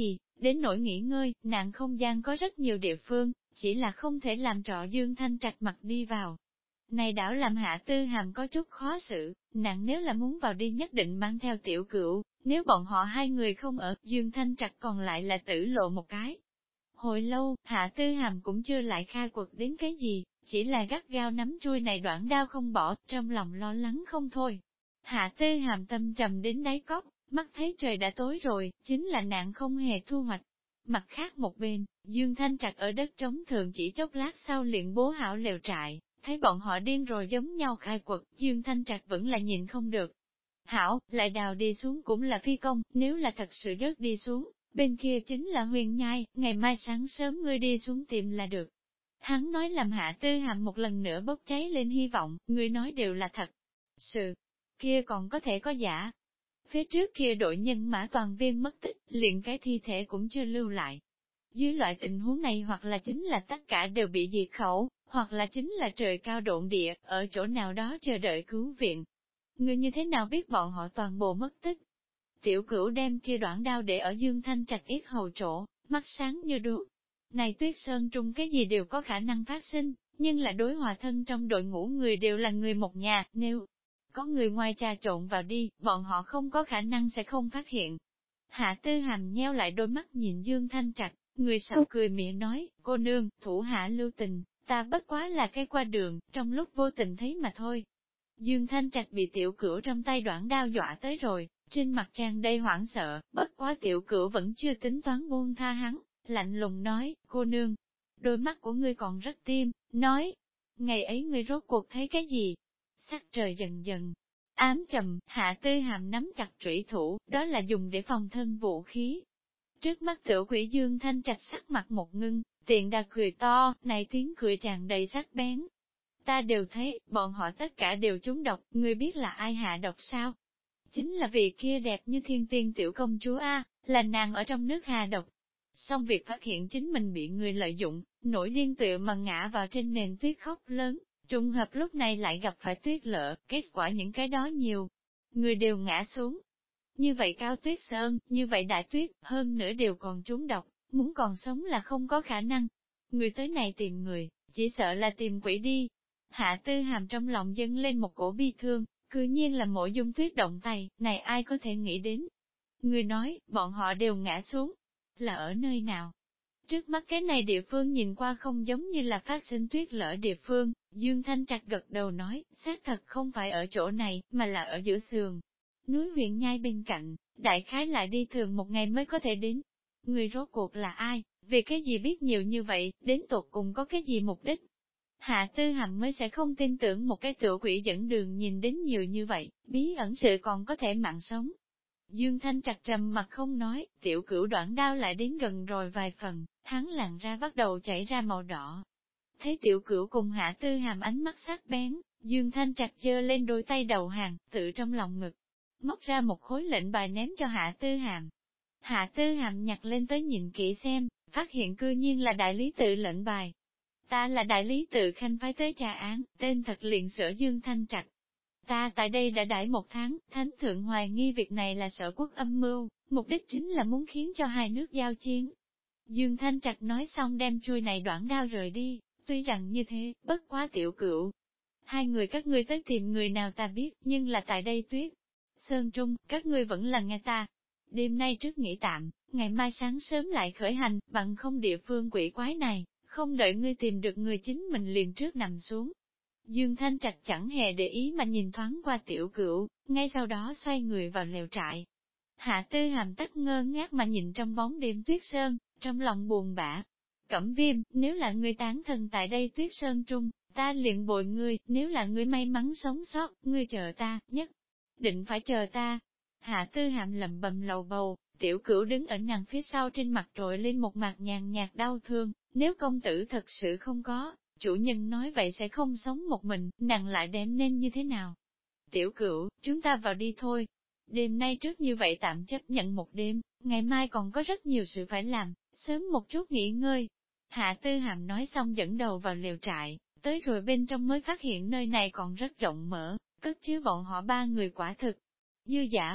Đến nỗi nghỉ ngơi, nàng không gian có rất nhiều địa phương, chỉ là không thể làm trọ Dương Thanh Trạch mặt đi vào. Này đảo làm Hạ Tư Hàm có chút khó xử, nàng nếu là muốn vào đi nhất định mang theo tiểu cửu, nếu bọn họ hai người không ở, Dương Thanh Trạch còn lại là tử lộ một cái. Hồi lâu, Hạ Tư Hàm cũng chưa lại khai quật đến cái gì, chỉ là gắt gao nắm chuôi này đoạn đao không bỏ, trong lòng lo lắng không thôi. Hạ Tư Hàm tâm trầm đến đáy cốc, mắt thấy trời đã tối rồi, chính là nạn không hề thu hoạch. Mặt khác một bên, Dương Thanh Trạch ở đất trống thường chỉ chốc lát sau liền bố hảo lều trại, thấy bọn họ điên rồi giống nhau khai quật, Dương Thanh Trạch vẫn là nhìn không được. Hảo, lại đào đi xuống cũng là phi công, nếu là thật sự rớt đi xuống, bên kia chính là huyền nhai, ngày mai sáng sớm ngươi đi xuống tìm là được. Hắn nói làm Hạ Tư Hàm một lần nữa bốc cháy lên hy vọng, ngươi nói đều là thật. Sự kia còn có thể có giả. Phía trước kia đội nhân mã toàn viên mất tích, liền cái thi thể cũng chưa lưu lại. Dưới loại tình huống này hoặc là chính là tất cả đều bị diệt khẩu, hoặc là chính là trời cao độn địa, ở chỗ nào đó chờ đợi cứu viện. Ngươi như thế nào biết bọn họ toàn bộ mất tích? Tiểu Cửu đem kia đoạn đao để ở Dương Thanh Trạch yết hầu chỗ, mắt sáng như đuốc. Này Tuyết Sơn Trung cái gì đều có khả năng phát sinh, nhưng là đối hòa thân trong đội ngũ người đều là người một nhà, nếu có người ngoài trà trộn vào đi, bọn họ không có khả năng sẽ không phát hiện. Hạ Tư Hàm nheo lại đôi mắt nhìn Dương Thanh Trạch, người sau cười mỉa nói, cô nương, thủ hạ lưu tình, ta bất quá là cái qua đường, trong lúc vô tình thấy mà thôi. Dương Thanh Trạch bị Tiểu Cửu trong tay đoạn đao dọa tới rồi, trên mặt tràn đầy hoảng sợ, bất quá Tiểu Cửu vẫn chưa tính toán buông tha hắn, lạnh lùng nói, cô nương, đôi mắt của ngươi còn rất tim, nói, ngày ấy ngươi rốt cuộc thấy cái gì? Sắc trời dần dần ám trầm, Hạ Tư Hàm nắm chặt trủy thủ, đó là dùng để phòng thân vũ khí. Trước mắt Tiểu Quỷ Dương Thanh Trạch sắc mặt một ngưng, tiện đà cười to, này tiếng cười tràn đầy sắc bén. Ta đều thấy, bọn họ tất cả đều trúng độc, ngươi biết là ai hạ độc sao? Chính là vì kia đẹp như thiên tiên tiểu công chúa A, là nàng ở trong nước hạ độc. Xong việc phát hiện chính mình bị người lợi dụng, nổi điên tựa mà ngã vào trên nền tuyết khóc lớn, trùng hợp lúc này lại gặp phải tuyết lở, kết quả những cái đó nhiều. Người đều ngã xuống. Như vậy cao tuyết sơn, như vậy đại tuyết, hơn nữa đều còn trúng độc, muốn còn sống là không có khả năng. Người tới này tìm người, chỉ sợ là tìm quỷ đi. Hạ Tư Hàm trong lòng dâng lên một cổ bi thương, cư nhiên là Mộ Dung Tuyết động tay, này ai có thể nghĩ đến. Người nói, bọn họ đều ngã xuống, là ở nơi nào? Trước mắt cái này địa phương nhìn qua không giống như là phát sinh tuyết lở địa phương, Dương Thanh Trạch gật đầu nói, xác thật không phải ở chỗ này, mà là ở giữa sườn. Núi huyện nhai bên cạnh, đại khái lại đi thường một ngày mới có thể đến. Người rốt cuộc là ai, vì cái gì biết nhiều như vậy, đến tột cùng có cái gì mục đích? Hạ Tư Hàm mới sẽ không tin tưởng một cái tiểu quỷ dẫn đường nhìn đến nhiều như vậy, bí ẩn sự còn có thể mạng sống. Dương Thanh Trạch trầm mặt không nói, Tiểu Cửu đoạn đao lại đến gần rồi vài phần, hắn làn ra bắt đầu chảy ra màu đỏ. Thấy Tiểu Cửu cùng Hạ Tư Hàm ánh mắt sắc bén, Dương Thanh Trạch giơ lên đôi tay đầu hàng, tự trong lòng ngực, móc ra một khối lệnh bài ném cho Hạ Tư Hàm. Hạ Tư Hàm nhặt lên tới nhìn kỹ xem, phát hiện cư nhiên là đại lý tự lệnh bài. Ta là đại lý tự khanh phái tới trà án, tên thật liền sửa Dương Thanh Trạch. Ta tại đây đã đãi một tháng, thánh thượng hoài nghi việc này là sở quốc âm mưu, mục đích chính là muốn khiến cho hai nước giao chiến. Dương Thanh Trạch nói xong đem chuôi này đoạn đao rời đi, tuy rằng như thế, bất quá Tiểu Cửu. Hai người các ngươi tới tìm người nào ta biết, nhưng là tại đây tuyết. Sơn Trung, các ngươi vẫn là nghe ta. Đêm nay trước nghỉ tạm, ngày mai sáng sớm lại khởi hành, bằng không địa phương quỷ quái này, không đợi ngươi tìm được người chính mình liền trước nằm xuống. Dương Thanh Trạch chẳng hề để ý mà nhìn thoáng qua Tiểu Cửu, ngay sau đó xoay người vào lều trại. Hạ Tư Hàm tắc ngơ ngác mà nhìn trong bóng đêm tuyết sơn, trong lòng buồn bã. Cẩm Viêm, nếu là ngươi tán thân tại đây tuyết sơn trung, ta liền bội ngươi, nếu là ngươi may mắn sống sót, ngươi chờ ta, nhất định phải chờ ta. Hạ Tư Hàm lẩm bẩm lầu bầu, Tiểu Cửu đứng ở nàng phía sau trên mặt trội lên một mặt nhàn nhạt đau thương, nếu công tử thật sự không có, chủ nhân nói vậy sẽ không sống một mình, nàng lại đem nên như thế nào? Tiểu Cửu, chúng ta vào đi thôi. Đêm nay trước như vậy tạm chấp nhận một đêm, ngày mai còn có rất nhiều sự phải làm, sớm một chút nghỉ ngơi. Hạ Tư Hàm nói xong dẫn đầu vào lều trại, tới rồi bên trong mới phát hiện nơi này còn rất rộng mở, cất chứa bọn họ ba người quả thực. Dư dả,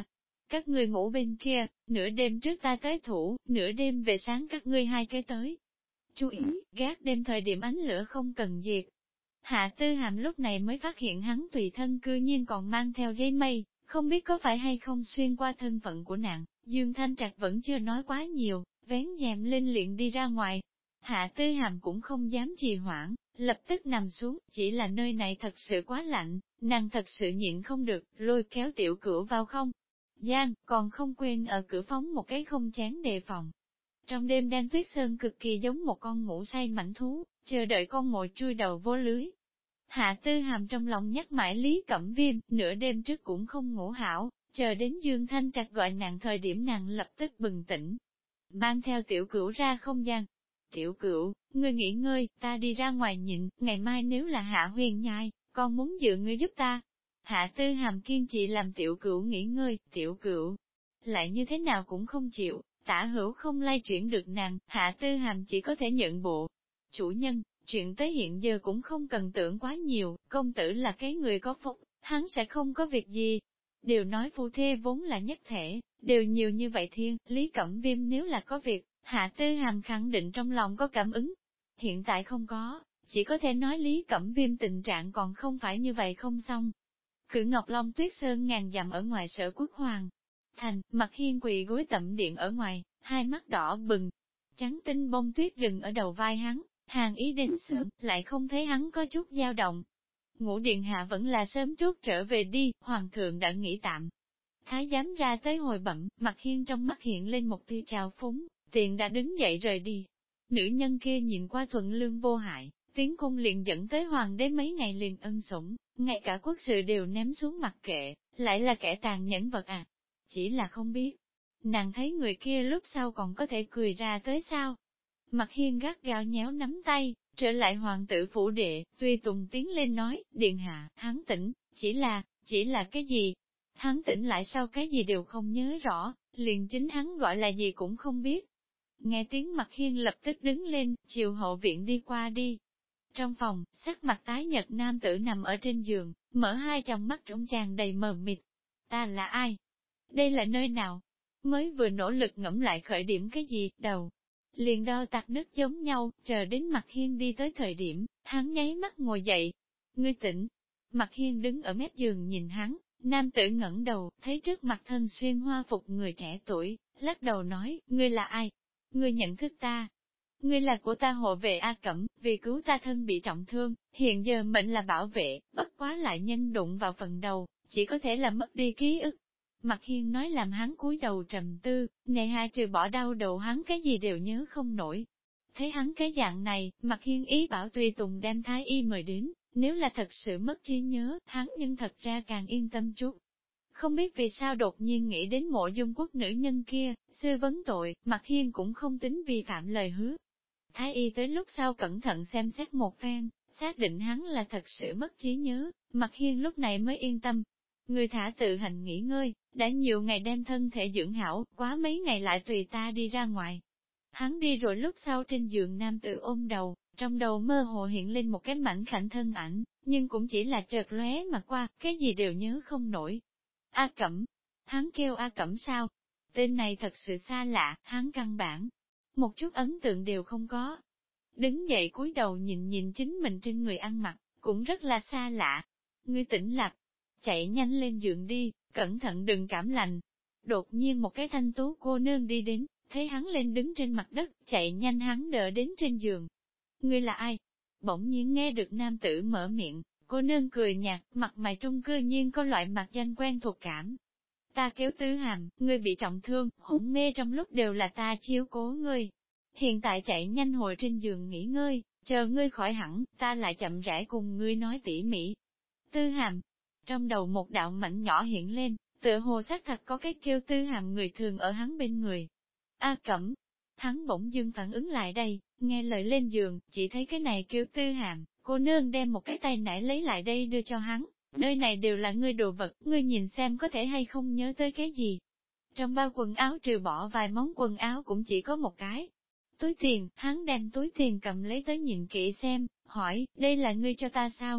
Các ngươi ngủ bên kia, nửa đêm trước ta tới thủ, nửa đêm về sáng các ngươi hai cái tới. Chú ý, gác đêm thời điểm ánh lửa không cần diệt. Hạ Tư Hàm lúc này mới phát hiện hắn tùy thân cư nhiên còn mang theo giấy mây, không biết có phải hay không xuyên qua thân phận của nàng. Dương Thanh Trạch vẫn chưa nói quá nhiều, vén rèm lên liền đi ra ngoài. Hạ Tư Hàm cũng không dám trì hoãn, lập tức nằm xuống, chỉ là nơi này thật sự quá lạnh, nàng thật sự nhịn không được, lôi kéo Tiểu Cửu vào không. Giang, còn không quên ở cửa phóng một cái không chén đề phòng. Trong đêm đen tuyết sơn cực kỳ giống một con ngủ say mảnh thú, chờ đợi con mồi chui đầu vô lưới. Hạ Tư Hàm trong lòng nhắc mãi Lý Cẩm Viêm, nửa đêm trước cũng không ngủ hảo, chờ đến Dương Thanh Trạch gọi nàng thời điểm nàng lập tức bừng tỉnh. Mang theo Tiểu Cửu ra không gian. Tiểu Cửu, ngươi nghỉ ngơi, ta đi ra ngoài nhịn, ngày mai nếu là Hạ Huyền nhai, con muốn dự ngươi giúp ta. Hạ Tư Hàm kiên trì làm Tiểu Cửu nghỉ ngơi, Tiểu Cửu lại như thế nào cũng không chịu, Tả Hữu không lay chuyển được nàng, Hạ Tư Hàm chỉ có thể nhận bộ. Chủ nhân, chuyện tới hiện giờ cũng không cần tưởng quá nhiều, công tử là cái người có phúc, hắn sẽ không có việc gì. Đều nói phu thê vốn là nhất thể, đều nhiều như vậy thiên, Lý Cẩm Viêm nếu là có việc, Hạ Tư Hàm khẳng định trong lòng có cảm ứng. Hiện tại không có, chỉ có thể nói Lý Cẩm Viêm tình trạng còn không phải như vậy không xong. Cử Ngọc Long Tuyết Sơn ngàn dặm ở ngoài Sở Quốc Hoàng Thành, Mặt Hiên quỳ gối tẩm điện ở ngoài, hai mắt đỏ bừng. Trắng tinh bông tuyết rừng ở đầu vai hắn, hàng ý đến sớm, lại không thấy hắn có chút dao động. Ngũ điện hạ vẫn là sớm chút trở về đi, hoàng thượng đã nghỉ tạm. Thái giám ra tới hồi bẩm, Mặt Hiên trong mắt hiện lên một tia trào phúng, tiện đã đứng dậy rời đi. Nữ nhân kia nhìn qua thuận lương vô hại, tiến cung liền dẫn tới hoàng đế mấy ngày liền ân sủng, ngay cả quốc sự đều ném xuống mặc kệ, lại là kẻ tàn nhẫn vật à. Chỉ là không biết, nàng thấy người kia lúc sau còn có thể cười ra tới sao. Mặt Hiên gắt gao nhéo nắm tay, trở lại hoàng tử phủ đệ, Tuy Tùng tiến lên nói, điện hạ, hắn tỉnh, chỉ là cái gì? Hắn tỉnh lại sau cái gì đều không nhớ rõ, liền chính hắn gọi là gì cũng không biết. Nghe tiếng Mặt Hiên lập tức đứng lên, chiều hậu viện đi qua đi. Trong phòng, sắc mặt tái nhợt nam tử nằm ở trên giường, mở hai tròng mắt trống tràn đầy mờ mịt. Ta là ai? Đây là nơi nào? Mới vừa nỗ lực ngẫm lại khởi điểm cái gì, đầu. Liền đo tạc nước giống nhau, chờ đến Mặt Hiên đi tới thời điểm, hắn nháy mắt ngồi dậy. Ngươi tỉnh. Mặt Hiên đứng ở mép giường nhìn hắn, nam tử ngẩng đầu, thấy trước mặt thân xuyên hoa phục người trẻ tuổi, lắc đầu nói, ngươi là ai? Ngươi nhận thức ta. Ngươi là của ta hộ vệ A Cẩm, vì cứu ta thân bị trọng thương, hiện giờ mệnh là bảo vệ, bất quá lại nhân đụng vào phần đầu, chỉ có thể là mất đi ký ức. Mặt Hiên nói làm hắn cúi đầu trầm tư, này hai trừ bỏ đau đầu hắn cái gì đều nhớ không nổi. Thấy hắn cái dạng này, Mặt Hiên ý bảo Tùy Tùng đem Thái Y mời đến, nếu là thật sự mất trí nhớ, hắn nhưng thật ra càng yên tâm chút. Không biết vì sao đột nhiên nghĩ đến Mộ Dung Quốc nữ nhân kia, sư vấn tội, Mặt Hiên cũng không tính vi phạm lời hứa. Thái Y tới lúc sau cẩn thận xem xét một phen, xác định hắn là thật sự mất trí nhớ, Mặt Hiên lúc này mới yên tâm. Người thả tự hành nghỉ ngơi, đã nhiều ngày đem thân thể dưỡng hảo, quá mấy ngày lại tùy ta đi ra ngoài. Hắn đi rồi lúc sau trên giường nam tử ôm đầu, trong đầu mơ hồ hiện lên một cái mảnh khảnh thân ảnh, nhưng cũng chỉ là chợt lóe mà qua, cái gì đều nhớ không nổi. A Cẩm, hắn kêu A Cẩm sao? Tên này thật sự xa lạ, hắn căn bản, một chút ấn tượng đều không có. Đứng dậy cúi đầu nhìn nhìn chính mình trên người ăn mặc, cũng rất là xa lạ. Ngươi tỉnh lạc, chạy nhanh lên giường đi, cẩn thận đừng cảm lạnh. Đột nhiên một cái thanh tú cô nương đi đến, thấy hắn lên đứng trên mặt đất, chạy nhanh hắn đỡ đến trên giường. Ngươi là ai? Bỗng nhiên nghe được nam tử mở miệng, cô nương cười nhạt, mặt mày trung cư nhiên có loại mặt danh quen thuộc cảm. Ta kéo Tứ Hàm, ngươi bị trọng thương, hôn mê trong lúc đều là ta chiếu cố ngươi. Hiện tại chạy nhanh hồi trên giường nghỉ ngơi, chờ ngươi khỏi hẳn, ta lại chậm rãi cùng ngươi nói tỉ mỉ. Tư Hàm, trong đầu một đạo mảnh nhỏ hiện lên, tựa hồ xác thật có cái kêu Tư Hàm người thường ở hắn bên người. A Cẩm, hắn bỗng dưng phản ứng lại đây, nghe lời lên giường, chỉ thấy cái này kêu Tư Hàm, cô nương đem một cái tay nải lấy lại đây đưa cho hắn, nơi này đều là ngươi đồ vật, ngươi nhìn xem có thể hay không nhớ tới cái gì. Trong bao quần áo trừ bỏ vài món quần áo cũng chỉ có một cái. Túi tiền, hắn đem túi tiền cầm lấy tới nhìn kỹ xem, hỏi, đây là ngươi cho ta sao?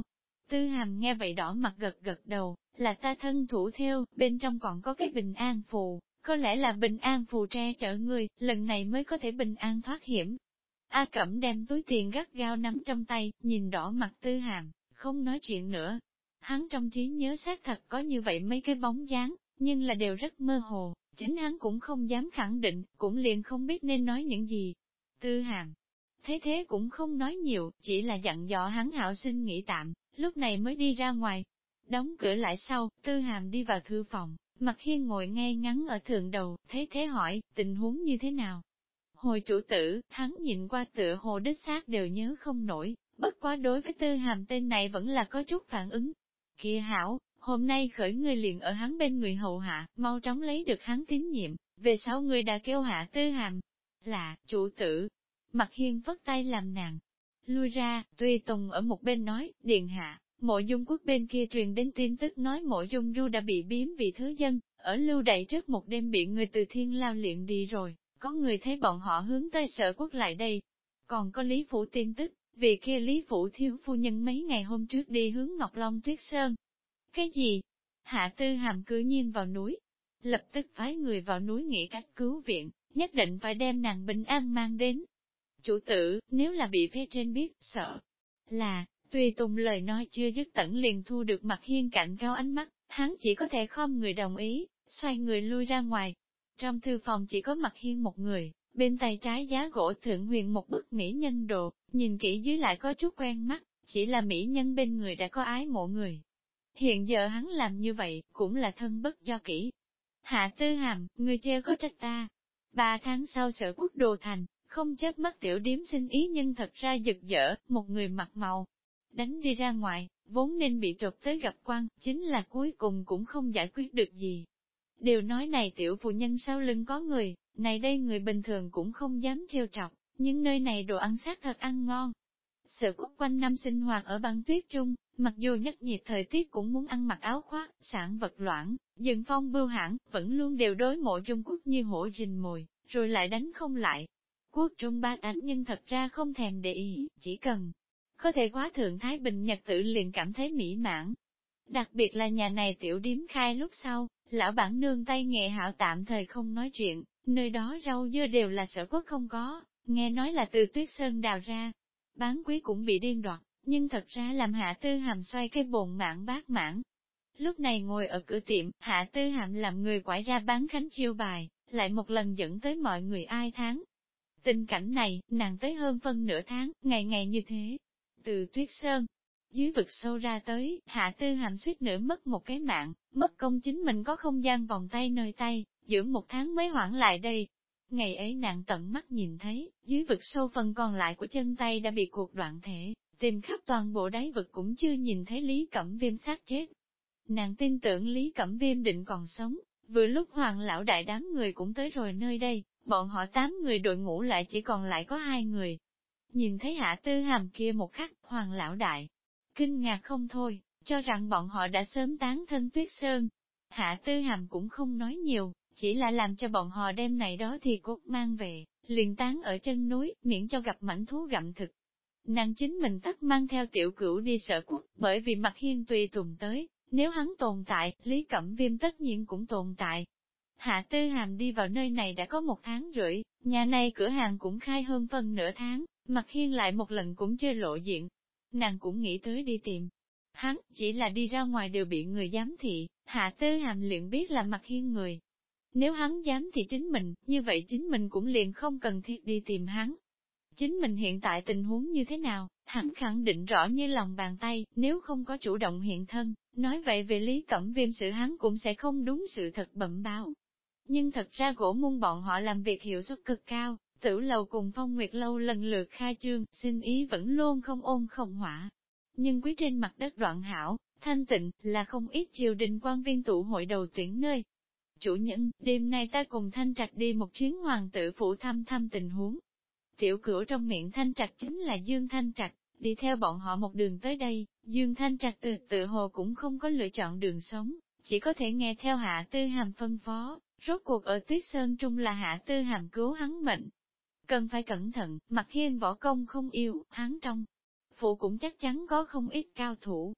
Tư Hàm nghe vậy đỏ mặt gật gật đầu, là ta thân thủ theo, bên trong còn có cái bình an phù, có lẽ là bình an phù tre chở người, lần này mới có thể bình an thoát hiểm. A Cẩm đem túi tiền gắt gao nắm trong tay, nhìn đỏ mặt Tư Hàm, không nói chuyện nữa. Hắn trong trí nhớ xác thật có như vậy mấy cái bóng dáng, nhưng là đều rất mơ hồ, chính hắn cũng không dám khẳng định, cũng liền không biết nên nói những gì. Tư Hàm thế thế cũng không nói nhiều, chỉ là dặn dò hắn hảo sinh nghỉ tạm, lúc này mới đi ra ngoài. Đóng cửa lại sau, Tư Hàm đi vào thư phòng, Mạc Hiên ngồi ngay ngắn ở thượng đầu, thế thế hỏi, tình huống như thế nào? Hồi chủ tử, hắn nhìn qua tựa hồ đích xác đều nhớ không nổi, bất quá đối với Tư Hàm tên này vẫn là có chút phản ứng. Kia hảo, hôm nay khởi ngươi liền ở hắn bên người hầu hạ, mau chóng lấy được hắn tín nhiệm, về sau ngươi đã kêu hạ Tư Hàm. Là, chủ tử. Mạc Hiên vất tay làm nàng. Lui ra, Tuy Tùng ở một bên nói, điện hạ, Mộ Dung Quốc bên kia truyền đến tin tức nói Mộ Dung Du đã bị biếm vì thứ dân, ở lưu đày trước một đêm bị người từ thiên lao luyện đi rồi, có người thấy bọn họ hướng tới Sở Quốc lại đây. Còn có Lý Phủ tin tức, vì kia Lý Phủ thiếu phu nhân mấy ngày hôm trước đi hướng Ngọc Long Tuyết Sơn. Cái gì? Hạ Tư Hàm cư nhiên vào núi, lập tức phái người vào núi nghĩ cách cứu viện, nhất định phải đem nàng bình an mang đến. Chủ tử, nếu là bị phía trên biết, sợ là, Tùy Tùng lời nói chưa dứt tận liền thu được Mạc Hiên cạnh cao ánh mắt, hắn chỉ có thể khom người đồng ý, xoay người lui ra ngoài. Trong thư phòng chỉ có Mạc Hiên một người, bên tay trái giá gỗ thượng huyền một bức mỹ nhân đồ, nhìn kỹ dưới lại có chút quen mắt, chỉ là mỹ nhân bên người đã có ái mộ người. Hiện giờ hắn làm như vậy, cũng là thân bất do kỹ. Hạ Tư Hàm, người chưa có trách ta. 3 tháng sau Sở Quốc đồ thành, không chớp mắt tiểu điếm xin ý nhưng thật ra giật dở, một người mặt màu. Đánh đi ra ngoài, vốn nên bị trục tới gặp quan, chính là cuối cùng cũng không giải quyết được gì. Điều nói này tiểu phụ nhân sau lưng có người, này đây người bình thường cũng không dám trêu chọc, nhưng nơi này đồ ăn xác thật ăn ngon. Sở Quốc quanh năm sinh hoạt ở băng tuyết trung, mặc dù nhất nhiệt thời tiết cũng muốn ăn mặc áo khoác, sản vật loãng, dừng phong bưu hãn, vẫn luôn đều đối Mộ Dung Quốc như hổ rình mồi, rồi lại đánh không lại. Quốc trung ba đánh nhưng thật ra không thèm để ý, chỉ cần có thể quá thượng Thái Bình nhật tử liền cảm thấy mỹ mãn. Đặc biệt là nhà này tiểu điếm khai lúc sau, lão bản nương tay nghề hảo tạm thời không nói chuyện, nơi đó rau dưa đều là Sở Quốc không có, nghe nói là từ Tuyết Sơn đào ra. Bán quý cũng bị điên đoạt, nhưng thật ra làm Hạ Tư Hàm xoay cái bồn mãn bát mãn. Lúc này ngồi ở cửa tiệm, Hạ Tư Hàm làm người quải ra bán khánh chiêu bài, lại một lần dẫn tới mọi người ai tháng. Tình cảnh này, nàng tới hơn phân nửa tháng, ngày ngày như thế. Từ Tuyết Sơn, dưới vực sâu ra tới, Hạ Tư Hàm suýt nữa mất một cái mạng, mất công chính mình có không gian vòng tay nơi tay, dưỡng 1 tháng mới hoãn lại đây. Ngày ấy nàng tận mắt nhìn thấy, dưới vực sâu phần còn lại của chân tay đã bị cuộc đoạn thể, tìm khắp toàn bộ đáy vực cũng chưa nhìn thấy Lý Cẩm Viêm xác chết. Nàng tin tưởng Lý Cẩm Viêm định còn sống, vừa lúc Hoàng lão đại đám người cũng tới rồi nơi đây, bọn họ 8 người đội ngũ lại chỉ còn lại có 2 người. Nhìn thấy Hạ Tư Hàm kia một khắc, Hoàng lão đại kinh ngạc không thôi, cho rằng bọn họ đã sớm tán thân Tuyết Sơn. Hạ Tư Hàm cũng không nói nhiều, chỉ là làm cho bọn họ đem này đó thì cốt mang về, liền tán ở chân núi, miễn cho gặp mảnh thú gặm thực. Nàng chính mình tắt mang theo tiểu cửu đi Sở Quốc, bởi vì Mạc Hiên Tùy Tùng tới, nếu hắn tồn tại, Lý Cẩm Viêm tất nhiên cũng tồn tại. Hạ Tư Hàm đi vào nơi này đã có 1 tháng rưỡi, nhà này cửa hàng cũng khai hơn phân nửa tháng, Mạc Hiên lại một lần cũng chưa lộ diện. Nàng cũng nghĩ tới đi tìm hắn, chỉ là đi ra ngoài đều bị người giám thị, Hạ Tư Hàm liền biết là Mạc Hiên người. Nếu hắn dám thì chính mình, như vậy chính mình cũng liền không cần thiết đi tìm hắn. Chính mình hiện tại tình huống như thế nào, hắn khẳng định rõ như lòng bàn tay, nếu không có chủ động hiện thân, nói vậy về Lý Cẩm Viêm sự hắn cũng sẽ không đúng sự thật bẩm báo. Nhưng thật ra gỗ muôn bọn họ làm việc hiệu suất cực cao, Tử Lầu cùng Phong Nguyệt Lâu lần lượt khai trương, sinh ý vẫn luôn không ôn không hỏa. Nhưng quý trên mặt đất đoạn hảo, thanh tịnh, là không ít triều đình quan viên tụ hội đầu tuyển nơi. Chủ nhân, đêm nay ta cùng Thanh Trạch đi một chuyến hoàng tử phủ thăm thăm tình huống. Tiểu cửu trong miệng Thanh Trạch chính là Dương Thanh Trạch, đi theo bọn họ một đường tới đây, Dương Thanh Trạch tự hồ cũng không có lựa chọn đường sống, chỉ có thể nghe theo Hạ Tư Hàm phân phó, rốt cuộc ở Tuyết Sơn Trung là Hạ Tư Hàm cứu hắn mệnh. Cần phải cẩn thận, Mạc Hiên võ công không yêu, hắn trong phủ cũng chắc chắn có không ít cao thủ.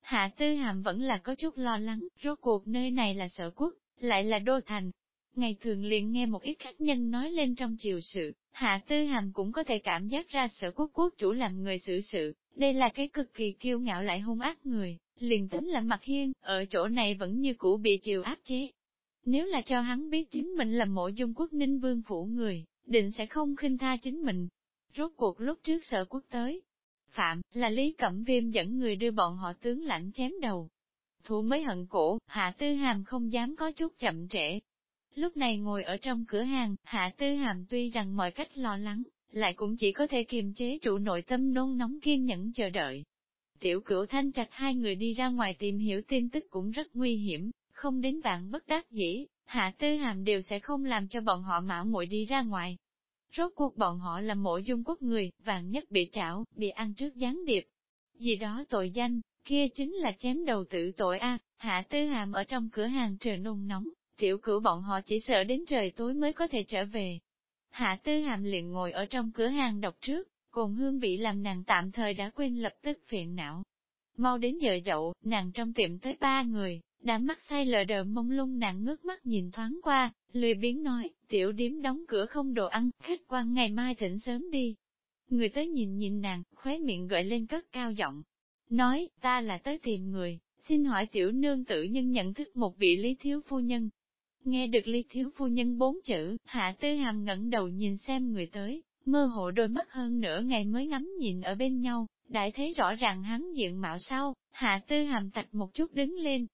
Hạ Tư Hàm vẫn là có chút lo lắng, rốt cuộc nơi này là Sở Quốc, lại là đô thành. Ngày thường liền nghe một ít khách nhân nói lên trong triều sự, Hạ Tư Hàm cũng có thể cảm giác ra Sở Quốc quốc chủ làm người xử sự, đây là cái cực kỳ kiêu ngạo lại hung ác người, liền tính là Mặc Hiên, ở chỗ này vẫn như cũ bị triều áp chế. Nếu là cho hắn biết chính mình là Mộ Dung Quốc Ninh Vương phủ người, định sẽ không khinh tha chính mình. Rốt cuộc lúc trước Sở Quốc tới, phạm, là Lý Cẩm Viêm dẫn người đưa bọn họ tướng lãnh chém đầu. Thủ mới hận cổ, Hạ Tư Hàm không dám có chút chậm trễ. Lúc này ngồi ở trong cửa hàng, Hạ Tư Hàm tuy rằng mọi cách lo lắng, lại cũng chỉ có thể kiềm chế trụ nội tâm nôn nóng kiên nhẫn chờ đợi. Tiểu Cửu Thanh Trạch hai người đi ra ngoài tìm hiểu tin tức cũng rất nguy hiểm, không đến vạn bất đắc dĩ, Hạ Tư Hàm đều sẽ không làm cho bọn họ mạo muội đi ra ngoài. Rốt cuộc bọn họ là Mộ Dung Quốc người, vạn nhất bị trảo, bị ăn trước gián điệp. Gì đó tội danh, kia chính là chém đầu tự tội a. Hạ Tư Hàm ở trong cửa hàng trời nôn nóng, Tiểu Cửu bọn họ chỉ sợ đến trời tối mới có thể trở về. Hạ Tư Hàm liền ngồi ở trong cửa hàng đọc trước, cùng hương vị làm nàng tạm thời đã quên lập tức phiền não. Mau đến giờ dậu, nàng trong tiệm tới 3 người, đã mắt say lờ đờ mông lung, nàng ngước mắt nhìn thoáng qua, lười biếng nói, tiểu điếm đóng cửa không đồ ăn, khách quan ngày mai thỉnh sớm đi. Người tới nhìn nhìn nàng, khóe miệng gợi lên cất cao giọng, nói, ta là tới tìm người, xin hỏi tiểu nương tử nhân nhận thức một vị Lý thiếu phu nhân. Nghe được Lý thiếu phu nhân 4 chữ, Hạ Tư Hàm ngẩng đầu nhìn xem người tới, mơ hồ đôi mắt hơn nửa ngày mới ngắm nhìn ở bên nhau, đại thấy rõ ràng hắn diện mạo sau, Hạ Tư Hàm tạch một chút đứng lên.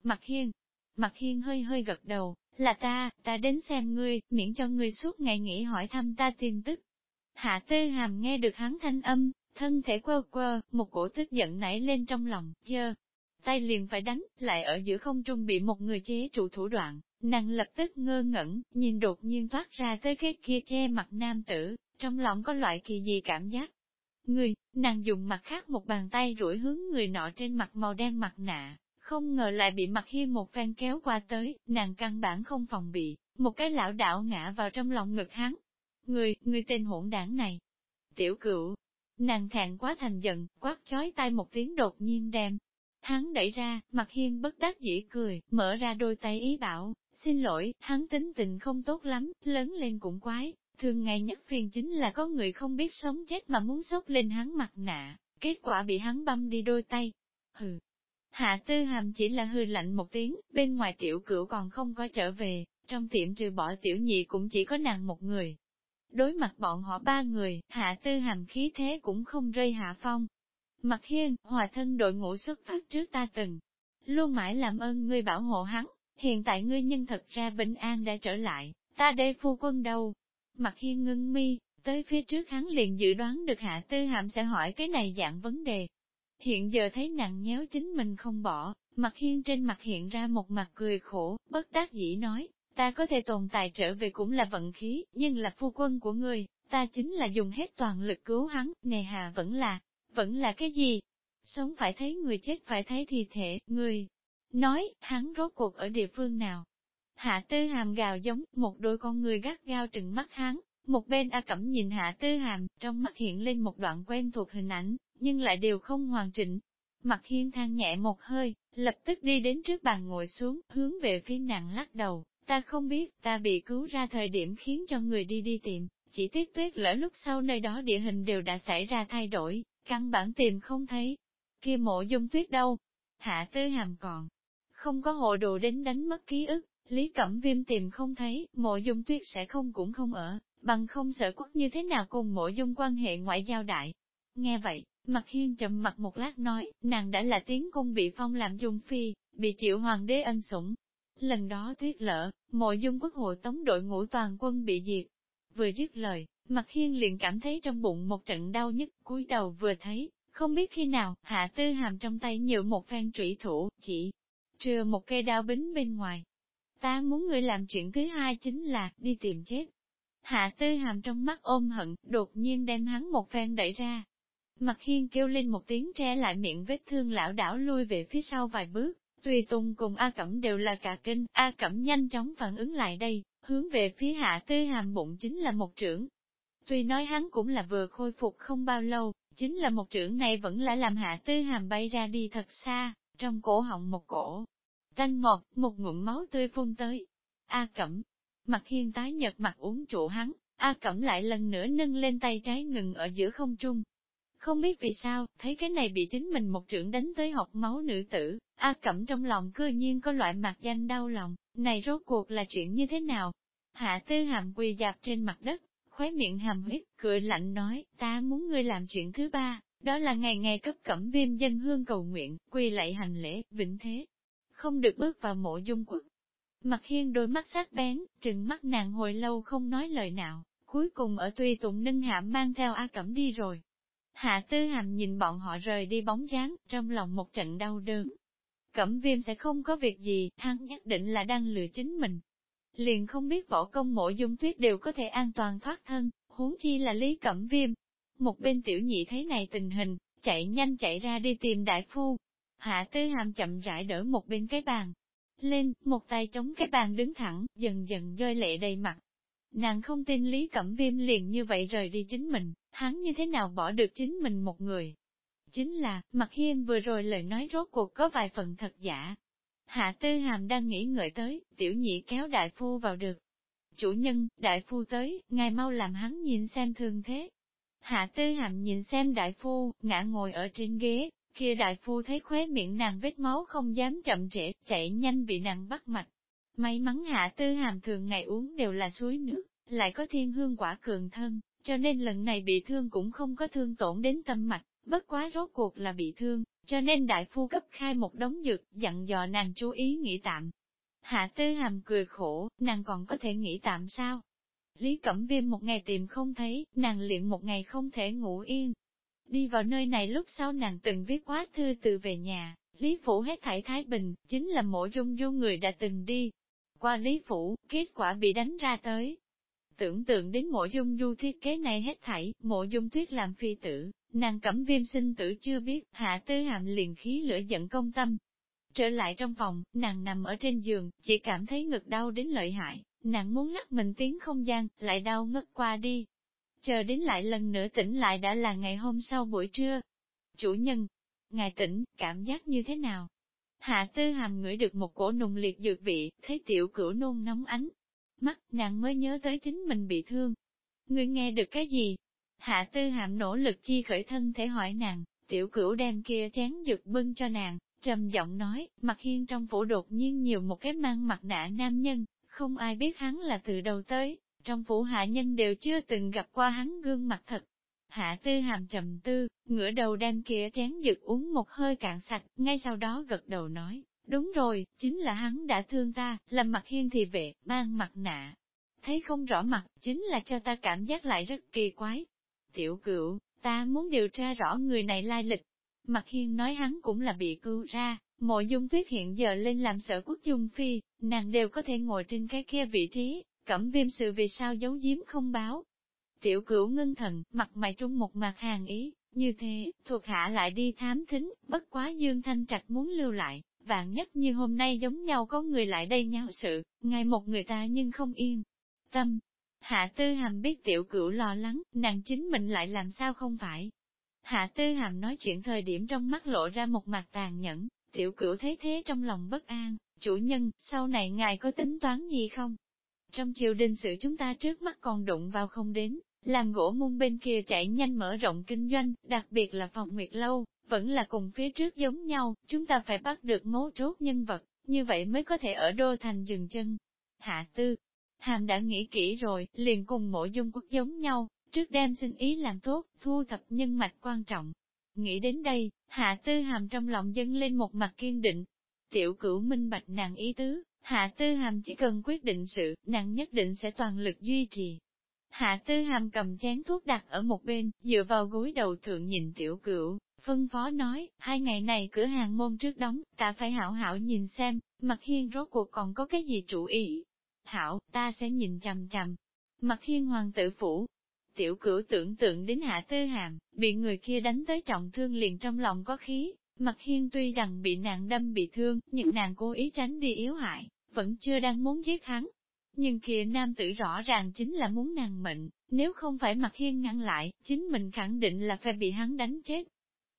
Mặc Hiên hơi hơi gật đầu, là ta đến xem ngươi, miễn cho ngươi suốt ngày nghĩ hỏi thăm ta tin tức. Hạ Tư Hàm nghe được hắn thanh âm, thân thể quơ quơ, một cổ tức giận nảy lên trong lòng, giơ tay liền phải đánh, lại ở giữa không trung bị một người chế trụ thủ đoạn, nàng lập tức ngơ ngẩn, nhìn đột nhiên thoát ra tới cái kia che mặt nam tử, trong lòng có loại kỳ gì cảm giác. Nàng dùng mặt khác một bàn tay duỗi hướng người nọ trên mặt màu đen mặt nạ, không ngờ lại bị Mặc Hiên một phen kéo qua tới, nàng căn bản không phòng bị, một cái lão đảo ngã vào trong lòng ngực hắn. Người tên hỗn đảng này. Tiểu Cửu, nàng thẹn quá thành giận, quát chói tai một tiếng đột nhiên đem hắn đẩy ra, Mặc Hiên bất đắc dĩ cười, mở ra đôi tay ý bảo, xin lỗi, hắn tính tình không tốt lắm, lớn lên cũng quái, thường ngày nhất phiền chính là có người không biết sống chết mà muốn xốc lên hắn mặt nạ, kết quả bị hắn băm đi đôi tay. Hừ. Hạ Tư Hàm chỉ là hừ lạnh một tiếng, bên ngoài Tiểu Cửu còn không có trở về, trong tiệm trừ bỏ Tiểu Nhị cũng chỉ có nàng một người. Đối mặt bọn họ 3 người, Hạ Tư Hàm khí thế cũng không rơi hạ phong. Mặc Hiên, hòa thân đội ngũ xuất phát trước ta từng luôn mãi làm ơn ngươi bảo hộ hắn, hiện tại ngươi nhân thật ra bình an đã trở lại, ta đây phu quân đâu? Mặc Hiên ngưng mi, tới phía trước hắn liền dự đoán được Hạ Tư Hàm sẽ hỏi cái này dạng vấn đề. Hiện giờ thấy nàng nhéo chính mình không bỏ, Mặc Hiên trên mặt hiện ra một mặt cười khổ, bất đắc dĩ nói, ta có thể tồn tại trở về cũng là vận khí, nhưng là phu quân của ngươi, ta chính là dùng hết toàn lực cứu hắn, nề hà vẫn là cái gì? Sống phải thấy người, chết phải thấy thi thể, người. Nói, hắn rốt cuộc ở địa phương nào? Hạ Tư Hàm gào giống, một đôi con người gắt gao trừng mắt hắn, một bên A Cẩm nhìn Hạ Tư Hàm, trong mắt hiện lên một đoạn quen thuộc hình ảnh, nhưng lại đều không hoàn chỉnh. Mặc Hiên than nhẹ một hơi, lập tức đi đến trước bàn ngồi xuống, hướng về phía nàng lắc đầu, ta không biết, ta bị cứu ra thời điểm khiến cho người đi tìm, chỉ tiếc tuyết lỡ lúc sau nơi đó địa hình đều đã xảy ra thay đổi, căn bản tìm không thấy. Kia Mộ Dung Tuyết đâu? Hạ Tư Hàm còn không có hồ đồ đến đánh mất ký ức, Lý Cẩm Viêm tìm không thấy, Mộ Dung Tuyết sẽ không cũng không ở, bằng không Sở Quốc như thế nào cùng Mộ Dung quan hệ ngoại giao đại. Nghe vậy, Mặc Hiên trầm mặt một lát nói, nàng đã là tiến cung bị phong làm dung phi, bị Triệu Hoàng đế ân sủng. Lần đó tuyết lỡ, Mộ Dung quốc hộ tống đội ngũ toàn quân bị diệt. Vừa dứt lời, Mặc Hiên liền cảm thấy trong bụng một trận đau nhức, cúi đầu vừa thấy, không biết khi nào, Hạ Tư Hàm trong tay nhiều một phen trụy thủ, chỉ trừ một cây đao bính bên ngoài. Ta muốn ngươi làm chuyện thứ hai chính là, đi tìm chết. Hạ Tư Hàm trong mắt ôm hận, đột nhiên đem hắn một phen đẩy ra. Mặc Hiên kêu lên một tiếng tre lại miệng vết thương lão đảo lui về phía sau vài bước, Tùy Tùng cùng A Cẩm đều là cả kinh, A Cẩm nhanh chóng phản ứng lại đây, hướng về phía Hạ Tư Hàm bụng chính là một trưởng. Tuy nói hắn cũng là vừa khôi phục không bao lâu, chính là một trưởng này vẫn là làm Hạ Tư Hàm bay ra đi thật xa, trong cổ họng một cổ tanh ngọt, một ngụm máu tươi phun tới. A Cẩm, Mặt Hiên tái nhợt mặt uống trụ hắn, A Cẩm lại lần nữa nâng lên tay trái ngừng ở giữa không trung. Không biết vì sao, thấy cái này bị chính mình một trưởng đánh tới học máu nữ tử, A Cẩm trong lòng cư nhiên có loại mạc danh đau lòng, này rốt cuộc là chuyện như thế nào? Hạ Tư Hàm quỳ dạp trên mặt đất, khóe miệng hàm huyết, cười lạnh nói, ta muốn ngươi làm chuyện thứ ba, đó là ngày ngày cấp Cẩm Viêm dân hương cầu nguyện, quỳ lạy hành lễ, vĩnh thế. Không được bước vào mộ dung quật. Mặt Hiên đôi mắt sắc bén, trừng mắt nàng hồi lâu không nói lời nào, cuối cùng ở tùy tụng nâng hạ mang theo A Cẩm đi rồi. Hạ Tư Hàm nhìn bọn họ rời đi bóng dáng, trong lòng một trận đau đớn. Cẩm Viêm sẽ không có việc gì, hắn nhất định là đang lừa chính mình. Liền không biết võ công Mộ Dung Tuyết đều có thể an toàn thoát thân, huống chi là Lý Cẩm Viêm. Một bên tiểu nhị thấy này tình hình, chạy nhanh chạy ra đi tìm đại phu. Hạ Tư Hàm chậm rãi đỡ một bên cái bàn lên, một tay chống cái bàn đứng thẳng, dần dần rơi lệ đầy mặt. Nàng không tin Lý Cẩm Viêm liền như vậy rời đi chính mình, hắn như thế nào bỏ được chính mình một người. Chính là, Mặt Hiên vừa rồi lời nói rốt cuộc có vài phần thật giả. Hạ Tư Hàm đang nghĩ ngợi tới, tiểu nhị kéo đại phu vào được. Chủ nhân, đại phu tới, ngài mau làm hắn nhìn xem thương thế. Hạ Tư Hàm nhìn xem đại phu, ngã ngồi ở trên ghế, kia đại phu thấy khóe miệng nàng vết máu không dám chậm trễ, chạy nhanh bị nàng bắt mạch. May mắn Hạ Tư Hàm thường ngày uống đều là suối nước, lại có thiên hương quả cường thân, cho nên lần này bị thương cũng không có thương tổn đến tâm mạch, bất quá rốt cuộc là bị thương, cho nên đại phu cấp khai một đống dược, dặn dò nàng chú ý nghỉ tạm. Hạ Tư Hàm cười khổ, nàng còn có thể nghỉ tạm sao? Lý Cẩm Viêm một ngày tìm không thấy, nàng liền một ngày không thể ngủ yên. Đi vào nơi này lúc sau nàng từng viết quá thư từ về nhà, Lý Phủ hết thảy thái bình, chính là Mộ Dung Du người đã từng đi qua Lý Phủ, kết quả bị đánh ra tới. Tưởng tượng đến Mộ Dung Du thiết kế này hết thảy, Mộ Dung Tuyết làm phi tử, nàng Cẩm Viêm sinh tử chưa biết, Hạ Tư Hàm liền khí lửa giận công tâm. Trở lại trong phòng, nàng nằm ở trên giường, chỉ cảm thấy ngực đau đến lợi hại, nàng muốn lắc mình tiến không gian, lại đau ngất qua đi. Chờ đến lại lần nữa tỉnh lại đã là ngày hôm sau buổi trưa. Chủ nhân, ngài tỉnh, cảm giác như thế nào? Hạ Tư Hàm ngửi được một cổ nùng liệt dược vị, thấy tiểu cửu nôn nóng ánh. Mắt, nàng mới nhớ tới chính mình bị thương. Ngươi nghe được cái gì? Hạ Tư Hàm nỗ lực chi khởi thân thể hỏi nàng, tiểu cửu đem kia chén dược bưng cho nàng, trầm giọng nói, Mặt Hiên trong phủ đột nhiên nhiều một cái mang mặt nạ nam nhân, không ai biết hắn là từ đầu tới, trong phủ hạ nhân đều chưa từng gặp qua hắn gương mặt thật. Hạ Tư Hàm trầm tư, ngửa đầu đem kia chén dược uống một hơi cạn sạch, ngay sau đó gật đầu nói, đúng rồi, chính là hắn đã thương ta, làm Mặt Hiên thì vệ, mang mặt nạ. Thấy không rõ mặt, chính là cho ta cảm giác lại rất kỳ quái. Tiểu Cửu, ta muốn điều tra rõ người này lai lịch. Mặt Hiên nói hắn cũng là bị cứu ra, Mộ Dung Tuyết hiện giờ lên làm Sở Quốc Dung Phi, nàng đều có thể ngồi trên cái kia vị trí, Cẩm Viêm sự vì sao giấu giếm không báo. Tiểu Cửu ngưng thần, mặt mày trung một mặt hàng ý, như thế, thuộc hạ lại đi thám thính, bất quá Dương Thanh Trạch muốn lưu lại, vạn nhất như hôm nay giống nhau có người lại đây nhau sự, ngay một người ta nhưng không yên. Tâm, Hạ Tư Hàm biết Tiểu Cửu lo lắng, nàng chính mình lại làm sao không phải. Hạ Tư Hàm nói chuyện thời điểm trong mắt lộ ra một mặt tàn nhẫn, Tiểu Cửu thấy thế trong lòng bất an, chủ nhân, sau này ngài có tính toán gì không? Trong triều đình sự chúng ta trước mắt còn đụng vào không đến, làm gỗ môn bên kia chạy nhanh mở rộng kinh doanh, đặc biệt là phòng Nguyệt Lâu, vẫn là cùng phía trước giống nhau, chúng ta phải bắt được mấu chốt nhân vật, như vậy mới có thể ở đô thành dừng chân. Hạ Tư Hàm đã nghĩ kỹ rồi, liền cùng Mộ Dung Quốc giống nhau, trước đem xin ý làm tốt, thu thập nhân mạch quan trọng. Nghĩ đến đây, Hạ Tư Hàm trong lòng dâng lên một mặt kiên định. Tiểu Cửu minh bạch nàng ý tứ, Hạ Tư Hàm chỉ cần quyết định sự, nàng nhất định sẽ toàn lực duy trì. Hạ Tư Hàm cầm chén thuốc đặt ở một bên, dựa vào gối đầu thượng nhìn Tiểu Cửu, phân phó nói, 2 ngày này cửa hàng môn trước đóng, ta phải hảo hảo nhìn xem, Mặt Hiên rốt cuộc còn có cái gì chủ ý. Hảo, ta sẽ nhìn chằm chằm. Mặt Hiên hoàng tử phủ. Tiểu Cửu tưởng tượng đến Hạ Tư Hàm, bị người kia đánh tới trọng thương liền trong lòng có khí. Mặt Hiên tuy rằng bị nàng đâm bị thương, nhưng nàng cố ý tránh đi yếu hại, vẫn chưa đang muốn giết hắn. Nhưng kia nam tử rõ ràng chính là muốn nàng mệnh, nếu không phải Mặt Hiên ngăn lại, chính mình khẳng định là phải bị hắn đánh chết.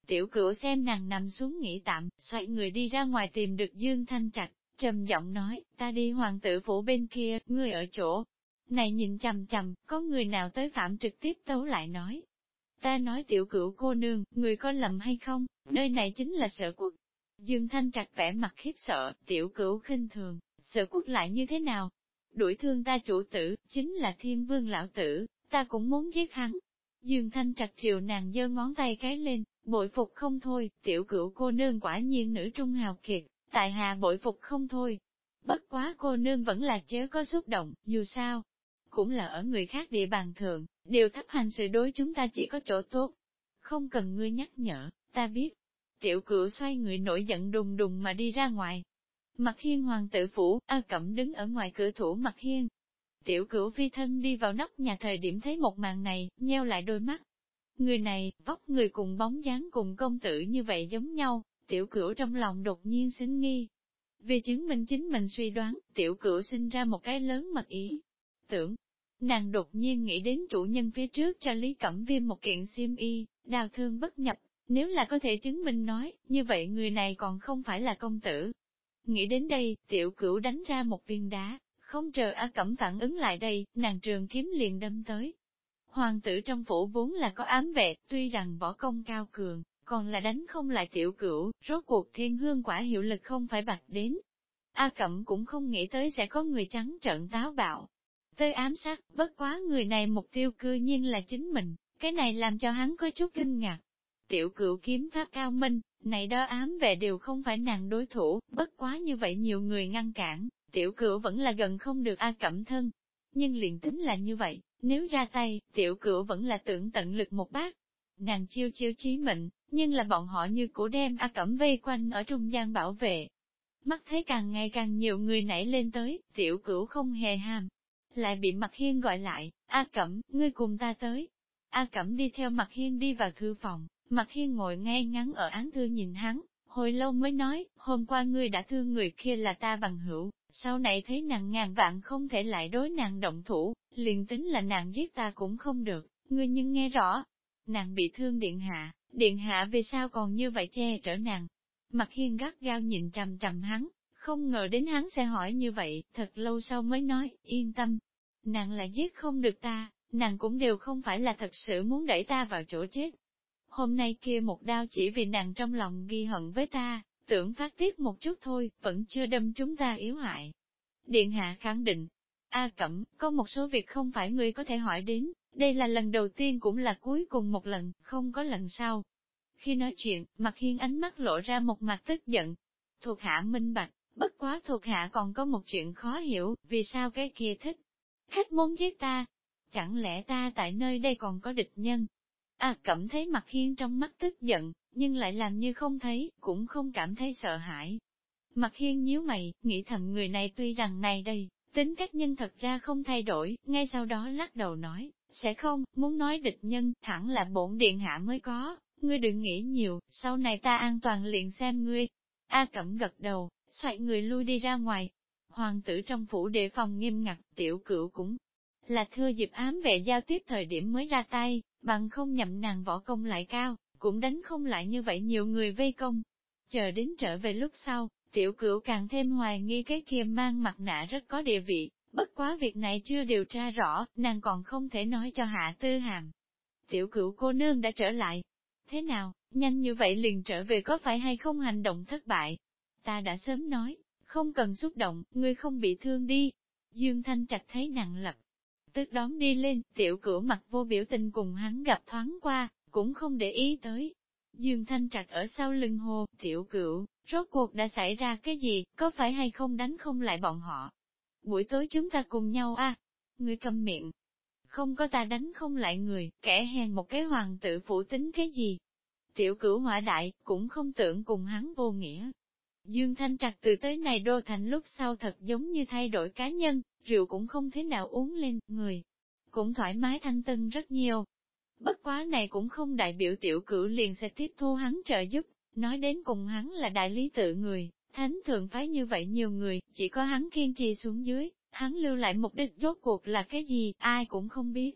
Tiểu Cửu xem nàng nằm xuống nghỉ tạm, xoay người đi ra ngoài tìm được Dương Thanh Trạch, trầm giọng nói, ta đi hoàng tử phủ bên kia, ngươi ở chỗ này nhìn chằm chằm, có người nào tới phạm trực tiếp tấu lại nói. Ta nói Tiểu Cửu cô nương, người có lầm hay không, nơi này chính là Sở Quốc. Dương Thanh Trạch vẻ mặt khiếp sợ, Tiểu Cửu khinh thường, Sở Quốc lại như thế nào? Đuổi thương ta chủ tử, chính là Thiên Vương lão tử, ta cũng muốn giết hắn. Dương Thanh Trạch triều nàng giơ ngón tay cái lên, bội phục không thôi, Tiểu Cửu cô nương quả nhiên nữ trung hào kiệt, tại hạ bội phục không thôi. Bất quá cô nương vẫn là chớ có xúc động, dù sao, cũng là ở người khác địa bàn thượng, điều thấp hành sự đối chúng ta chỉ có chỗ tốt. Không cần ngươi nhắc nhở, ta biết. Tiểu Cửu xoay người nổi giận đùng đùng mà đi ra ngoài. Mặt Hiên hoàng tử phủ, A Cẩm đứng ở ngoài cửa thủ Mặt Hiên. Tiểu Cửu phi thân đi vào nóc nhà thời điểm thấy một màn này, nheo lại đôi mắt. Người này, vóc người cùng bóng dáng cùng công tử như vậy giống nhau, Tiểu Cửu trong lòng đột nhiên sinh nghi. Vì chứng minh chính mình suy đoán, Tiểu Cửu sinh ra một cái lớn mật ý. Tưởng, nàng đột nhiên nghĩ đến chủ nhân phía trước cho Lý Cẩm Viêm một kiện xiêm y, đào thương bất nhập, nếu là có thể chứng minh nói, như vậy người này còn không phải là công tử. Nghĩ đến đây, Tiểu Cửu đánh ra một viên đá, không chờ A Cẩm phản ứng lại đây, nàng trường kiếm liền đâm tới. Hoàng tử trong phủ vốn là có ám vệ, tuy rằng võ công cao cường, còn là đánh không lại Tiểu Cửu, rốt cuộc thiên hương quả hiệu lực không phải bạch đến. A Cẩm cũng không nghĩ tới sẽ có người trắng trợn táo bạo. Tới ám sát, bất quá người này mục tiêu cư nhiên là chính mình, cái này làm cho hắn có chút kinh ngạc. Tiểu Cửu kiếm pháp cao minh, này đó ám vệ đều không phải nàng đối thủ, bất quá như vậy nhiều người ngăn cản, Tiểu Cửu vẫn là gần không được A Cẩm thân. Nhưng liền tính là như vậy, nếu ra tay, Tiểu Cửu vẫn là tưởng tận lực một bát. Nàng chiêu chiêu chí mệnh, nhưng là bọn họ như cũ đem A Cẩm vây quanh ở trung gian bảo vệ. Mắt thấy càng ngày càng nhiều người nảy lên tới, Tiểu Cửu không hề ham. Lại bị Mặt Hiên gọi lại, A Cẩm, ngươi cùng ta tới. A Cẩm đi theo Mặt Hiên đi vào thư phòng, Mặt Hiên ngồi ngay ngắn ở án thư nhìn hắn, hồi lâu mới nói, hôm qua ngươi đã thương người kia là ta bằng hữu, sau này thấy nàng ngàn vạn không thể lại đối nàng động thủ, liền tính là nàng giết ta cũng không được, ngươi nhưng nghe rõ. Nàng bị thương điện hạ vì sao còn như vậy che chở nàng. Mặt Hiên gắt gao nhìn trầm trầm hắn, không ngờ đến hắn sẽ hỏi như vậy, thật lâu sau mới nói, yên tâm. Nàng là giết không được ta, nàng cũng đều không phải là thật sự muốn đẩy ta vào chỗ chết. Hôm nay kia một đao chỉ vì nàng trong lòng ghi hận với ta, tưởng phát tiết một chút thôi, vẫn chưa đâm chúng ta yếu hại. Điện hạ khẳng định, A Cẩm, có một số việc không phải ngươi có thể hỏi đến, đây là lần đầu tiên cũng là cuối cùng một lần, không có lần sau. Khi nói chuyện, Mặt Hiên ánh mắt lộ ra một mặt tức giận. Thuộc hạ minh bạch, bất quá thuộc hạ còn có một chuyện khó hiểu, vì sao cái kia thích. Khách muốn giết ta, chẳng lẽ ta tại nơi đây còn có địch nhân? A Cẩm thấy Mặt Hiên trong mắt tức giận, nhưng lại làm như không thấy, cũng không cảm thấy sợ hãi. Mặt Hiên nhíu mày, nghĩ thầm người này tuy rằng này đây, tính cách nhân thật ra không thay đổi, ngay sau đó lắc đầu nói, sẽ không, muốn nói địch nhân, thẳng là bổn điện hạ mới có, ngươi đừng nghĩ nhiều, sau này ta an toàn liền xem ngươi. A Cẩm gật đầu, xoay người lui đi ra ngoài. Hoàng tử trong phủ đề phòng nghiêm ngặt, Tiểu Cửu cũng là thưa dịp ám vệ giao tiếp thời điểm mới ra tay, bằng không nhậm nàng võ công lại cao, cũng đánh không lại như vậy nhiều người vây công. Chờ đến trở về lúc sau, Tiểu Cửu càng thêm hoài nghi cái kia mang mặt nạ rất có địa vị, bất quá việc này chưa điều tra rõ, nàng còn không thể nói cho Hạ Tư Hàm. Tiểu Cửu cô nương đã trở lại. Thế nào, nhanh như vậy liền trở về có phải hay không hành động thất bại? Ta đã sớm nói, không cần xúc động, ngươi không bị thương đi. Dương Thanh Trạch thấy nàng lập tức đón đi lên, Tiểu Cửu mặt vô biểu tình cùng hắn gặp thoáng qua, cũng không để ý tới. Dương Thanh Trạch ở sau lưng hô, Tiểu Cửu, rốt cuộc đã xảy ra cái gì, có phải hay không đánh không lại bọn họ? Buổi tối chúng ta cùng nhau a. Ngươi câm miệng. Không có ta đánh không lại người, kẻ hèn một cái hoàng tử phủ tính cái gì? Tiểu Cửu hỏa đại, cũng không tưởng cùng hắn vô nghĩa. Dương Thanh Trạch từ tới này đô thành lúc sau thật giống như thay đổi cá nhân, rượu cũng không thế nào uống lên, người cũng thoải mái thanh tân rất nhiều. Bất quá này cũng không đại biểu Tiểu Cửu liền sẽ tiếp thu hắn trợ giúp, nói đến cùng hắn là đại lý tự người, thánh thượng phái như vậy nhiều người, chỉ có hắn kiên trì xuống dưới, hắn lưu lại mục đích rốt cuộc là cái gì, ai cũng không biết.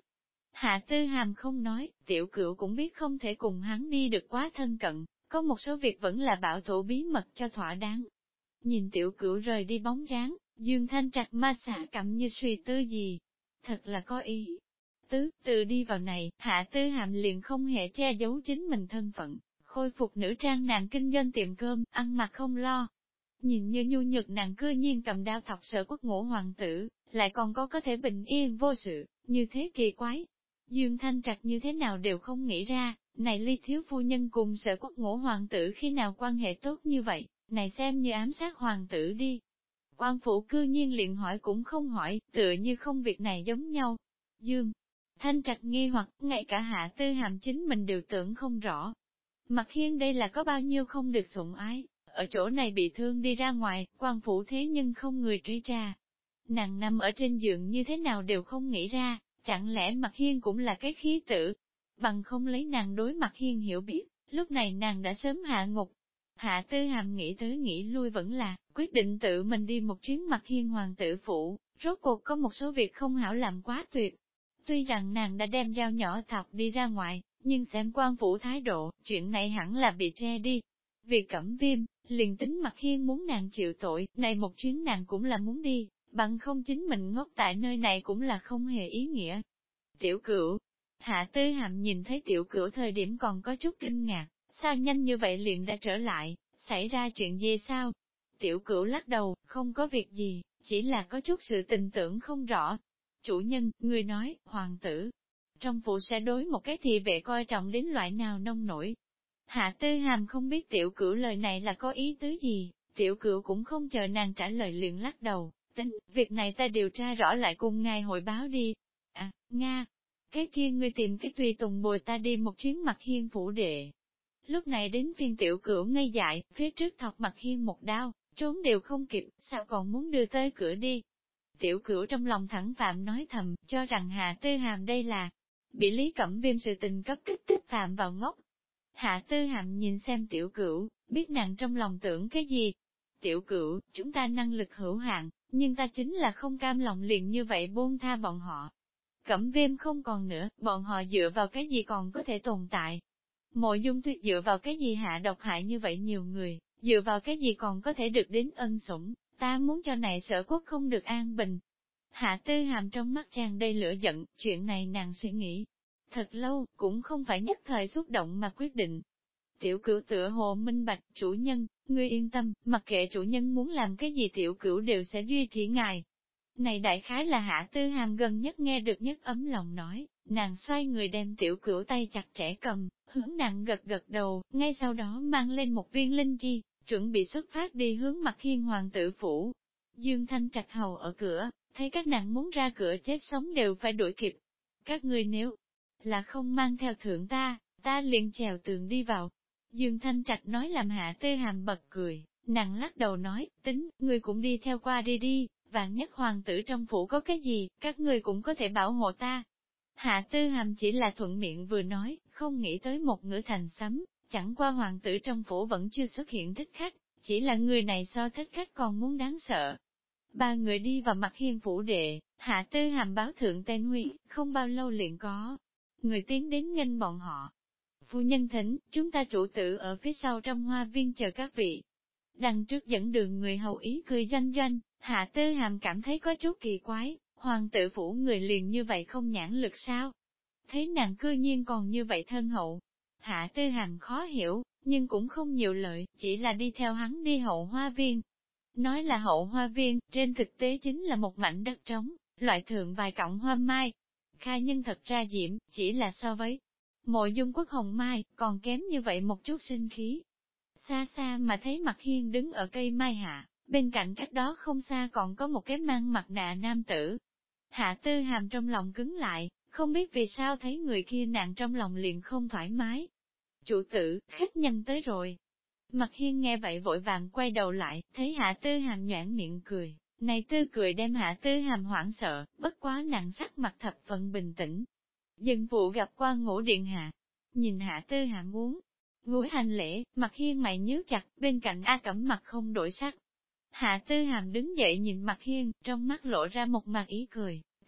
Hạ Tư Hàm không nói, Tiểu Cửu cũng biết không thể cùng hắn đi được quá thân cận, có một số việc vẫn là bảo thủ bí mật cho thỏa đáng. Nhìn Tiểu Cửu rời đi bóng dáng, Dương Thanh Trạch ma xả cảm như suy tư gì. Thật là có ý tứ, từ đi vào này, Hạ Tư Hàm liền không hề che giấu chính mình thân phận, khôi phục nữ trang nàng kinh doanh tiệm cơm, ăn mặc không lo. Nhìn như nhu nhược nàng cư nhiên cầm đao thọc Sở Quốc Ngũ hoàng tử, lại còn có thể bình yên vô sự, như thế kỳ quái. Dương Thanh Trạch như thế nào đều không nghĩ ra, này Ly thiếu phu nhân cùng Sở Quốc Ngũ hoàng tử khi nào quan hệ tốt như vậy, này xem như ám sát hoàng tử đi. Quan phủ cư nhiên liền hỏi cũng không hỏi, tựa như không việc này giống nhau. Dương Thanh Trạch nghi hoặc, ngay cả Hạ Tư Hàm chính mình đều tưởng không rõ. Mặc Hiên đây là có bao nhiêu không được sủng ái, ở chỗ này bị thương đi ra ngoài, quan phủ thế nhưng không người truy tra. Nàng nằm ở trên giường như thế nào đều không nghĩ ra, chẳng lẽ Mặc Hiên cũng là cái khí tử. Bằng không lấy nàng đối Mặc Hiên hiểu biết, lúc này nàng đã sớm hạ ngục. Hạ Tư Hàm nghĩ tới nghĩ lui vẫn là, quyết định tự mình đi một chuyến Mặc Hiên hoàng tử phủ, rốt cuộc có một số việc không hảo làm quá tuyệt. Tuy rằng nàng đã đem dao nhỏ thọc đi ra ngoài, nhưng xem quan phủ thái độ, chuyện này hẳn là bị che đi. Vì Cẩm Viêm, liền tính Mặc Hiên muốn nàng chịu tội, này một chuyến nàng cũng là muốn đi, bằng không chính mình ngốc tại nơi này cũng là không hề ý nghĩa. Tiểu Cửu, Hạ Tư Hàm nhìn thấy Tiểu Cửu thời điểm còn có chút kinh ngạc, sao nhanh như vậy liền đã trở lại, xảy ra chuyện gì sao? Tiểu Cửu lắc đầu, không có việc gì, chỉ là có chút sự tình tưởng không rõ. Chủ nhân, người nói, hoàng tử, trong phủ sẽ đối một cái thị vệ coi trọng đến loại nào nông nổi. Hạ Tư Hàm không biết Tiểu Cửu lời này là có ý tứ gì, Tiểu Cửu cũng không chờ nàng trả lời liền lắc đầu, tính, việc này ta điều tra rõ lại cùng ngài hội báo đi. À, Nga, cái kia ngươi tìm cái tùy tùng bồi ta đi một chuyến Mặc Hiên phủ đệ. Lúc này đến phiên Tiểu Cửu ngây dại, phía trước thọc Mặc Hiên một đao, trốn đều không kịp, sao còn muốn đưa tới cửa đi. Tiểu Cửu trong lòng thẳng phạm nói thầm, cho rằng Hạ Tư Hàm đây là bị Lý Cẩm Viêm sự tình cấp kích thích phạm vào ngốc. Hạ Tư Hàm nhìn xem Tiểu Cửu, biết nàng trong lòng tưởng cái gì. Tiểu Cửu, chúng ta năng lực hữu hạn, nhưng ta chính là không cam lòng liền như vậy buông tha bọn họ. Cẩm Viêm không còn nữa, bọn họ dựa vào cái gì còn có thể tồn tại. Mộ Dung Tuyết dựa vào cái gì hạ độc hại như vậy nhiều người, dựa vào cái gì còn có thể được đến ân sủng, ta muốn cho này Sở Quốc không được an bình. Hạ Tư Hàm trong mắt tràn đầy lửa giận, chuyện này nàng suy nghĩ thật lâu, cũng không phải nhất thời xúc động mà quyết định. Tiểu Cửu tựa hồ minh bạch, chủ nhân, ngươi yên tâm, mặc kệ chủ nhân muốn làm cái gì Tiểu Cửu đều sẽ duy trì ngài. Này đại khái là Hạ Tư Hàm gần nhất nghe được nhất ấm lòng nói, nàng xoay người đem Tiểu Cửu tay chặt chẽ cầm, hướng nàng gật gật đầu, ngay sau đó mang lên một viên linh chi, chuẩn bị xuất phát đi hướng Mặc Hiên hoàng tử phủ. Dương Thanh Trạch hầu ở cửa, thấy các nàng muốn ra cửa chết sống đều phải đuổi kịp. Các ngươi nếu là không mang theo thượng ta liền trèo tường đi vào. Dương Thanh Trạch nói làm Hạ Tư Hàm bật cười, nàng lắc đầu nói, tính, ngươi cũng đi theo qua đi đi, vạn nhất hoàng tử trong phủ có cái gì, các ngươi cũng có thể bảo hộ ta. Hạ Tư Hàm chỉ là thuận miệng vừa nói, không nghĩ tới một ngữ thành sấm, chẳng qua hoàng tử trong phủ vẫn chưa xuất hiện thích khách, chỉ là người này so thích khách còn muốn đáng sợ. Ba người đi vào Mặc Hiên phủ đệ, Hạ Tư Hàm báo thượng tên Huy, không bao lâu liền có người tiến đến nghênh bọn họ. Phu nhân thỉnh, chúng ta chủ tử ở phía sau trong hoa viên chờ các vị. Đằng trước dẫn đường người hầu ý cười doanh doanh, Hạ Tư Hàm cảm thấy có chút kỳ quái, hoàng tử phủ người liền như vậy không nhãn lực sao? Thấy nàng cư nhiên còn như vậy thân hậu. Hạ Tư Hàm khó hiểu, nhưng cũng không nhiều lợi, chỉ là đi theo hắn đi hậu hoa viên. Nói là hậu hoa viên, trên thực tế chính là một mảnh đất trống, loại thượng vài cọng hoa mai. Khai nhân thật ra diễm, chỉ là so với Mộ Dung Quốc hồng mai, còn kém như vậy một chút sinh khí. Xa xa mà thấy Mặc Hiên đứng ở cây mai hạ, bên cạnh cách đó không xa còn có một cái mang mặt nạ nam tử. Hạ Tư Hàm trong lòng cứng lại, không biết vì sao thấy người kia nàng trong lòng liền không thoải mái. Chủ tử, khách nhân tới rồi. Mặc Hiên nghe vậy vội vàng quay đầu lại, thấy Hạ Tư Hàm nhoẻn miệng cười, này tươi cười đem Hạ Tư Hàm hoảng sợ, bất quá nặng sắc mặt thập phần bình tĩnh. Dân vụ gặp qua Ngũ Điện Hạ, nhìn Hạ Tư Hàm muốn ngồi hành lễ, Mặc Hiên mày nhíu chặt, bên cạnh A Cẩm mặt không đổi sắc. Hạ Tư Hàm đứng dậy nhìn Mặc Hiên, trong mắt lộ ra một mặt ý cười,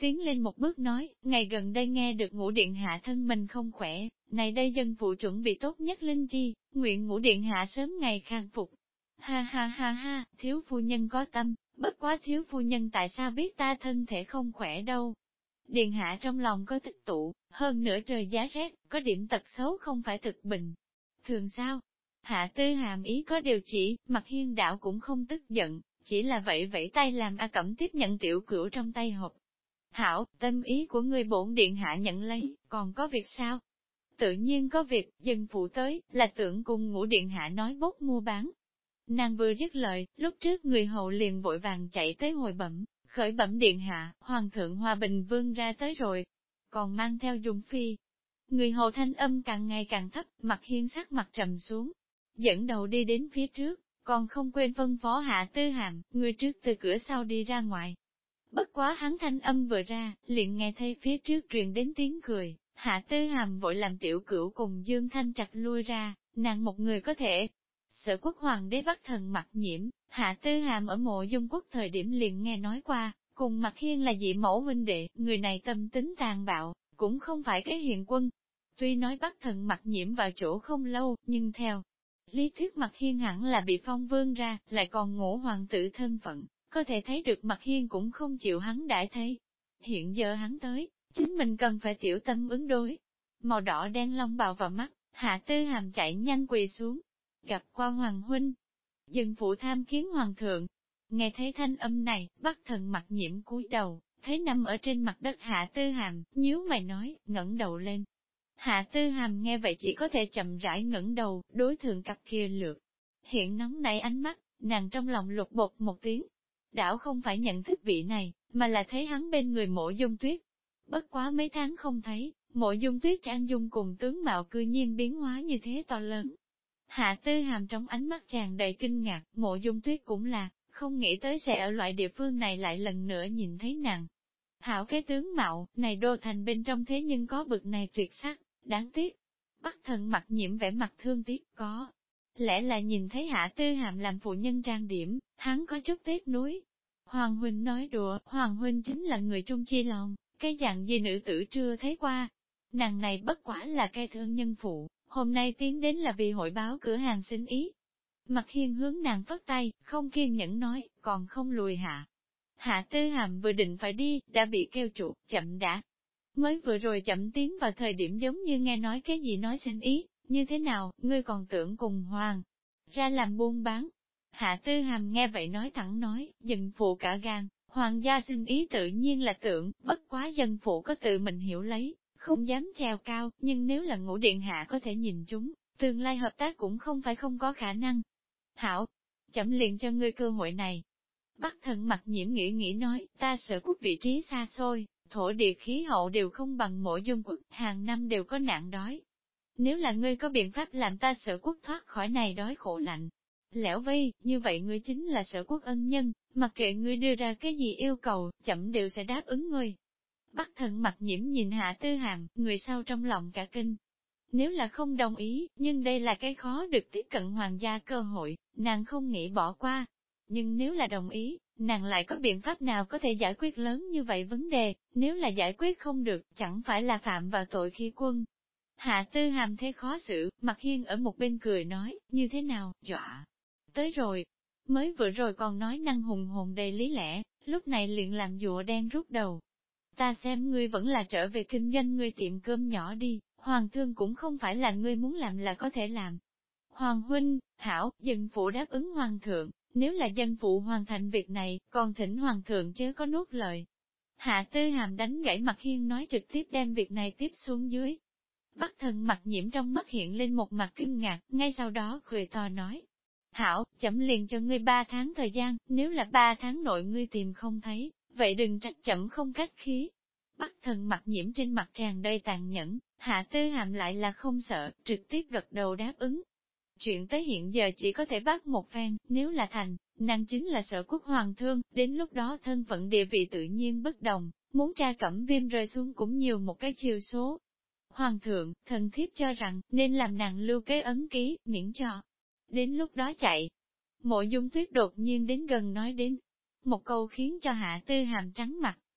tiến lên một bước nói, ngày gần đây nghe được Ngũ Điện Hạ thân mình không khỏe, này đây dân phụ chuẩn bị tốt nhất linh chi, nguyện Ngũ Điện Hạ sớm ngày khang phục. Ha ha ha ha, thiếu phu nhân có tâm, bất quá thiếu phu nhân tại sao biết ta thân thể không khỏe đâu. Điện Hạ trong lòng có tích tụ, hơn nữa trời giá rét, có điểm tật xấu không phải thực bình. Thường sao? Hạ Tư Hàm ý có điều chỉ, Mặt Hiên Đạo cũng không tức giận, chỉ là vậy vẫy tay làm A Cẩm tiếp nhận tiểu cửu trong tay hộp. Hảo, tâm ý của người bổn điện hạ nhận lấy, còn có việc sao? Tự nhiên có việc, dân phụ tới, là tưởng cùng Ngũ Điện Hạ nói bốc mua bán. Nàng vừa dứt lời, lúc trước người hầu liền vội vàng chạy tới hồi bẩm, khởi bẩm điện hạ, hoàng thượng Hòa Bình Vương ra tới rồi, còn mang theo Dung Phi. Người hầu thanh âm càng ngày càng thấp, Mặt Hiên sắc mặt trầm xuống, dẫn đầu đi đến phía trước, còn không quên phân phó Hạ Tư Hàm, người trước từ cửa sau đi ra ngoài. Bất quá hắn thanh âm vừa ra, liền nghe thấy phía trước truyền đến tiếng cười, Hạ Tư Hàm vội làm tiểu cửu cùng Dương Thanh Trạch lui ra, nàng một người có thể. Sở quốc hoàng đế Bắc Thần Mặc Nhiễm, Hạ Tư Hàm ở Mộ Dung Quốc thời điểm liền nghe nói qua, cùng Mặc Hiên là dị mẫu huynh đệ, người này tâm tính tàn bạo, cũng không phải cái hiền quân. Tuy nói Bắc Thần Mặc Nhiễm vào chỗ không lâu, nhưng theo lý thuyết Mặc Hiên hẳn là bị phong vương ra, lại còn ngũ hoàng tử thân phận, có thể thấy được Mặc Hiên cũng không chịu hắn đãi thấy. Hiện giờ hắn tới, chính mình cần phải tiểu tâm ứng đối. Màu đỏ đen long bào vào mắt, Hạ Tư Hàm chạy nhanh quỳ xuống, gặp qua hoàng huynh. Dân phụ tham kiến hoàng thượng. Nghe thấy thanh âm này, Bắc Thần Mặc Nhiễm cúi đầu, thấy nằm ở trên mặt đất Hạ Tư Hàm, nhíu mày nói, ngẩng đầu lên. Hạ Tư Hàm nghe vậy chỉ có thể chậm rãi ngẩng đầu, đối thượng cặp kia lượt. Hiện nóng nảy ánh mắt, nàng trong lòng lục bột một tiếng. Đảo không phải nhận thức vị này, mà là thấy hắn bên người Mộ Dung Tuyết. Bất quá mấy tháng không thấy, Mộ Dung Tuyết trang dung cùng tướng mạo cư nhiên biến hóa như thế to lớn. Hạ Tư Hàm trong ánh mắt tràn đầy kinh ngạc, Mộ Dung Tuyết cũng là, không nghĩ tới sẽ ở loại địa phương này lại lần nữa nhìn thấy nàng. Hảo cái tướng mạo, này đô thành bên trong thế nhưng có bực này tuyệt sắc, đáng tiếc. Bắc Thần Mặc Nhiễm vẻ mặt thương tiếc, có lẽ là nhìn thấy Hạ Tư Hàm làm phụ nhân trang điểm, hắn có chút tiếc nuối. Hoàng huynh nói đùa, Hoàng huynh chính là người trung chi lòng, cái dạng gì nữ tử chưa thấy qua. Nàng này bất quả là cái thương nhân phụ, hôm nay tiến đến là vì hội báo cửa hàng xin ý. Mặt Hiên hướng nàng phất tay, không kiên nhẫn nói, còn không lùi hạ. Hạ Tư Hàm vừa định phải đi, đã bị kêu trụ, chậm đã. Mới vừa rồi chậm tiến vào thời điểm giống như nghe nói cái gì nói xin ý, như thế nào, ngươi còn tưởng cùng hoàng ra làm buôn bán. Hạ Tư Hàm nghe vậy nói thẳng nói, dân phụ cả gan, hoàng gia xin ý tự nhiên là tưởng, bất quá dân phụ có tự mình hiểu lấy, không dám treo cao, nhưng nếu là Ngũ Điện Hạ có thể nhìn chúng, tương lai hợp tác cũng không phải không có khả năng. Hảo, chậm liền cho ngươi cơ hội này. Bắc Thần Mặc Nhiễm nghĩ nói, ta Sở quốc vị trí xa xôi, thổ địa khí hậu đều không bằng Mộ Dung quốc, hàng năm đều có nạn đói. Nếu là ngươi có biện pháp làm ta Sở quốc thoát khỏi này đói khổ lạnh, lẻo vây, như vậy ngươi chính là Sở quốc ân nhân, mặc kệ ngươi đưa ra cái gì yêu cầu, chậm đều sẽ đáp ứng ngươi. Bắc Thần Mặc Nhiễm nhìn Hạ Tư Hàm, người sau trong lòng cả kinh. Nếu là không đồng ý, nhưng đây là cái khó được tiếp cận hoàng gia cơ hội, nàng không nghĩ bỏ qua. Nhưng nếu là đồng ý, nàng lại có biện pháp nào có thể giải quyết lớn như vậy vấn đề, nếu là giải quyết không được, chẳng phải là phạm vào tội khi quân. Hạ Tư Hàm thế khó xử, Mặt Hiên ở một bên cười nói, như thế nào, dọa. Tới rồi, mới vừa rồi còn nói năng hùng hồn đầy lý lẽ, lúc này liền làm dụa đen rút đầu. Ta xem ngươi vẫn là trở về kinh doanh ngươi tiệm cơm nhỏ đi, hoàng thương cũng không phải là ngươi muốn làm là có thể làm. Hoàng huynh, hảo, dân phụ đáp ứng hoàng thượng, nếu là dân phụ hoàn thành việc này, còn thỉnh hoàng thượng chớ có nuốt lời. Hạ Tư Hàm đánh gãy Mặt Hiên nói trực tiếp đem việc này tiếp xuống dưới. Bắc Thần Mặc Nhiễm trong mắt hiện lên một mặt kinh ngạc, ngay sau đó cười to nói. Hảo, chậm liền cho ngươi 3 tháng thời gian, nếu là 3 tháng nội ngươi tìm không thấy, vậy đừng trách chậm không cách khí. Bắc Thần Mặc Nhiễm trên mặt tràn đầy tàn nhẫn, Hạ Tư Hàm lại là không sợ, trực tiếp gật đầu đáp ứng. Chuyện tới hiện giờ chỉ có thể bắt một phen, nếu là thành, nàng chính là Sở quốc hoàng thương, đến lúc đó thân phận địa vị tự nhiên bất đồng, muốn tra Cẩm Viêm rơi xuống cũng nhiều một cái chiều số. Hoàng thượng, thần thiếp cho rằng, nên làm nàng lưu cái ấn ký, miễn cho. Đến lúc đó chạy. Mộ Dung Tuyết đột nhiên đến gần nói đến. Một câu khiến cho Hạ Tư Hàm trắng mặt,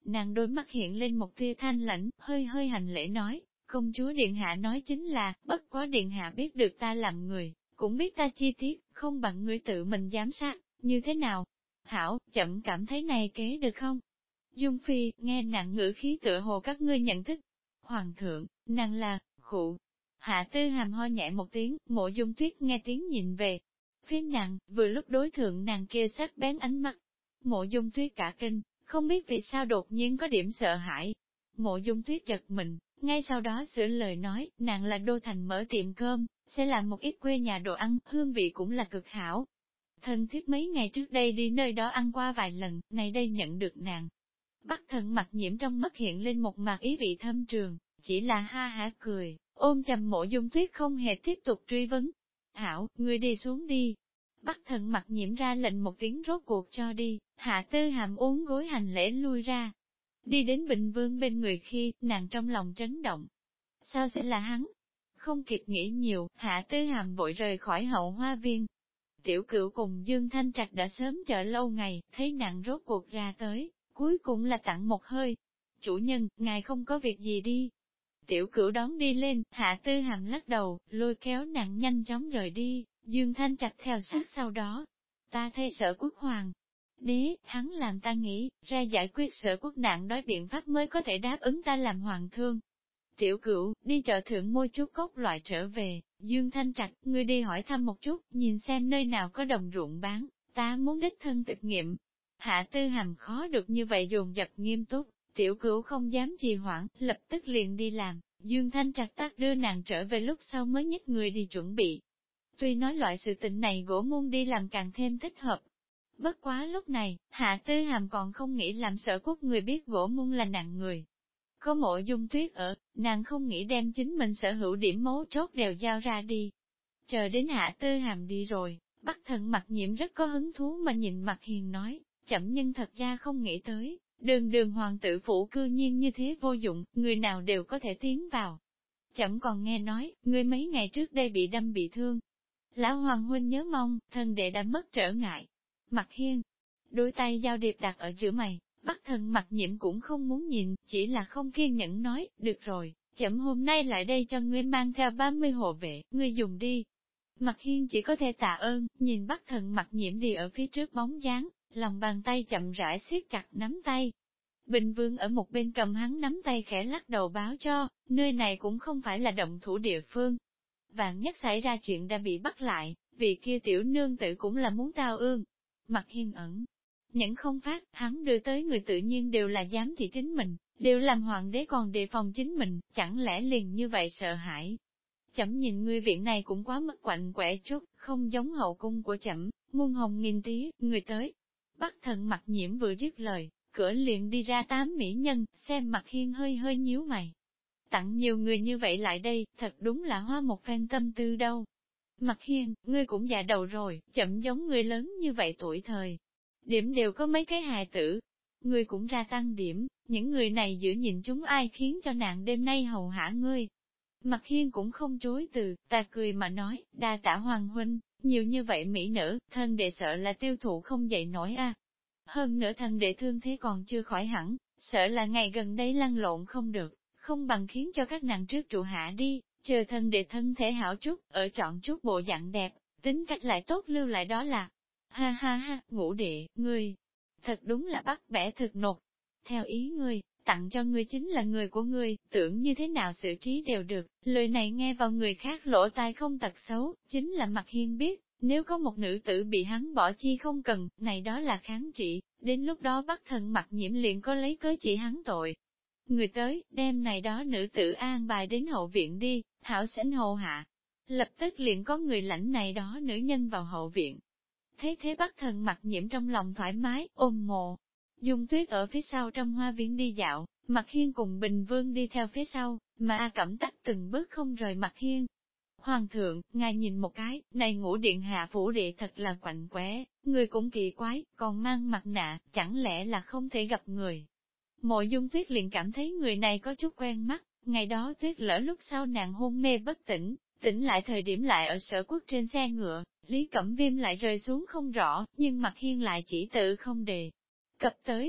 nàng đôi mắt hiện lên một tia thanh lãnh, hơi hơi hành lễ nói, công chúa điện hạ nói chính là, bất quá điện hạ biết được ta làm người, cũng biết ta chi tiết, không bằng ngươi tự mình giám sát, như thế nào? Hảo, chậm cảm thấy này kế được không? Dung Phi, nghe nàng ngữ khí tựa hồ các ngươi nhận thức. Hoàng thượng, nàng là, khụ. Hạ Tư Hàm ho nhẹ một tiếng, Mộ Dung Tuyết nghe tiếng nhìn về. Phía nàng, vừa lúc đối thượng nàng kia sắc bén ánh mắt. Mộ Dung Tuyết cả kinh, không biết vì sao đột nhiên có điểm sợ hãi. Mộ Dung Tuyết giật mình, ngay sau đó sửa lời nói, nàng là đô thành mở tiệm cơm, sẽ làm một ít quê nhà đồ ăn, hương vị cũng là cực hảo. Thân thiết mấy ngày trước đây đi nơi đó ăn qua vài lần, này đây nhận được nàng. Bắc Thần mặt nhiễm trong mắt hiện lên một mặt ý vị thâm trường, chỉ là ha hả cười, ôm chầm Mộ Dung Tuyết không hề tiếp tục truy vấn. Hảo, ngươi đi xuống đi. Bắc Thần mặt nhiễm ra lệnh một tiếng rốt cuộc cho đi, Hạ Tư Hàm uốn gối hành lễ lui ra. Đi đến Bình Vương bên người khi, nàng trong lòng chấn động. Sao sẽ là hắn? Không kịp nghĩ nhiều, Hạ Tư Hàm vội rời khỏi hậu hoa viên. Tiểu Cửu cùng Dương Thanh Trạch đã sớm chờ lâu ngày, thấy nàng rốt cuộc ra tới, cuối cùng là tặng một hơi. Chủ nhân, ngài không có việc gì đi. Tiểu Cửu đón đi lên, Hạ Tư Hàm lắc đầu, lôi kéo nàng nhanh chóng rời đi, Dương Thanh Trạch theo sát sau đó. Ta thay Sở Quốc Hoàng đế, hắn làm ta nghĩ, ra giải quyết Sở Quốc nạn đói biện pháp mới có thể đáp ứng ta làm hoàng thương. Tiểu Cửu, đi chợ thượng mua chút cốt loại trở về, Dương Thanh Trạch, ngươi đi hỏi thăm một chút, nhìn xem nơi nào có đồng ruộng bán, ta muốn đích thân thực nghiệm. Hạ Tư Hàm khó được như vậy dồn dập nghiêm túc, Tiểu Cửu không dám trì hoãn, lập tức liền đi làm, Dương Thanh Trạch tác đưa nàng trở về lúc sau mới nhích người đi chuẩn bị. Tuy nói loại sự tình này gỗ muôn đi làm càng thêm thích hợp. Bất quá lúc này, Hạ Tư Hàm còn không nghĩ làm Sở Quốc người biết gỗ muôn là nàng người. Có Mộ Dung Tuyết ở, nàng không nghĩ đem chính mình sở hữu điểm mấu chốt đều giao ra đi. Chờ đến Hạ Tư Hàm đi rồi, Bắc Thần mặt nhiễm rất có hứng thú mà nhìn mặt hiền nói, chậm nhưng thật ra không nghĩ tới, đường hoàng tử phủ cư nhiên như thế vô dụng, người nào đều có thể tiến vào. Chậm còn nghe nói, người mấy ngày trước đây bị đâm bị thương. Lão Hoàng huynh nhớ mong, thân đệ đã mất trở ngại. Mặt hiên, đôi tay giao điệp đặt ở giữa mày, Bắc Thần mặt nhiễm cũng không muốn nhìn, chỉ là không kiên nhẫn nói, được rồi, chậm hôm nay lại đây cho ngươi mang theo 30 hộ vệ, ngươi dùng đi. Mặt hiên chỉ có thể tạ ơn, nhìn Bắc Thần mặt nhiễm đi ở phía trước bóng dáng, lòng bàn tay chậm rãi siết chặt nắm tay. Bình Vương ở một bên cầm hắn nắm tay khẽ lắc đầu báo cho, nơi này cũng không phải là động thủ địa phương. Vạn nhất xảy ra chuyện đã bị bắt lại, vì kia tiểu nương tử cũng là muốn tao ương. Mặt hiên ẩn, những không phát, hắn đưa tới người tự nhiên đều là giám thị chính mình, đều làm hoàng đế còn đề phòng chính mình, chẳng lẽ liền như vậy sợ hãi. Chậm nhìn người viện này cũng quá mất quạnh quẻ chút, không giống hậu cung của chậm, muôn hồng nghìn tía, người tới. Bắc Thần mặt nhiễm vừa dứt lời, cửa liền đi ra 8 mỹ nhân, xem mặt hiên hơi hơi nhíu mày. Tặng nhiều người như vậy lại đây, thật đúng là hoa một phen tâm tư đâu. Mặt hiên, ngươi cũng già đầu rồi, chậm giống người lớn như vậy tuổi thời. Điểm đều có mấy cái hài tử. Ngươi cũng ra tăng điểm, những người này giữa nhìn chúng ai khiến cho nạn đêm nay hầu hạ ngươi. Mặt hiên cũng không chối từ, ta cười mà nói, đa tả hoàng huynh, nhiều như vậy mỹ nữ, thân đệ sợ là tiêu thụ không dậy nổi a. Hơn nữa thân đệ thương thế còn chưa khỏi hẳn, sợ là ngày gần đây lăn lộn không được, không bằng khiến cho các nàng trước trụ hạ đi, chờ thân đệ thân thể hảo chút, ở chọn chút bộ dạng đẹp, tính cách lại tốt lưu lại đó là. Ha ha ha, ngũ đệ, ngươi, thật đúng là bắt bẻ thực nột. Theo ý ngươi, tặng cho ngươi chính là người của ngươi, tưởng như thế nào xử trí đều được, lời này nghe vào người khác lỗ tai không tật xấu, chính là Mặt Hiên biết, nếu có một nữ tử bị hắn bỏ chi không cần, này đó là kháng trị, đến lúc đó Bắc Thần Mặt nhiễm liền có lấy cớ chỉ hắn tội. Người tới, đem này đó nữ tử an bài đến hậu viện đi, hảo sảnh hầu hạ. Lập tức liền có người lãnh này đó nữ nhân vào hậu viện. Thấy thế Bắc Thần Mặt nhiễm trong lòng thoải mái, ôm Mộ Dung Tuyết ở phía sau trong hoa viên đi dạo, Mặt Hiên cùng Bình Vương đi theo phía sau, mà A Cẩm Tắc từng bước không rời Mặt Hiên. Hoàng thượng, ngài nhìn một cái, này ngũ điện hạ phủ đệ thật là quạnh quẽ, người cũng kỳ quái, còn mang mặt nạ, chẳng lẽ là không thể gặp người. Mộ Dung Tuyết liền cảm thấy người này có chút quen mắt, ngày đó Tuyết lỡ lúc sau nàng hôn mê bất tỉnh, tỉnh lại thời điểm lại ở Sở Quốc trên xe ngựa, Lý Cẩm Viêm lại rơi xuống không rõ, nhưng Mặt Hiên lại chỉ tự không đề cập tới.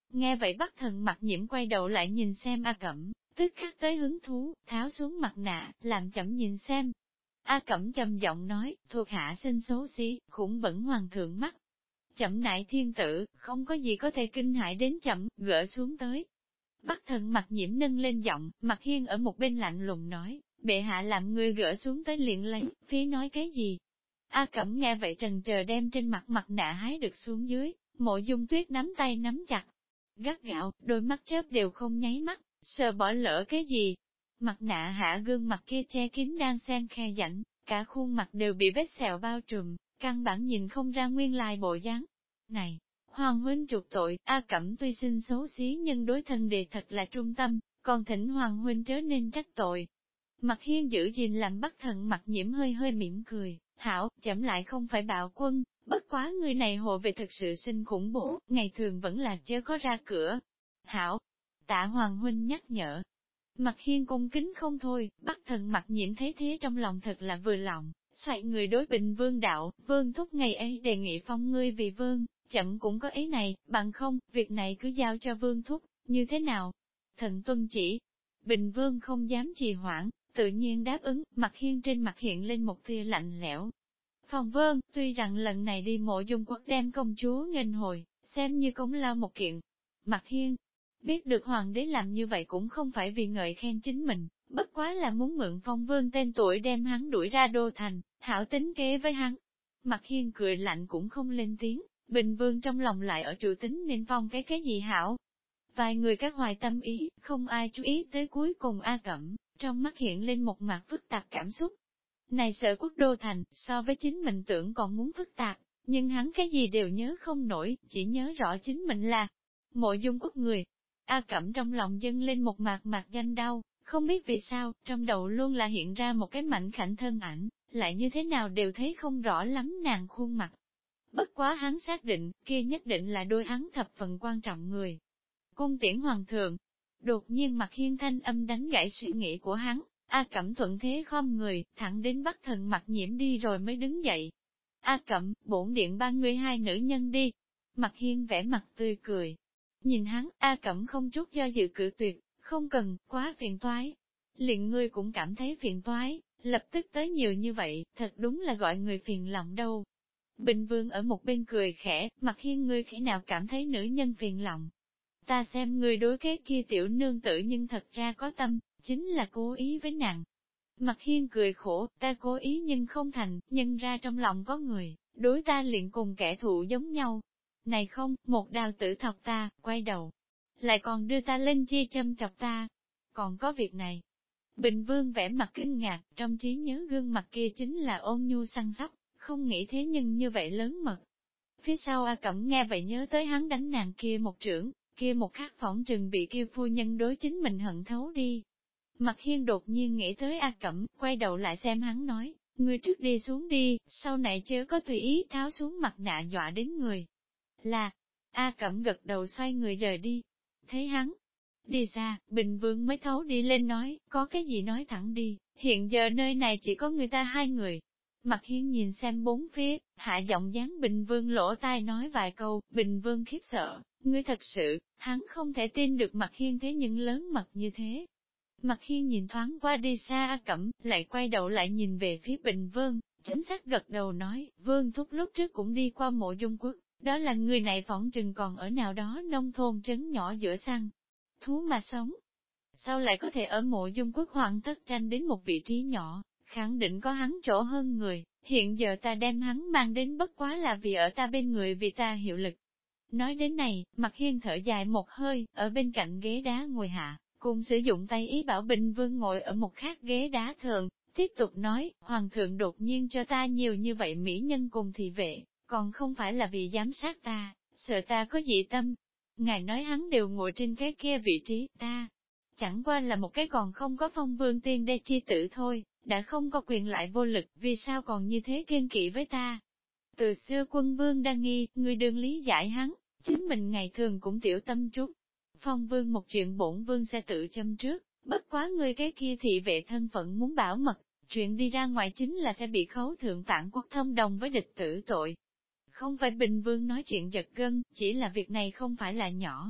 Nghe vậy Bắc Thần Mặc Nhiễm quay đầu lại nhìn xem A Cẩm, tức khắc tới hứng thú, tháo xuống mặt nạ, làm chậm nhìn xem. A Cẩm trầm giọng nói, thuộc hạ sinh xấu xí, khủng bẩn hoàng thượng mắt. Chậm nại thiên tử, không có gì có thể kinh hại đến chậm, gỡ xuống tới. Bắc Thần Mặc Nhiễm nâng lên giọng, Mặc Hiên ở một bên lạnh lùng nói, bệ hạ làm người gỡ xuống tới liền lấy, phía nói cái gì? A Cẩm nghe vậy trần chờ đem trên mặt nạ hái được xuống dưới, Mộ Dung Tuyết nắm tay nắm chặt, gắt gạo, đôi mắt chớp đều không nháy mắt, sợ bỏ lỡ cái gì. Mặt nạ hạ gương mặt kia che kín đang xen khe rãnh, cả khuôn mặt đều bị vết sẹo bao trùm, căn bản nhìn không ra nguyên lai bộ dáng. Này, Hoàng huynh chuộc tội, A Cẩm tuy sinh xấu xí nhưng đối thân đề thật là trung tâm, còn thỉnh Hoàng huynh chớ nên trách tội. Mặt Hiên giữ gìn làm Bắc Thần Mặc Nhiễm hơi hơi mỉm cười, hảo, chậm lại không phải bạo quân, bất quá người này hộ về thực sự sinh khủng bố, ngày thường vẫn là chớ có ra cửa. Hảo, Tạ Hoàng huynh nhắc nhở. Mặt Hiên cung kính không thôi, Bắc Thần Mặc Nhiễm thấy thế trong lòng thật là vừa lòng, xoay người đối Bình Vương đạo, Vương thúc ngày ấy đề nghị phong ngươi vì vương, chậm cũng có ý này, bằng không, việc này cứ giao cho Vương thúc, như thế nào? Thần tuân chỉ. Bình Vương không dám trì hoãn, tự nhiên đáp ứng, Mặt Hiên trên mặt hiện lên một tia lạnh lẽo. Phòng Vương, tuy rằng lần này đi Mộ Dung quốc đem công chúa nghênh hồi, xem như công lao một kiện. Mặt Hiên biết được hoàng đế làm như vậy cũng không phải vì ngợi khen chính mình, bất quá là muốn mượn Phong Vương tên tuổi đem hắn đuổi ra đô thành, hảo tính kế với hắn. Mặt Hiên cười lạnh cũng không lên tiếng, Bình Vương trong lòng lại ở trụ tính nên phong cái gì hảo. Vài người các hoài tâm ý, không ai chú ý tới cuối cùng A Cẩm, trong mắt hiện lên một mặt phức tạp cảm xúc. Này sợ quốc đô thành, so với chính mình tưởng còn muốn phức tạp, nhưng hắn cái gì đều nhớ không nổi, chỉ nhớ rõ chính mình là Mộ Dung quốc người. A Cẩm trong lòng dâng lên một mạc danh đau, không biết vì sao, trong đầu luôn là hiện ra một cái mảnh khảnh thân ảnh, lại như thế nào đều thấy không rõ lắm nàng khuôn mặt. Bất quá hắn xác định, kia nhất định là đôi hắn thập phần quan trọng người. Cung tiễn hoàng thượng, đột nhiên Mặt Hiên thanh âm đánh gãy suy nghĩ của hắn, A Cẩm thuận thế khom người, thẳng đến Bắc Thần Mặc Nhiễm đi rồi mới đứng dậy. A Cẩm, bổn điện ba người hai nữ nhân đi. Mặt Hiên vẻ mặt tươi cười. Nhìn hắn, A Cẩm không chút do dự cự tuyệt, không cần, quá phiền toái. Liền ngươi cũng cảm thấy phiền toái, lập tức tới nhiều như vậy, thật đúng là gọi người phiền lòng đâu. Bình Vương ở một bên cười khẽ, Mặt Hiên ngươi khi nào cảm thấy nữ nhân phiền lòng. Ta xem ngươi đối cái kia tiểu nương tử nhưng thật ra có tâm, chính là cố ý với nàng. Mặt Hiên cười khổ, ta cố ý nhưng không thành, nhân ra trong lòng có người, đối ta liền cùng kẻ thù giống nhau. Này không, một đào tử thọc ta, quay đầu, lại còn đưa ta lên chi châm chọc ta. Còn có việc này. Bình Vương vẻ mặt kinh ngạc, trong trí nhớ gương mặt kia chính là ôn nhu săn sóc, không nghĩ thế nhưng như vậy lớn mật. Phía sau A Cẩm nghe vậy nhớ tới hắn đánh nàng kia một trưởng, kia một khắc phỏng trừng bị kia phu nhân đối chính mình hận thấu đi. Mặt Hiên đột nhiên nghĩ tới A Cẩm, quay đầu lại xem hắn nói, ngươi trước đi xuống đi, sau này chớ có tùy ý tháo xuống mặt nạ dọa đến người. Là, A Cẩm gật đầu xoay người rời đi. Thấy hắn đi xa, Bình Vương mới thấu đi lên nói, có cái gì nói thẳng đi, hiện giờ nơi này chỉ có người ta hai người. Mặt Hiên nhìn xem bốn phía, hạ giọng dáng Bình Vương lỗ tai nói vài câu, Bình Vương khiếp sợ, ngươi thật sự, hắn không thể tin được Mặt Hiên thế nhưng lớn mật như thế. Mặt Hiên nhìn thoáng qua đi xa A Cẩm, lại quay đầu lại nhìn về phía Bình Vương, chính xác gật đầu nói, Vương thúc lúc trước cũng đi qua Mộ Dung quốc, đó là người này phỏng chừng còn ở nào đó nông thôn trấn nhỏ giữa săn thú mà sống. Sao lại có thể ở Mộ Dung quốc hoàng thất tranh đến một vị trí nhỏ, khẳng định có hắn chỗ hơn người, hiện giờ ta đem hắn mang đến bất quá là vì ở ta bên người vì ta hiệu lực. Nói đến này, Mặt Hiên thở dài một hơi, ở bên cạnh ghế đá ngồi hạ, cùng sử dụng tay ý bảo Bình Vương ngồi ở một khác ghế đá thường, tiếp tục nói, Hoàng thượng đột nhiên cho ta nhiều như vậy mỹ nhân cùng thị vệ, còn không phải là vì giám sát ta, sợ ta có dị tâm. Ngài nói hắn đều ngồi trên cái kia vị trí, ta chẳng qua là một cái còn không có phong vương tiên đê chi tử thôi, đã không có quyền lại vô lực, vì sao còn như thế kiên kỵ với ta. Từ xưa quân vương đang nghi, người đừng lý giải hắn, chính mình ngày thường cũng tiểu tâm chút. Phong vương một chuyện bổn vương sẽ tự châm trước, bất quá người cái kia thị vệ thân phận muốn bảo mật, chuyện đi ra ngoài chính là sẽ bị khấu thượng phản quốc thông đồng với địch tử tội. Không phải Bình Vương nói chuyện giật gân, chỉ là việc này không phải là nhỏ.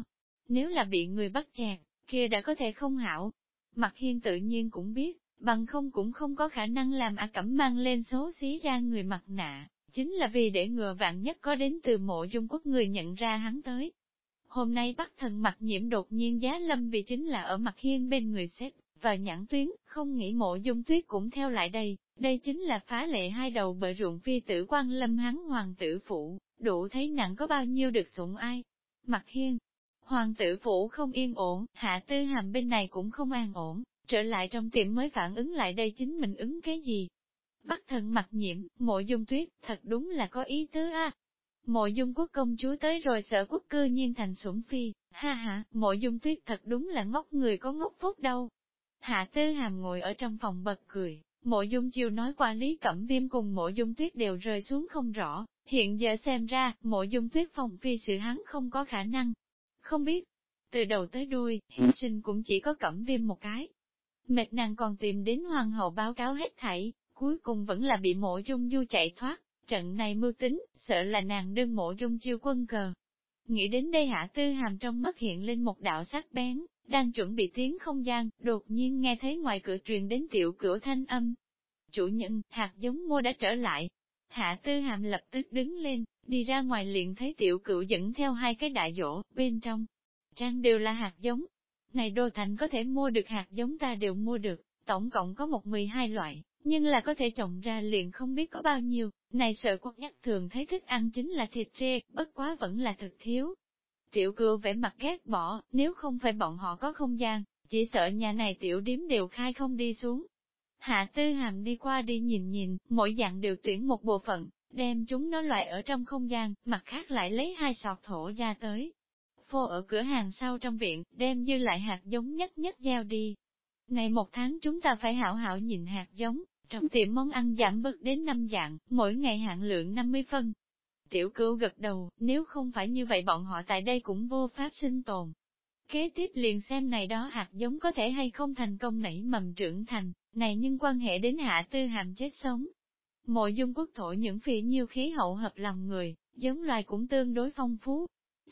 nếu là bị người bắt chẹt, kia đã có thể không hảo. Mặt Hiên tự nhiên cũng biết, bằng không cũng không có khả năng làm A Cẩm mang lên xấu xí ra người mặt nạ, chính là vì để ngừa vạn nhất có đến từ Mộ Dung Quốc người nhận ra hắn tới. Hôm nay Bắc Thần Mặc Nhiễm đột nhiên giá lâm vì chính là ở Mặt Hiên bên người xếp vào nhãn tuyến, không nghĩ Mộ Dung Tuyết cũng theo lại đây chính là phá lệ hai đầu bờ ruộng phi tử quan lâm hắn hoàng tử phủ, đủ thấy nặng có bao nhiêu được sủng ai. Mặt Hiên, hoàng tử phủ không yên ổn, Hạ Tư Hàm bên này cũng không an ổn, trở lại trong tiệm mới phản ứng lại đây chính mình ứng cái gì. Bắc Thần Mặc Nhiễm, Mộ Dung Tuyết, thật đúng là có ý tứ a. Mộ Dung Quốc công chúa tới rồi Sở Quốc cư nhiên thành sủng phi, ha ha, Mộ Dung Tuyết thật đúng là ngốc người có ngốc phúc đâu. Hạ Tư Hàm ngồi ở trong phòng bật cười, Mộ Dung Chiêu nói qua Lý Cẩm Viêm cùng Mộ Dung Tuyết đều rơi xuống không rõ, hiện giờ xem ra, Mộ Dung Tuyết phòng phi sự hắn không có khả năng. Không biết, từ đầu tới đuôi, hy sinh cũng chỉ có Cẩm Viêm một cái. Mệt nàng còn tìm đến hoàng hậu báo cáo hết thảy, cuối cùng vẫn là bị Mộ Dung Du chạy thoát, trận này mưu tính, sợ là nàng đương Mộ Dung Chiêu quân cờ. Nghĩ đến đây Hạ Tư Hàm trong mắt hiện lên một đạo sắc bén, đang chuẩn bị tiến không gian, đột nhiên nghe thấy ngoài cửa truyền đến tiểu cửa thanh âm. Chủ nhân, hạt giống mua đã trở lại. Hạ Tư Hàm lập tức đứng lên, đi ra ngoài liền thấy tiểu cửu dẫn theo hai cái đại dỗ, bên trong trang đều là hạt giống. Này Đô Thành có thể mua được hạt giống ta đều mua được, tổng cộng có 12 loại, nhưng là có thể trồng ra liền không biết có bao nhiêu. Này Sở Quốc nhất thường thấy thức ăn chính là thịt trê, bất quá vẫn là thực thiếu. Tiểu cừu vẻ mặt ghét bỏ, nếu không phải bọn họ có không gian, chỉ sợ nhà này tiểu điếm đều khai không đi xuống. Hạ Tư Hàm đi qua đi nhìn, mỗi dạng đều tuyển một bộ phận, đem chúng nó loại ở trong không gian, mặt khác lại lấy hai sọt thổ ra tới. Phô ở cửa hàng sau trong viện, đem dư lại hạt giống nhất nhất gieo đi. Này một tháng chúng ta phải hảo hảo nhìn hạt giống, trong tiệm món ăn giảm bớt đến 5 dạng, mỗi ngày hạn lượng 50 phân. Tiểu cửu gật đầu, nếu không phải như vậy bọn họ tại đây cũng vô pháp sinh tồn. Kế tiếp liền xem này đó hạt giống có thể hay không thành công nảy mầm trưởng thành, này nhưng quan hệ đến Hạ Tư Hàm chết sống. Mộ Dung Quốc thổ những phỉ nhiêu khí hậu hợp lòng người, giống loài cũng tương đối phong phú.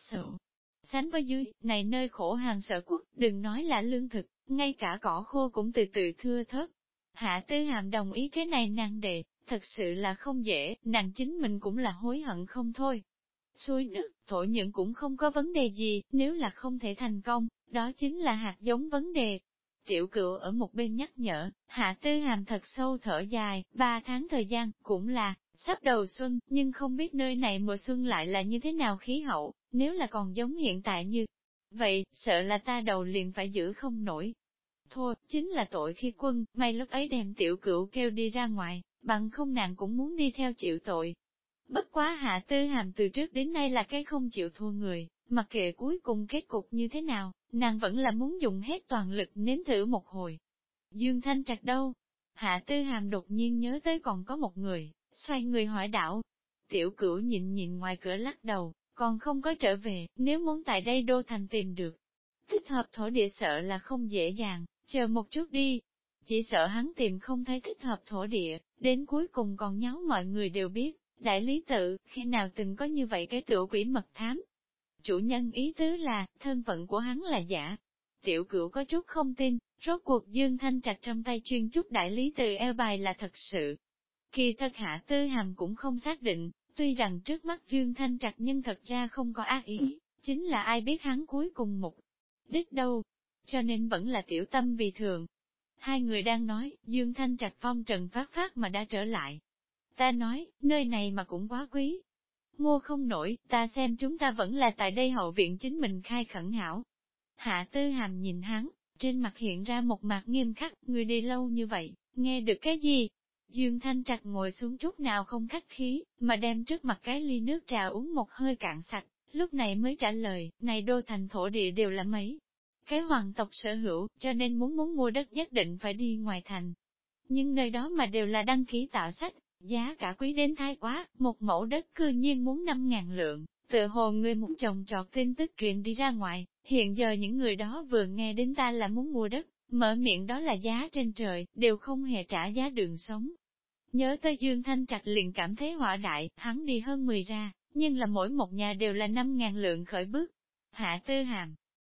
Sánh với dưới, này nơi khổ hàng Sở Quốc, đừng nói là lương thực, ngay cả cỏ khô cũng từ từ thưa thớt. Hạ Tư Hàm đồng ý cái này nàng đệ, thật sự là không dễ, nàng chính mình cũng là hối hận không thôi. Xuôi nước, thổ nhưỡng cũng không có vấn đề gì, nếu là không thể thành công, đó chính là hạt giống vấn đề. Tiểu cựu ở một bên nhắc nhở, Hạ Tư Hàm thật sâu thở dài, 3 tháng thời gian, cũng là, sắp đầu xuân, nhưng không biết nơi này mùa xuân lại là như thế nào khí hậu, nếu là còn giống hiện tại như vậy, sợ là ta đầu liền phải giữ không nổi. Thôi, chính là tội khi quân, may lúc ấy đem tiểu cửu kêu đi ra ngoài, bằng không nàng cũng muốn đi theo chịu tội. Bất quá Hạ Tư Hàm từ trước đến nay là cái không chịu thua người, mặc kệ cuối cùng kết cục như thế nào, nàng vẫn là muốn dùng hết toàn lực nếm thử một hồi. Dương Thanh Trạch đâu? Hạ Tư Hàm đột nhiên nhớ tới còn có một người, xoay người hỏi đảo. Tiểu cửu nhìn ngoài cửa lắc đầu, còn không có trở về, nếu muốn tại đây Đô Thành tìm được. Thích hợp thổ địa sợ là không dễ dàng, chờ một chút đi. Chỉ sợ hắn tìm không thấy thích hợp thổ địa, đến cuối cùng còn nháo mọi người đều biết, đại lý tự, khi nào từng có như vậy cái tựa quỷ mật thám. Chủ nhân ý tứ là, thân phận của hắn là giả. Tiểu cửu có chút không tin, rốt cuộc Dương Thanh Trạch trong tay chuyên chút đại lý tự eo bài là thật sự. Kỳ thật Hạ Tư Hàm cũng không xác định, tuy rằng trước mắt Dương Thanh Trạch nhưng thật ra không có ác ý, chính là ai biết hắn cuối cùng mục đích đâu, cho nên vẫn là tiểu tâm vì thường. Hai người đang nói, Dương Thanh Trạch phong trần phát mà đã trở lại. Ta nói, nơi này mà cũng quá quý. Mua không nổi, ta xem chúng ta vẫn là tại đây hậu viện chính mình khai khẩn hảo. Hạ Tư Hàm nhìn hắn, trên mặt hiện ra một mặt nghiêm khắc, người đi lâu như vậy, nghe được cái gì? Dương Thanh Trạch ngồi xuống chút nào không khách khí, mà đem trước mặt cái ly nước trà uống một hơi cạn sạch, lúc này mới trả lời, này Đô Thành thổ địa đều là mấy cái hoàng tộc sở hữu, cho nên muốn mua đất nhất định phải đi ngoài thành. Nhưng nơi đó mà đều là đăng ký tạo sách, giá cả quý đến thái quá, một mẫu đất cư nhiên muốn 5.000 lượng, tựa hồ người một chồng trọt tin tức truyền đi ra ngoài, hiện giờ những người đó vừa nghe đến ta là muốn mua đất, mở miệng đó là giá trên trời, đều không hề trả giá đường sống. Nhớ tới Dương Thanh Trạch liền cảm thấy hỏa đại, hắn đi hơn 10 ra, nhưng là mỗi một nhà đều là 5.000 lượng khởi bước. Hạ Tư Hàm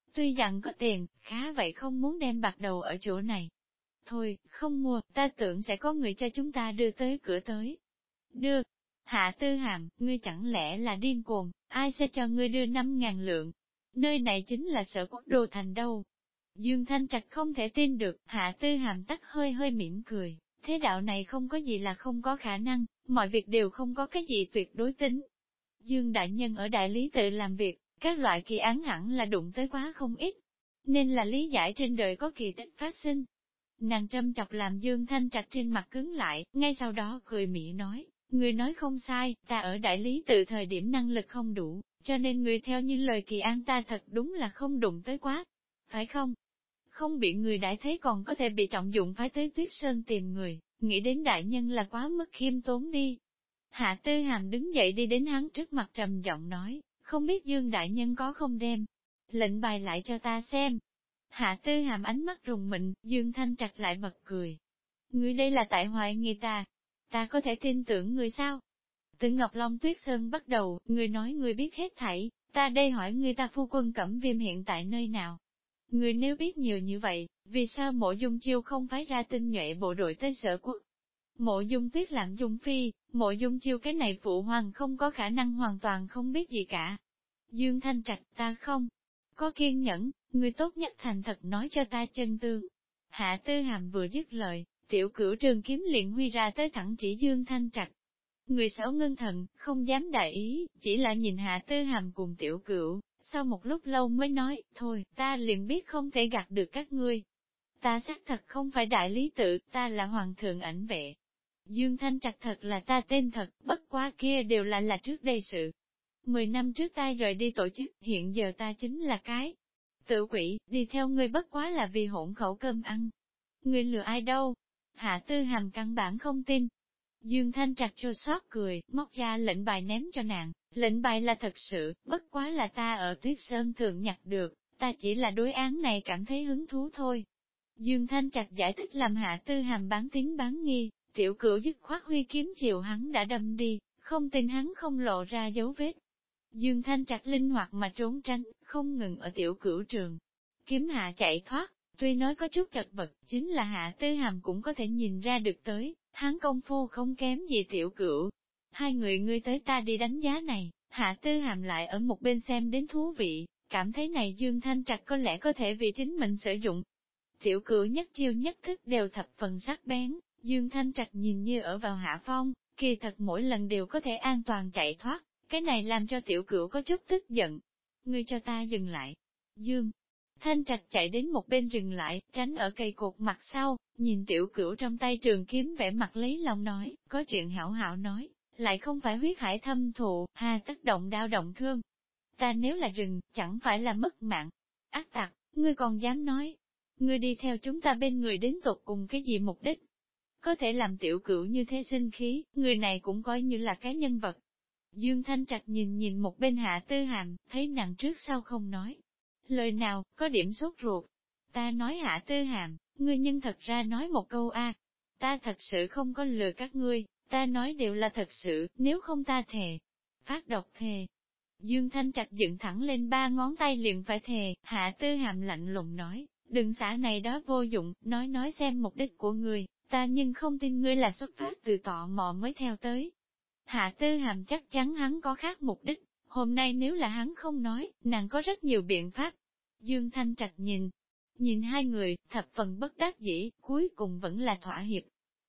Tuy rằng có tiền, khá vậy không muốn đem bạc đầu ở chỗ này. Thôi, không mua, ta tưởng sẽ có người cho chúng ta đưa tới cửa tới. Đưa. Hạ Tư Hàm, ngươi chẳng lẽ là điên cuồng, ai sẽ cho ngươi đưa 5.000 lượng? Nơi này chính là Sở Quốc đô thành đâu. Dương Thanh Trạch không thể tin được, Hạ Tư Hàm tắt hơi hơi mỉm cười, thế đạo này không có gì là không có khả năng, mọi việc đều không có cái gì tuyệt đối tính. Dương Đại Nhân ở đại lý tự làm việc, các loại kỳ án hẳn là đụng tới quá không ít, nên là lý giải trên đời có kỳ tích phát sinh. Nàng châm chọc làm Dương Thanh Trạch trên mặt cứng lại, ngay sau đó cười mỉa nói, người nói không sai, ta ở đại lý tự thời điểm năng lực không đủ, cho nên người theo như lời kỳ an ta thật đúng là không đụng tới quá. Phải không? Không bị người đại thấy còn có thể bị trọng dụng phải tới Tuyết Sơn tìm người, nghĩ đến đại nhân là quá mức khiêm tốn đi. Hạ Tư Hàm đứng dậy đi đến hắn trước mặt trầm giọng nói, không biết Dương đại nhân có không đem lệnh bài lại cho ta xem. Hạ Tư Hàm ánh mắt rùng mình, Dương Thanh Trạch lại bật cười. Ngươi đây là tại hoài nghi ta có thể tin tưởng người sao? Từ Ngọc Long Tuyết Sơn bắt đầu, ngươi nói ngươi biết hết thảy, ta đây hỏi ngươi ta phu quân Cẩm Viêm hiện tại nơi nào? Ngươi nếu biết nhiều như vậy, vì sao Mộ Dung Chiêu không phái ra tinh nhuệ bộ đội tới Sở Quốc? Mộ Dung Tuyết làm Dung Phi, Mộ Dung Chiêu cái này phụ hoàng không có khả năng hoàn toàn không biết gì cả. Dương Thanh Trạch, ta không có kiên nhẫn, ngươi tốt nhất thành thật nói cho ta chân tương. Hạ Tư Hàm vừa dứt lời, tiểu cửu trường kiếm liền huy ra tới thẳng chỉ Dương Thanh Trạch. Người xấu ngưng thần, không dám đại ý, chỉ là nhìn Hạ Tư Hàm cùng tiểu cửu, sau một lúc lâu mới nói, thôi, ta liền biết không thể gạt được các ngươi. Ta xác thật không phải đại lý tự, ta là hoàng thượng ảnh vệ. Dương Thanh Trạch thật là ta tên thật, bất quá kia đều là trước đây sự. 10 năm trước ta rời đi tổ chức, hiện giờ ta chính là cái tự quỷ, đi theo ngươi bất quá là vì hỗn khẩu cơm ăn. Ngươi lừa ai đâu? Hạ Tư Hàm căn bản không tin. Dương Thanh Trạch chua xót cười, móc ra lệnh bài ném cho nàng, lệnh bài là thật sự, bất quá là ta ở Tuyết Sơn thường nhặt được, ta chỉ là đối án này cảm thấy hứng thú thôi. Dương Thanh Trạch giải thích làm Hạ Tư Hàm bán tín bán nghi, tiểu cửu dứt khoát huy kiếm chiều hắn đã đâm đi, không tin hắn không lộ ra dấu vết. Dương Thanh Trạch linh hoạt mà trốn tránh, không ngừng ở tiểu cửu trường. Kiếm hạ chạy thoát, tuy nói có chút chật vật, chính là Hạ Tư Hàm cũng có thể nhìn ra được tới, hắn công phu không kém gì tiểu cửu. Hai người ngươi tới ta đi đánh giá này, Hạ Tư Hàm lại ở một bên xem đến thú vị, cảm thấy này Dương Thanh Trạch có lẽ có thể vì chính mình sử dụng. Tiểu cửu nhất chiêu nhất thức đều thập phần sắc bén, Dương Thanh Trạch nhìn như ở vào hạ phong, kỳ thật mỗi lần đều có thể an toàn chạy thoát. Cái này làm cho tiểu cửu có chút tức giận. Ngươi cho ta dừng lại. Dương. Thanh Trạch chạy đến một bên dừng lại, tránh ở cây cột mặt sau, nhìn tiểu cửu trong tay trường kiếm vẻ mặt lấy lòng nói, có chuyện hảo hảo nói, lại không phải huyết hải thâm thụ, hà tất động đau động thương. Ta nếu là rừng, chẳng phải là mất mạng. Ác tặc, ngươi còn dám nói. Ngươi đi theo chúng ta bên người đến tột cùng cái gì mục đích? Có thể làm tiểu cửu như thế sinh khí, người này cũng coi như là cái nhân vật. Dương Thanh Trạch nhìn một bên Hạ Tư Hàm, thấy nàng trước sau không nói. Lời nào, có điểm sốt ruột. Ta nói Hạ Tư Hàm, ngươi nhưng thật ra nói một câu ta thật sự không có lừa các ngươi, ta nói đều là thật sự, nếu không ta thề. Phát độc thề. Dương Thanh Trạch dựng thẳng lên 3 ngón tay liền phải thề, Hạ Tư Hàm lạnh lùng nói, đừng xả này đó vô dụng, nói xem mục đích của ngươi, ta nhưng không tin ngươi là xuất phát từ tò mò mới theo tới. Hạ Tư Hàm chắc chắn hắn có khác mục đích, hôm nay nếu là hắn không nói, nàng có rất nhiều biện pháp. Dương Thanh Trạch nhìn hai người, thập phần bất đắc dĩ, cuối cùng vẫn là thỏa hiệp.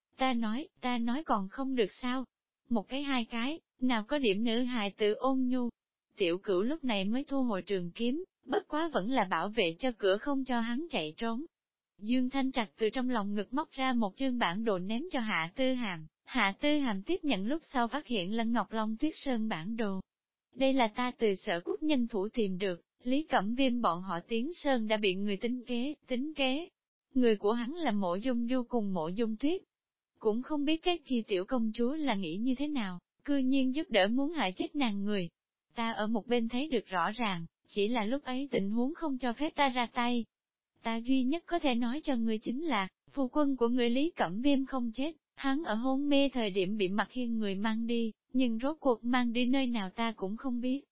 Ta nói còn không được sao? Một cái hai cái, nào có điểm nữ hài tự ôn nhu. Tiểu cửu lúc này mới thu hồi trường kiếm, bất quá vẫn là bảo vệ cho cửa không cho hắn chạy trốn. Dương Thanh Trạch từ trong lòng ngực móc ra một chương bản đồ ném cho Hạ Tư Hàm. Hạ Tư Hàm tiếp nhận lúc sau phát hiện Lân Ngọc Long Tuyết Sơn bản đồ. Đây là ta từ Sở Quốc nhân thủ tìm được, Lý Cẩm Viêm bọn họ Tiến Sơn đã bị người tính kế. Người của hắn là Mộ Dung Du cùng Mộ Dung Tuyết. Cũng không biết cái kia tiểu công chúa là nghĩ như thế nào, cư nhiên giúp đỡ muốn hại chết nàng người. Ta ở một bên thấy được rõ ràng, chỉ là lúc ấy tình huống không cho phép ta ra tay. Ta duy nhất có thể nói cho người chính là, phu quân của người Lý Cẩm Viêm không chết. Hắn ở hôn mê thời điểm bị Mặc Hiên người mang đi, nhưng rốt cuộc mang đi nơi nào ta cũng không biết.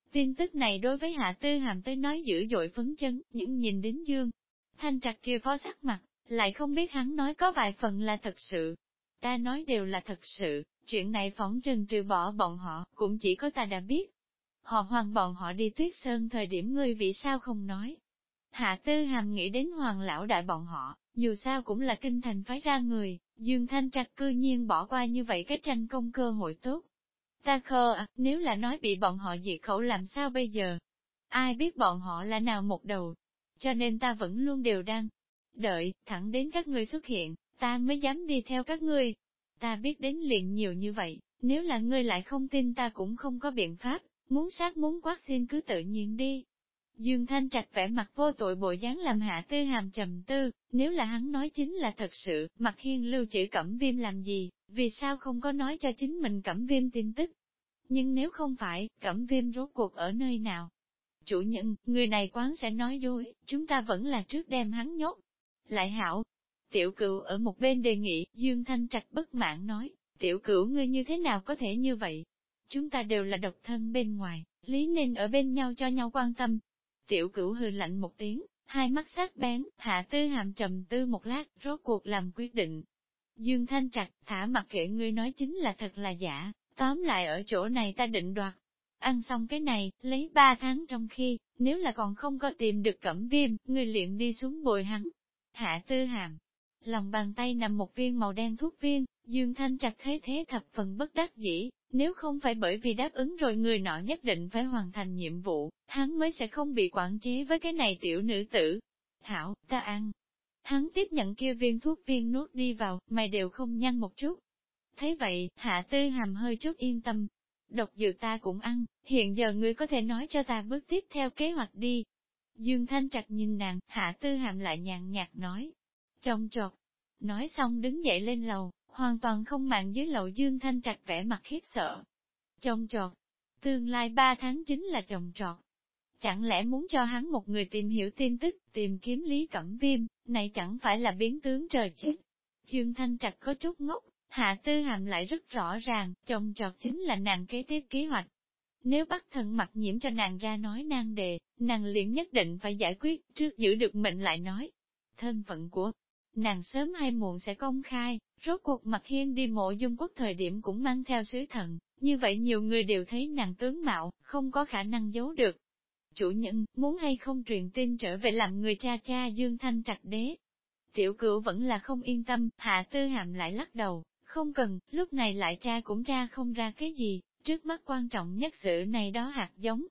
Tin tức này đối với Hạ Tư Hàm tới nói dữ dội phấn chấn, nhưng nhìn đến Dương Thanh Trạch kia phó sắc mặt, lại không biết hắn nói có vài phần là thật sự. Ta nói đều là thật sự, chuyện này phỏng trừng trừ bỏ bọn họ, cũng chỉ có ta đã biết. Họ Hoàng bọn họ đi Tuyết Sơn thời điểm ngươi vì sao không nói. Hạ Tư Hàm nghĩ đến Hoàng lão đại bọn họ, dù sao cũng là kinh thành phái ra người, Dương Thanh Trạch cư nhiên bỏ qua như vậy cái tranh công cơ hội tốt. Ta khờ à, nếu là nói bị bọn họ diệt khẩu làm sao bây giờ? Ai biết bọn họ là nào một đầu? Cho nên ta vẫn luôn đều đang đợi, thẳng đến các ngươi xuất hiện, ta mới dám đi theo các ngươi. Ta biết đến liền nhiều như vậy, nếu là ngươi lại không tin ta cũng không có biện pháp, muốn sát muốn quát xin cứ tự nhiên đi. Dương Thanh Trạch vẻ mặt vô tội bộ dáng làm Hạ Tư Hàm trầm tư, nếu là hắn nói chính là thật sự, Mạc Hiên lưu trữ Cẩm Viêm làm gì, vì sao không có nói cho chính mình Cẩm Viêm tin tức? Nhưng nếu không phải, Cẩm Viêm rốt cuộc ở nơi nào? Chủ nhân, người này quán sẽ nói dối, chúng ta vẫn là trước đem hắn nhốt. Lại hảo, Tiểu Cửu ở một bên đề nghị, Dương Thanh Trạch bất mãn nói, Tiểu Cửu ngươi như thế nào có thể như vậy? Chúng ta đều là độc thân bên ngoài, lý nên ở bên nhau cho nhau quan tâm. Tiểu Cửu hừ lạnh một tiếng, hai mắt sắc bén, Hạ Tư Hàm trầm tư một lát, rốt cuộc làm quyết định. Dương Thanh Trạch, thả mặc kệ ngươi nói chính là thật là giả, tóm lại ở chỗ này ta định đoạt. Ăn xong cái này, lấy 3 tháng trong khi, nếu là còn không có tìm được Cẩm Viêm, ngươi liền đi xuống bồi hắn. Hạ Tư Hàm, lòng bàn tay nằm một viên màu đen thuốc viên, Dương Thanh Trạch thấy thế thập phần bất đắc dĩ, nếu không phải bởi vì đáp ứng rồi người nọ nhất định phải hoàn thành nhiệm vụ, hắn mới sẽ không bị quản chế với cái này tiểu nữ tử. Hảo, ta ăn. Hắn tiếp nhận kia viên thuốc viên nuốt đi vào, mày đều không nhăn một chút. Thế vậy, Hạ Tư Hàm hơi chút yên tâm. Độc dược ta cũng ăn, hiện giờ ngươi có thể nói cho ta bước tiếp theo kế hoạch đi. Dương Thanh Trạch nhìn nàng, Hạ Tư Hàm lại nhàn nhạt nói. Trông trọt. Nói xong đứng dậy lên lầu, hoàn toàn không màng dưới lầu Dương Thanh Trạch vẻ mặt khiếp sợ. Trông trọt. Tương lai 3 tháng chính là trồng trọt. Chẳng lẽ muốn cho hắn một người tìm hiểu tin tức, tìm kiếm Lý Cẩm Viêm, này chẳng phải là biến tướng trời chết. Dương Thanh Trạch có chút ngốc, Hạ Tư Hàm lại rất rõ ràng, trồng trọt chính là nàng kế tiếp kế hoạch. Nếu bắt thần mặt nhiễm cho nàng ra nói nan đề, nàng liền nhất định phải giải quyết, trước giữ được mệnh lại nói. Thân phận của nàng sớm hay muộn sẽ công khai, rốt cuộc Mạc Hiên đi Mộ Dung Quốc thời điểm cũng mang theo sứ thần, như vậy nhiều người đều thấy nàng tướng mạo, không có khả năng giấu được. Chủ nhân, muốn hay không truyền tin trở về làm người cha cha Dương Thanh Trạch đế. Tiểu Cửu vẫn là không yên tâm, Hạ Tư Hàm lại lắc đầu, không cần, lúc này lại tra cũng tra không ra cái gì, trước mắt quan trọng nhất sự này đó hạt giống.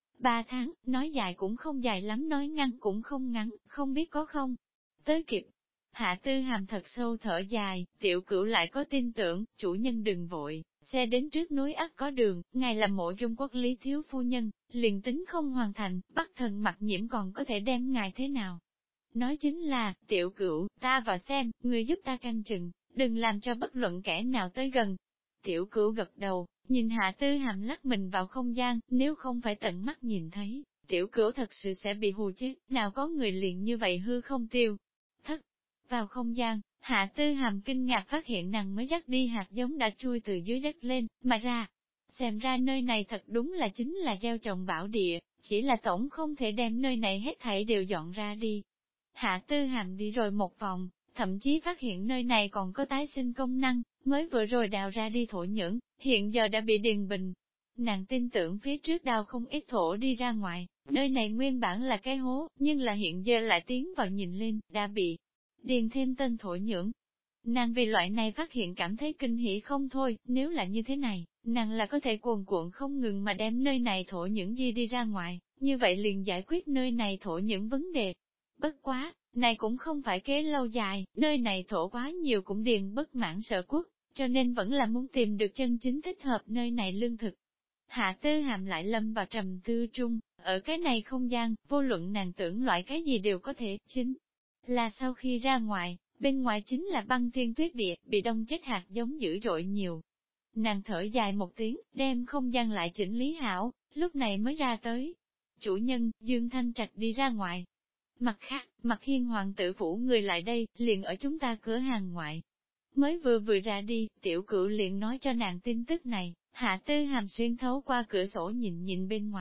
3 tháng, nói dài cũng không dài lắm, nói ngắn cũng không ngắn, không biết có không? Tới kịp. Hạ Tư Hàm thật sâu thở dài, Tiểu Cửu lại có tin tưởng, chủ nhân đừng vội, xe đến trước núi ắt có đường, ngài là Mộ Dung Quốc Lý thiếu phu nhân, liền tính không hoàn thành, bắt thần mặt nhiễm còn có thể đem ngài thế nào? Nói chính là, Tiểu Cửu, ta vào xem, người giúp ta canh chừng, đừng làm cho bất luận kẻ nào tới gần. Tiểu Cửu gật đầu, nhìn Hạ Tư Hàm lắc mình vào không gian, nếu không phải tận mắt nhìn thấy, Tiểu Cửu thật sự sẽ bị hù chết, nào có người liền như vậy hư không tiêu. Thất, vào không gian, Hạ Tư Hàm kinh ngạc phát hiện nàng mới dắt đi hạt giống đã chui từ dưới đất lên, mà ra. Xem ra nơi này thật đúng là chính là gieo trồng bảo địa, chỉ là tổng không thể đem nơi này hết thảy đều dọn ra đi. Hạ Tư Hàm đi rồi một vòng, thậm chí phát hiện nơi này còn có tái sinh công năng, mới vừa rồi đào ra đi thổ nhưỡng, hiện giờ đã bị điền bình. Nàng tin tưởng phía trước đào không ít thổ đi ra ngoài, nơi này nguyên bản là cái hố, nhưng là hiện giờ lại tiến vào nhìn lên, đã bị điền thêm tên thổ nhưỡng. Nàng vì loại này phát hiện cảm thấy kinh hỉ không thôi, nếu là như thế này, nàng là có thể cuồn cuộn không ngừng mà đem nơi này thổ nhưỡng di đi ra ngoài, như vậy liền giải quyết nơi này thổ nhưỡng vấn đề. Bất quá, này cũng không phải kế lâu dài, nơi này thổ quá nhiều cũng điền bất mãn sở quốc, cho nên vẫn là muốn tìm được chân chính thích hợp nơi này lương thực. Hạ Tư Hàm lại lâm vào trầm tư trung, ở cái này không gian, vô luận nàng tưởng loại cái gì đều có thể, chính là sau khi ra ngoài, bên ngoài chính là băng thiên tuyết địa, bị đông chết hạt giống dữ dội nhiều. Nàng thở dài một tiếng, đem không gian lại chỉnh lý hảo, lúc này mới ra tới. Chủ nhân, Dương Thanh Trạch đi ra ngoài. Mặt khác, Mạc Hiên hoàng tử phủ người lại đây, liền ở chúng ta cửa hàng ngoại. Mới vừa ra đi, Tiểu Cửu liền nói cho nàng tin tức này, Hạ Tư Hàm xuyên thấu qua cửa sổ nhìn nhìn bên ngoài,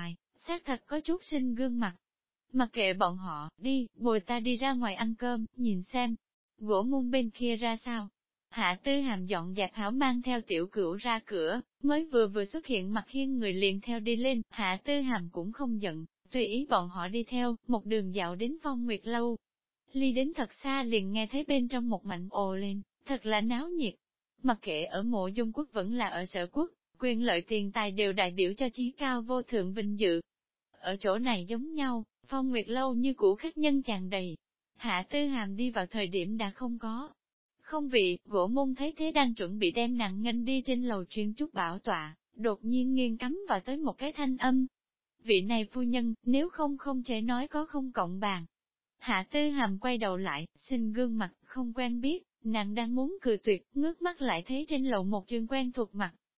xác thật có chút sinh gương mặt. Mặc kệ bọn họ, đi, bồi ta đi ra ngoài ăn cơm, nhìn xem, gỗ môn bên kia ra sao. Hạ Tư Hàm dọn dẹp hảo mang theo tiểu cửu ra cửa, mới vừa xuất hiện mặt hiên người liền theo đi lên, Hạ Tư Hàm cũng không giận, tùy ý bọn họ đi theo, một đường dạo đến Phong Nguyệt Lâu. Ly đến thật xa liền nghe thấy bên trong một mảnh ồ lên, thật là náo nhiệt. Mặc kệ ở Mộ Dung quốc vẫn là ở Sở quốc, quyền lợi tiền tài đều đại biểu cho chí cao vô thượng vinh dự. Ở chỗ này giống nhau, Phong Nguyệt Lâu như cũ khách nhân tràn đầy. Hạ Tư Hàm đi vào thời điểm đã không có. Không vị, gỗ môn thấy thế đang chuẩn bị đem nàng nghênh đi trên lầu chuyên trúc bảo tọa, đột nhiên nghiêng cắm vào tới một cái thanh âm. Vị này phu nhân, nếu không thể nói có không cộng bàn. Hạ Tư Hàm quay đầu lại, xin gương mặt, không quen biết, nàng đang muốn cười tuyệt, ngước mắt lại thấy trên lầu một trường quen thuộc mặt,